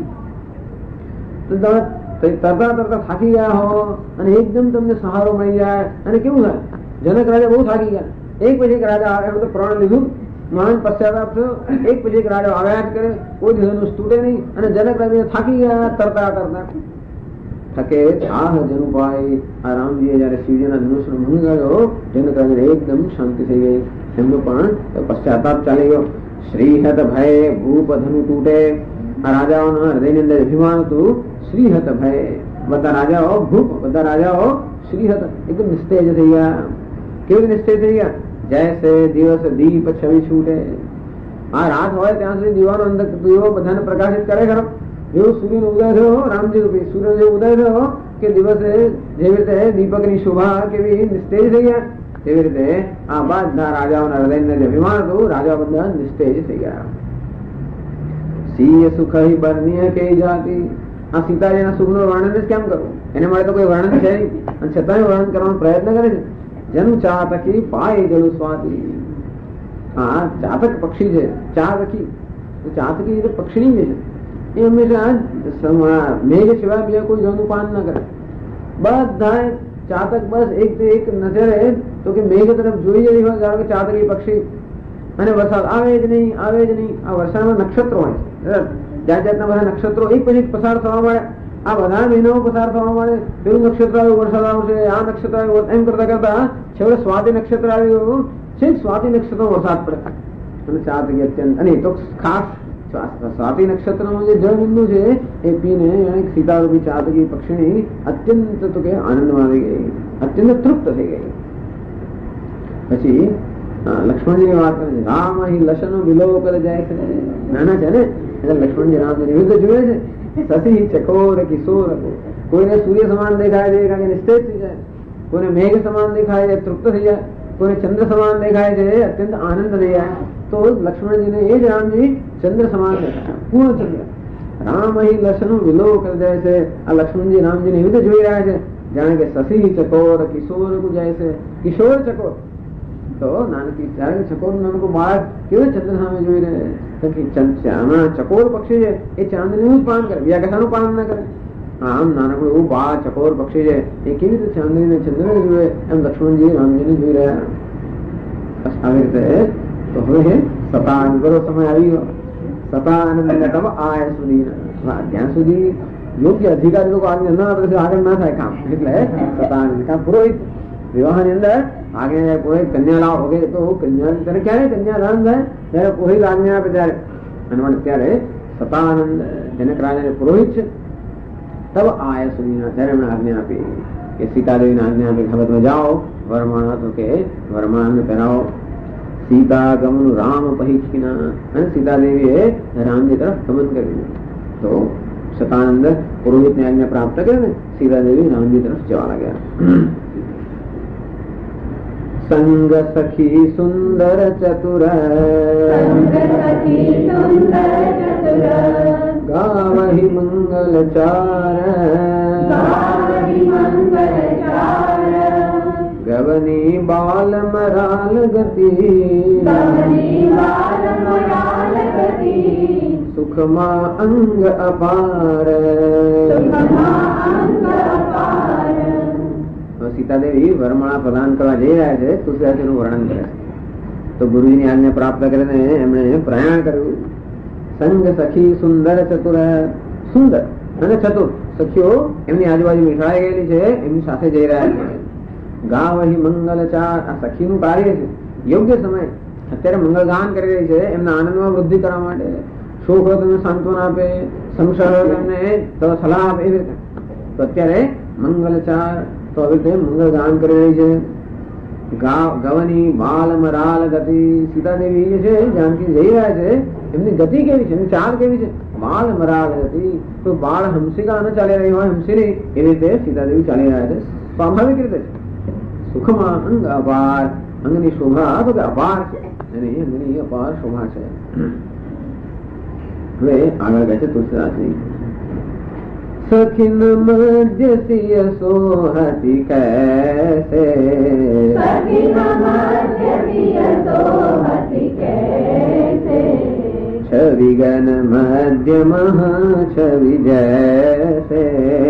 તરતા તરતા થાકી ગયા હો અને એકદમ તમને સહારો મળી જાય અને કેવું થાય? જનક રાજા બહુ થાકી ગયા. એક પછી એક રાજા આવે તો પ્રણ લીધું, મહાન પશ્ચાતાપ થયો. એક પછી એક રાજા આવ્યા જ કરે, કોઈ ધનુષ તૂટે નહીં અને જનક રાજા થાકી ગયા તરતા તરતા. થકે થાહ જનુપાઈ, આ રામજીએ જયારે શિવજીના ધનુષનો ભંગ કર્યો જનક રાજાને એકદમ શાંતિ થઈ ગઈ. એમનો પણ પશ્ચાતાપ ચાલી ગયો. શ્રીહત ભય ભૂપ ધનુ તૂટે, આ રાજાઓના હૃદયની અંદર અભિમાન હતું. શ્રીહત ભય, બધા રાજાઓ ભૂપ, બધા રાજાઓ શ્રીહત એકદમ નિસ્તેજ થઈ ગયા. કેવી નિશ્ચય થઈ ગયા? જૈસે દિવસ દીપ છવી છૂટે. આ રાત હોય ત્યાં સુધી દીવાનો અંદર દીવો બધાને પ્રકાશિત કરે ખરો. જેવો સૂર્યનો ઉદય થયો રામજી રૂપી સૂર્ય જેવો ઉદય થયો કે દિવસે જેવી રીતે દીપકની શોભા કેવી નિસ્તેજ થઈ ગયા, તેવી રીતે આ બધા રાજાઓના હૃદયને જે અભિમાન હતું રાજા બધા નિસ્તેજ થઈ ગયા. સિંહ સુખ બરનીય કે જાતિ. આ સીતાજીના સુખનું વર્ણન જ કેમ કરવું? એને માટે તો કોઈ વર્ણન છે નહીં, અને છતાંય વર્ણન કરવાનો પ્રયત્ન કરે છે. જનુ ચાતકી પાય જળુ સ્વાતિ. હા, ચાતક પક્ષી છે. ચાતકી એટલે પક્ષી છે. એ હંમેશા મેઘ સિવાય બીજા કોઈ જળનું પાન ન કરે. બધા ચાતક બસ એક નજરે તો કે મેઘ તરફ જોઈ જઈ હોય. ધારો કે ચાતકી પક્ષી અને વરસાદ આવે જ નહીં. આ વરસાદમાં નક્ષત્રો હોય છે, જાત જાતના બધા નક્ષત્રો એક પછી પસાર થવા મળે. આ બધા મહિનાઓ પસાર થવા મળે. પેલું નક્ષત્ર આવ્યું વરસાદ આવશે, આ નક્ષત્ર આવ્યું, એમ કરતા કરતા છેવટે સ્વાતિ નક્ષત્ર આવ્યું છે. સ્વાતિ નક્ષત્ર વરસાદ પડે અને ચાતકી અત્યંત. અને એ તો ખાસ સ્વાતિ નક્ષત્રનું જે જળ બિંદુ છે એ પીને સીતારૂપી ચાતકી પક્ષીની અત્યંત તો કે આનંદમાં આવી ગઈ, અત્યંત તૃપ્ત થઈ ગઈ. પછી લક્ષ્મણજીની વાત કરે છે. રામ અહીં લસનો વિલોક જાય છે. નાના છે ને એટલે લક્ષ્મણજી રામની યુદ્ધ જુએ છે. સતી ચકોર કિશોર. કોઈને સૂર્ય સમાન દેખાય છે કારણ કે નિશ્ચિત થઈ જાય, કોઈને મેઘ સમાન દેખાય છે તૃપ્ત થઈ જાય, કોઈને ચંદ્ર સમાન દેખાય છે અત્યંત આનંદ થઈ જાય. તો લક્ષ્મણજીને એ જ રામજી ચંદ્ર સમાન દેખાય, પૂર્ણ ચંદ્ર. રામ અહીં લસનું વિલોક જાય છે. આ લક્ષ્મણજી રામજીની યુદ્ધ જોઈ રહ્યા છે જાણે કે સસી ચકોર કિશોર જાય છે. કિશોર ચકોર તો નાનકી ત્યારે ચકોર નાનકું બાળક કેવું ચંદ્ર સામે જોઈ રહે. ચકોર પક્ષી છે એ ચાંદનીનું જ પાન કરે, બીજા કશાનું પાન ના કરે. આમ નાનકડું એવું બાળ ચકોર પક્ષી છે એ કેવી રીતે ચાંદનીને ચંદ્રને જોયે એમ લક્ષ્મણજી રામજીને જોઈ રહ્યા. આવી રીતે તો હવે સતાનંદનો સમય આવી ગયો. સતાનંદ તબ આય સુધી જ્યાં સુધી યોગ્ય અધિકારી લોકો આગળ ના થાય કામ, એટલે સતાનંદ કામ પુરોહિત વિવાહની અંદર આગે પુરોહિત કન્યા લાવ વગેરે તો કન્યા ત્યારે ક્યારે કન્યા દાન થાય ત્યારે પુરોહિત આજ્ઞા આપે ત્યારે. અને ત્યારે સતાનંદ જનક રાજાને પુરોહિત છે. તબ આય સુધી ત્યારે એમણે આજ્ઞા આપી કે સીતાદેવીને આજ્ઞા આપી હવે તમે જાઓ વરમાળા તો કે વરમાળાને પહેરાવો. સીતા ગમન રામ પહીક્ષિના. અને સીતાદેવીએ રામજી તરફ ગમન કર્યું. તો સતાનંદ પુરોહિતની આજ્ઞા પ્રાપ્ત કરીને સીતાદેવી રામજી તરફ જવા લાગ્યા. સંગ સખી સુંદર ચતુર ગાવહી મંગલ ચાર ગવની બાલ મરાલ ગતિ સુખમાં અંગ અપાર. સીતાદેવી વરમાળા પ્રદાન કરવા જઈ રહ્યા છે. તુલસીદાસજીનું વર્ણન કરે છે. તો ગુરુજીની આજ્ઞા પ્રાપ્ત કરીને એમણે પ્રયાણ કર્યું. સંગ સખી સુંદર ચતુર. સુંદર અને ચતુર સખીઓ એમની આજુબાજુ મીઠાઈ ગયેલી છે, એમની સાથે જઈ રહ્યા છે. ગાવહી મંગલ ચાર. આ સખીનું કાર્ય છે યોગ્ય સમય અત્યારે મંગળ ગાન કરી રહી છે એમના આનંદમાં વૃદ્ધિ કરવા માટે. શોક હોય તમને સાંત્વના આપે, સંશય હોય એમને તો સલાહ આપે. એવી રીતે તો અત્યારે મંગલ ચાર તો આવી રીતે મંગળ ગાન કરી રહી છે. ગવની બાલ મરાલ ગતિ. સીતાદેવી જે છે જાનકી જઈ રહ્યા છે એમની ગતિ કેવી છે, એમની ચાલ કેવી છે? બાલ મરાલ ગતિ. તો બાળ હંસિકા ન ચાલી રહી હોય હંસીની એવી રીતે સીતાદેવી ચાલી રહ્યા છે. સ્વાભાવિક રીતે છે. સુખમાં અંગ અપાર. અંગની શોભા તો અપાર છે અને અંગની અપાર શોભા છે. હવે આગળ કહે છે તુલસીદાસજી. સખિન મધ્ય સિય સોહતી કૈસે છવિ ગન મધ્ય મહા છવિ જૈસે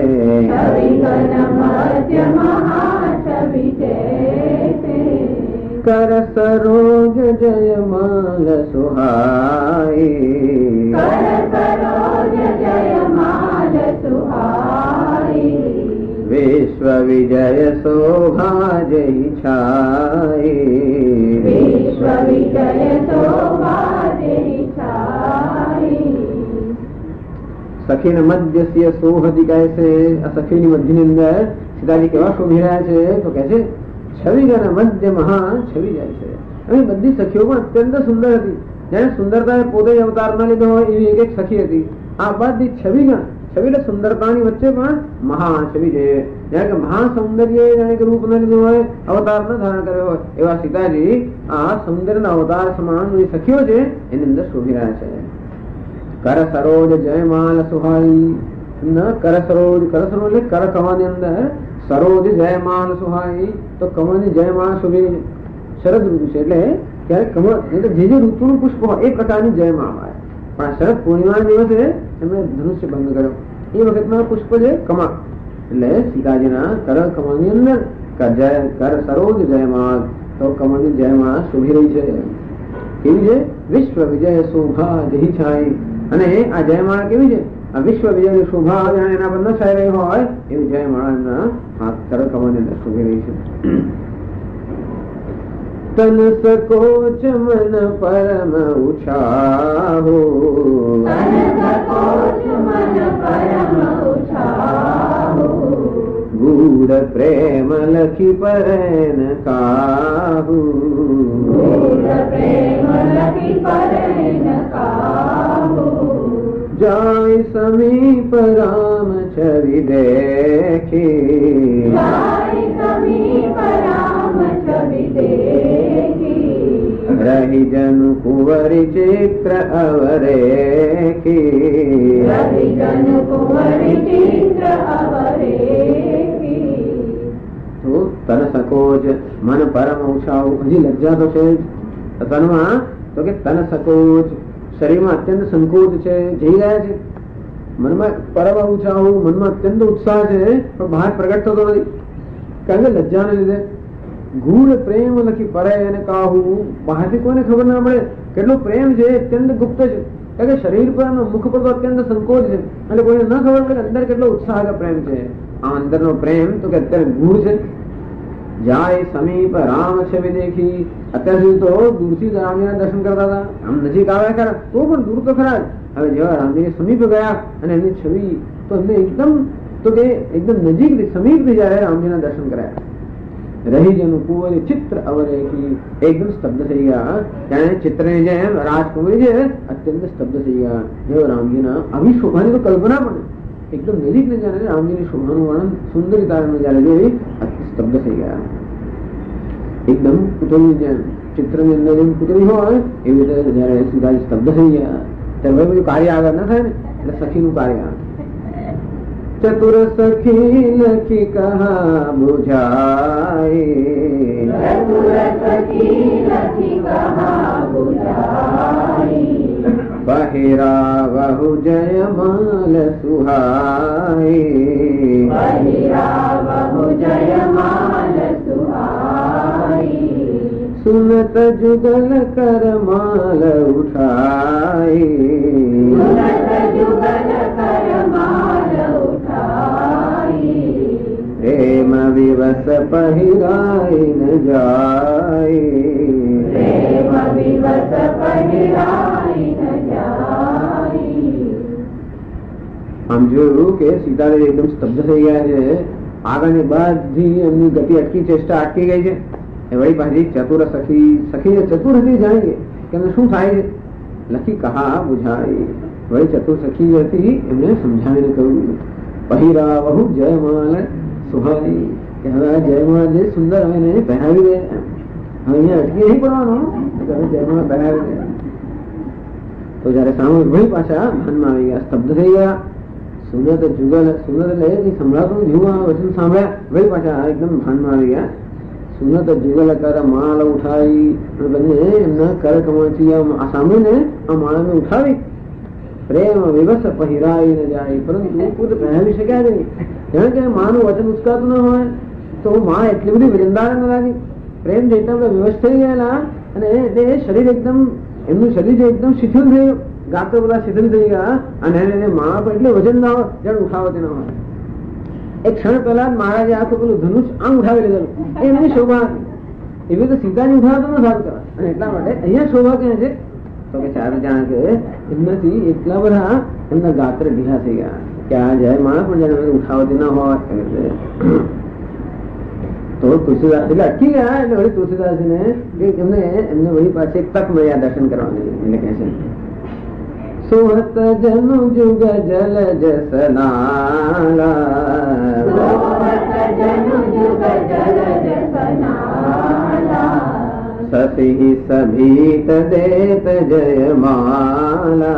કર સરોજ જયમાલ સુહાઈ વિશ્વ વિજય શોભા જય છાઈ. સખી મધ્ય સિય સોહતી કહે છે. આ સખીની મધ્યની અંદર સીતાજી કેવા શોભી રહ્યા છે તો કહે છે છવી ગયા મધ્યમાં છવી જાય છે. અહીં બધી સખીઓ પણ અત્યંત સુંદર હતી. જેને સુંદરતા પોતે અવતાર ના લીધો હોય એવી એક એક સખી હતી. આ બધી છવી ગણ છવી એટલે સુંદરતાની વચ્ચે પણ મહાછવી છે. જાણે કે મહાસૌંદર્ય જાણે કે રૂપ ના લીધું હોય, અવતાર ન ધારણ કર્યો હોય એવા સીતાજી આ સૌંદર્યના અવતાર સમાન સખીઓ છે એની અંદર શોભી રહ્યા છે. કર સરોજ જયમાલ સુહાઈ ન કર સરોજ એટલે કર કવાની અંદર સરોજ જયમાલ સુહાઈ તો કમળની જયમાળ શોભી. શરદ ઋતુ છે એટલે ત્યારે કમળ એટલે જે ઋતુનું પુષ્પ હોય એ પ્રકારની જયમાળ હોય. પણ આ શરદ પૂર્ણિમા દિવસે એમણે ધનુષ્ય ભંગ કર્યો. એ વખતમાં પુષ્પ છે કમળ એટલે સીતાજીના કર કમળની અંદર કર સરોજ જયમાળ તો કમળની જયમાળ શોભી રહી છે. કેવી છે? વિશ્વ વિજય શોભા જહી છાઈ. અને આ જયમાળા કેવી છે? આ વિશ્વ વિજય શોભા એના પર ન છાઈ રહી હોય એવી જયમાળા એમના હાથ કર કમળની અંદર શોભી રહી છે. તન સકોચ મન પરમ ઉછાહો ગૂઢ પ્રેમ લખી પરન કાહુ જાય સમીપ રામ છવિ દેખી રહી જન કુંવરી ચિત્ર અવરેખી તો તન સકોચ મન પરમ ઉછાવ. હજી લજ્જા તો છે તનમાં તો કે તન સકોચ શરીરમાં અત્યંત સંકોચ છે, જઈ રહ્યા છે. મનમાં પરમ ઉછાવ મનમાં અત્યંત ઉત્સાહ છે પણ બહાર પ્રગટ થતો નથી કારણ કે લજ્જાને લીધે. ગૂઢ પ્રેમ લખી પરે અને કાહુ બહારથી કોઈને ખબર ના પડે કેટલો પ્રેમ છે અત્યંત ગુપ્ત છે કારણ કે શરીર પર મુખ પર તો અત્યંત સંકોચ છે એટલે કોઈને ન ખબર પડે અંદર કેટલો ઉત્સાહ પ્રેમ છે. આ અંદરનો પ્રેમ તો કે અત્યારે ગૂઢ છે. જાય સમીપ રામ છવિ દેખી. અત્યાર સુધી તો દૂરથી રામજીના દર્શન કરતા હતા, આમ નજીક આવ્યા ખરા તો પણ દૂર તો ખરા જ. હવે જેવા રામજીની સમીપ ગયા અને એમની છવિ તો એમને એકદમ તો કે એકદમ નજીક સમીપથી જયારે રામજીના દર્શન કર્યા. રહી જનું કુંવરી ચિત્ર અવરેખી એકદમ સ્તબ્ધ થઈ ગયા. જાણે ચિત્રની જેમ રાજકુમારી છે અત્યંત સ્તબ્ધ થઈ ગયા. જેવો રામજીના આવી શોભાની તો કલ્પના પણ એકદમ નજીક ને જયારે રામજીની શોભાનું વર્ણન સુંદરતા જયારે જોઈ સ્તબ્ધ થઈ ગયા. એકદમ પુતળી જેમ ચિત્રની અંદર જેમ પુતળી હોય એવી રીતે જયારે સીતાજી સ્તબ્ધ થઈ ગયા ત્યારે બધું કાર્ય આગળ ના થાય ને એટલે સખીનું કાર્ય. ચતુર સખી લખી કહા બુઝાય બહિરા વહુ જયમાલ સુહાય સુનત જુગલ કર માલ ઉઠાય પ્રેમ વિવસ પહેરાય ન જાય. આમ જોયું કે સીતાજી એકદમ સ્તબ્ધ થઈ ગયા છે. આગળની બધી એમની ગતિ અટકી ચેષ્ટા અટકી ગઈ છે. વળી પાછી ચતુર સખી ચતુર હતી જાણીએ કે એમને શું થાય છે. લખી કહા બુઝાય. વળી ચતુર સખી હતી એમને સમજાવીને કહ્યું પહેરા વહુ જયમાલ સુહાઈ કે હવે જયમાલ જે સુંદર હવે એને પહેરાવી દે. હવે અહીંયા અટકી નહીં પડવાનું હવે જયમાલ પહેરાવી દે. તો જયારે સામે વળી પાછા ભાનમાં આવી ગયા, સ્તબ્ધ થઈ ગયા. સુનત જુગલ સુનત એટલે સંભળાતું જેવું આ વચન સાંભળ્યા વળી પાછા એકદમ ભાનમાં આવી ગયા. સુનત જુગલ કર માળ ઉઠાઈ બંને એમના કર કમળથી આ સાંભળીને આ માળાને ઉઠાવી. પ્રેમ વિવસ પહેરાઈ ન જાય પરંતુ ખુદ પહેરાવી શક્યા નહીં. જાણે કે માનું વચન ઉચકાતું ન હોય તો માં એટલી બધી વૃંદાવન લાગી. પ્રેમ જેટલા બધા વિવશ થઈ ગયેલા અને એટલે શરીર એકદમ એમનું શરીર એકદમ શિથિલ થયું, ગાતો બધા શિથિલ થઈ ગયા અને એને માળા પર એટલે વજન ના હોય જાણે ઉઠાવતી ના હોય. એક ક્ષણ પહેલા મહારાજે આખું પેલું ધનુષ આમ ઉઠાવી લીધેલું એમની શોભા હતી. એવી તો સીતાજી ઉઠાવતો ન સારું કહેવાય અને એટલા માટે અહીંયા શોભા ક્યાં છે તો કે ચારે જાણે કે એમનાથી એટલા બધા એમના ગાત્ર ઢીલા થઈ ગયા કે આ જય માણસ પણ જયારે ઉઠાવતી ના હોય. તો તુલસીદાસ એટલે અટકી ગયા. એટલે વળી તુલસીદાસજીને એમને વળી પાછી એક તક મળ્યા દર્શન કરવાની. એટલે કહે છે સોહત જનુ જુગ જલ જસનાલા સતી સભીત દેત જયમાલા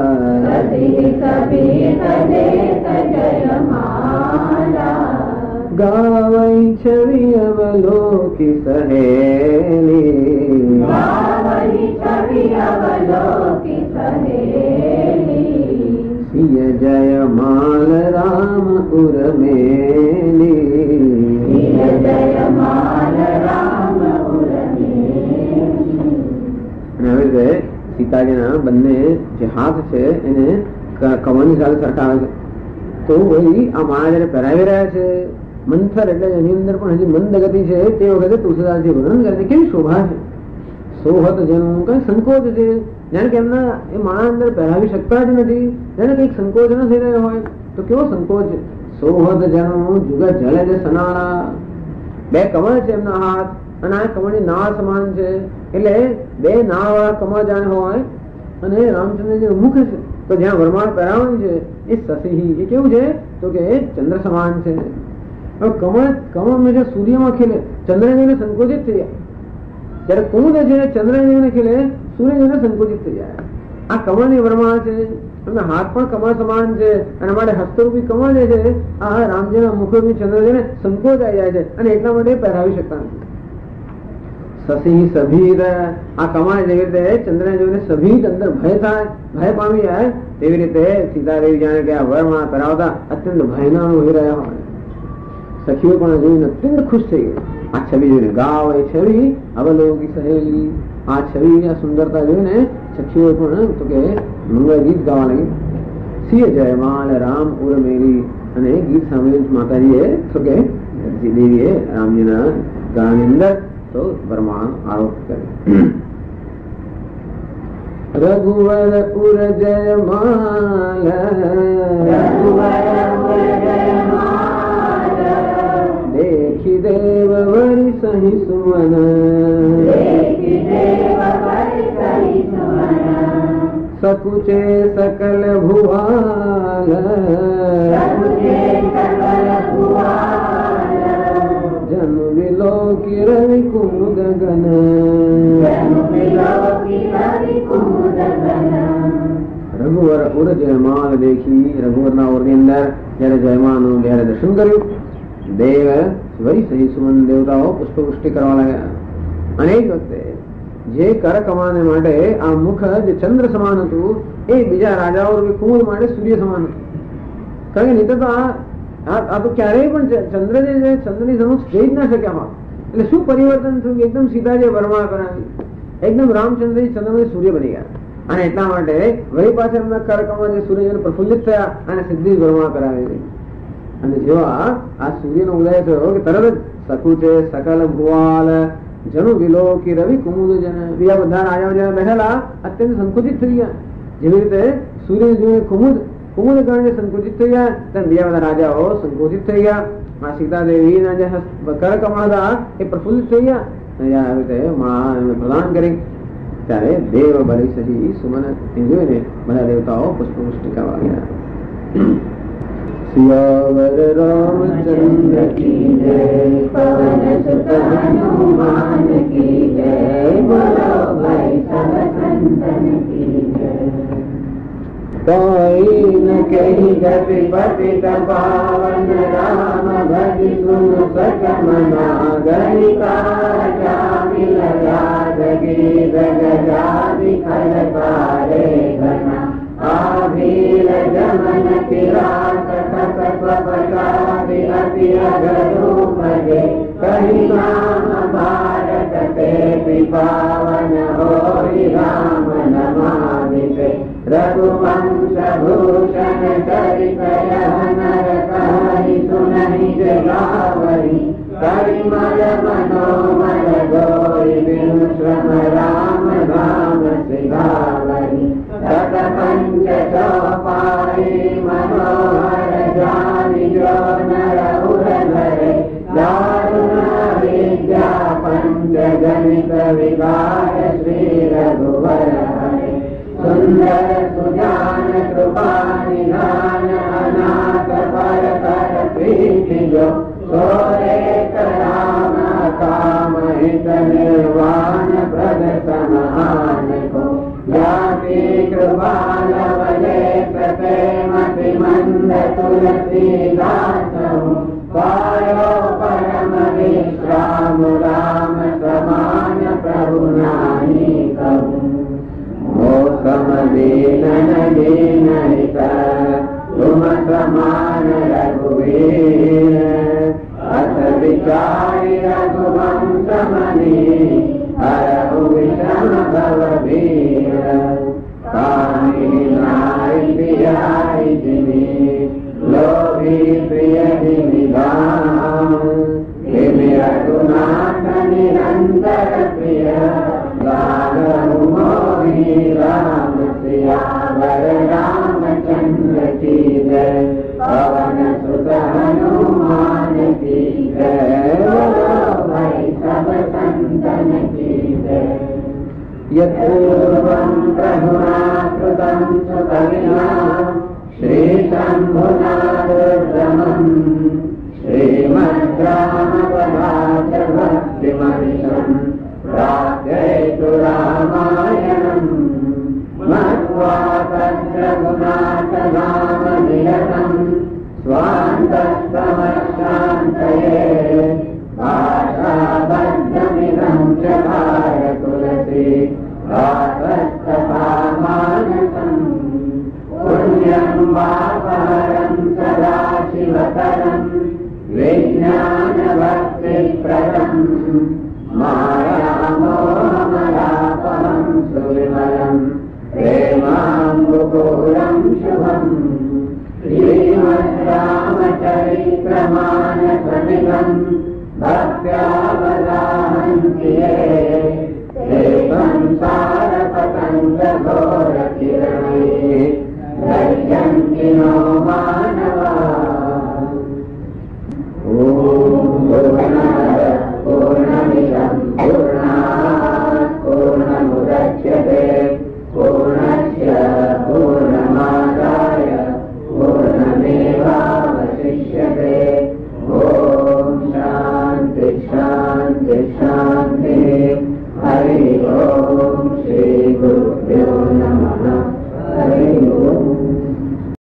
ગાવઈ છવી અવલોકી સહેલી સિય જયમાલ રામ ઉર્મેલી. હવે સીતાજીના બંને જે હાથ છે એને કમળની સાથે સરખાવે છે. તો વળી આ માળા જયારે પહેરાવી રહ્યા છે મંથર એટલે એની અંદર પણ હજી મંદ ગતિ છે. તે વખતે તુલસીદાસજી વર્ણન કરે છે કેવી શોભા છે. સોહત જેનું કઈ સંકોચ છે, જાણે કે એમના એ માળા અંદર પહેરાવી શકતા જ નથી, જાણે કઈક સંકોચ ન થઈ રહ્યો હોય. તો કેવો સંકોચ છે. સોહત જેનું જુગ જલ જે સનાળા, બે કમળ છે એમના હાથ અને આ કમળની નાળ સમાન છે. એટલે બે નાળ વાળા કમળ જાણે હોય અને રામચંદ્રજી મુખ છે તો જ્યાં વરમાળ પહેરાવવાની છે એ સસી એ કેવું છે તો કે ચંદ્ર સમાન છે. કમળ હંમેશા સૂર્યમાં ખીલે, ચંદ્રજીને સંકોચિત થઈ જાય. જયારે કુમુદ છે ચંદ્રજીને ખીલે, સૂર્યજીને સંકોચિત થઈ જાય. આ કમળની વરમાળ છે, એમના હાથ પણ કમળ સમાન છે અને માટે હસ્તરૂપી કમળ જે છે આ રામજીના મુખરૂપી ચંદ્રજીને સંકોચ આવી જાય છે અને એટલા માટે પહેરાવી શકતા નથી. સસી સભીર, આ કમળ જેવી રીતે ચંદ્ર જોઈને સભીર અંદર ભય થાય, ભય પામી જાય તેવી રીતે સીતાદેવી જાણે કે આ વરમાળા પહેરાવતા અત્યંત ભયના અનુભવી રહ્યા હોય. સખીઓ પણ જોઈને અત્યંત ખુશ થઈ ગઈ. આ છબી જોઈને ગાવ એ છબી અવલોકી સહેલી, આ છબી આ સુંદરતા જોઈને સખીઓ પણ તો કે મંગળ ગીત ગાવા લાગી. સિય જયમાલ રામ ઉર્મેલી, અને ગીત સાંભળી માતાજીએ તો કે દેવીએ રામજીના ગાળાની અંદર તો વરમાળ આરોપ કરે. રઘુવર ઉર જયમાલ દેખી દેવ વરી સહી સુમન, સકુચે સકલ ભુવાલ જનુ વિલોકી રવિ કુમુદ ગન. રઘુવર ઉર જયમાલ દેખી, રઘુવરના ઓરની અંદર જયારે જયમાનું જયારે દર્શન કર્યું, દેવ વરી સહી સુમન દેવતાઓ પુષ્પવૃષ્ટિ કરવા લાગ્યા. અને એ જ વખતે જે કર કમાને માટે આ મુખ જે ચંદ્ર સમાન હતું એ બીજા રાજાઓ કુમુદ માટે સૂર્ય સમાન હતું. કારણ કે નહીં તો આ તો ક્યારેય પણ ચંદ્ર જે ચંદ્રની સમક્ષ જઈ જ ના શક્યા હોય. એટલે શું પરિવર્તન થયું? એકદમ સીતાજી વરમાળ કરાવી, એકદમ રામચંદ્રજી ચંદ્રમાંથી સૂર્ય બની ગયા. અને એટલા માટે વળી પાછળ એમના કરકમાં જે સૂર્ય પ્રફુલ્લિત થયા અને સીધી વરમાળ કરાવી. અને જેવા આ સૂર્યનો ઉદય થયો કે તરત જ સકુચે સકલ ભુવાલ જનુ વિલોકી રવિ કુમુદ જન, બીજા બધા રાજાઓ જયારે બેઠેલા અત્યંત સંકુચિત થઈ ગયા. જેવી રીતે સૂર્ય જોઈને કુમુદ ગણ સંકુચિત થઈ ગયા તેમ બીજા બધા રાજાઓ સંકોચિત થઈ ગયા. આ સીતાદેવીના જે કરકમા હતા એ પ્રફુલ્લિત થઈ ગયા. આવી રીતે પ્રદાન કરી ત્યારે દેવ બલી સહી સુમન જોઈને બધા દેવતાઓ પુષ્પવૃષ્ટિ કરવા ગયા. સિયાવર રામચંદ્ર કી જય, પવન સુત હનુમાન કી જય, બોલો ભાઈ સબ સંતન કી જય. કોઈ ન કહી ગતિ પતિત પાવન રામ ભજ સુન સકમના ગણિકા મિલ જાદગી ગજાદિ ખલકારે ઘના આભીર જમન પિરાત સપસાદિ અતિ અગરૂપજે કહી નામ ભારત તે પાવન હોઈ રામ નમામિતે. રઘુવંશ ભૂષણ ચરિત નર કહી સુનહિ જગાવરી કરિમલ મનોમલ ગોરી વિશ્રમ રામ ધામ સિગાવરી. તત પંચ ચોપાઈ મનોહર જાની જો નર ઉર ધરે દારુણ जय सुजान कृपा निधान अनाथ पर कर प्रीति जो सोरे कराम काम हित निर्वाण प्रद समान को जाति कृपा लवले प्रेमति मंद तुलसीदास पायो परम विश्राम राम समान प्रभु नाहि कहूँ मोसम दीन दीन तुम समान रघुवीर अस विचारि रघुवंश मणि हरहु विषम भव वीर कामी नाय पियाई जिनि लोभी प्रिय निधान हे रघुनाथ निरंतर प्रिय गानहु मोहि राम सियावर रामचंद्र की जय पवन सुत हनुमान की जय भाई सब संतन की जय यत्पूर्वं प्रभुना कृतं सुकविना श्रीशम्भुना रुद्रमं श्रीमद् रामपदाच भक्तिमनिशम् प्रार्थयतु रामायणम् मत्वा तद्रघुनाथ नाम निरतम् स्वान्तस्तमशान्तये भाषाबद्धमिदं च भारतुलसी मानसम् पुण्यं वापहरं सदा शिवकरं विज्ञानभक्तिप्रदम् मायामोहमलापहं सुविमलं प्रेमाम्बुपूरं शुभम् श्रीमद् रामचरितमानसमिदं भक्त्या वदामि ये संसारपतङ्गघोरकिरणे दर्शन्ति नो मानवा पूर्णमिदं पूर्णात् पूर्णमुदच्यते पूर्णस्य पूर्णमादाय पूर्णमेवावशिष्यते ॐ शान्ति शान्ति शान्तिः हरि ओम श्री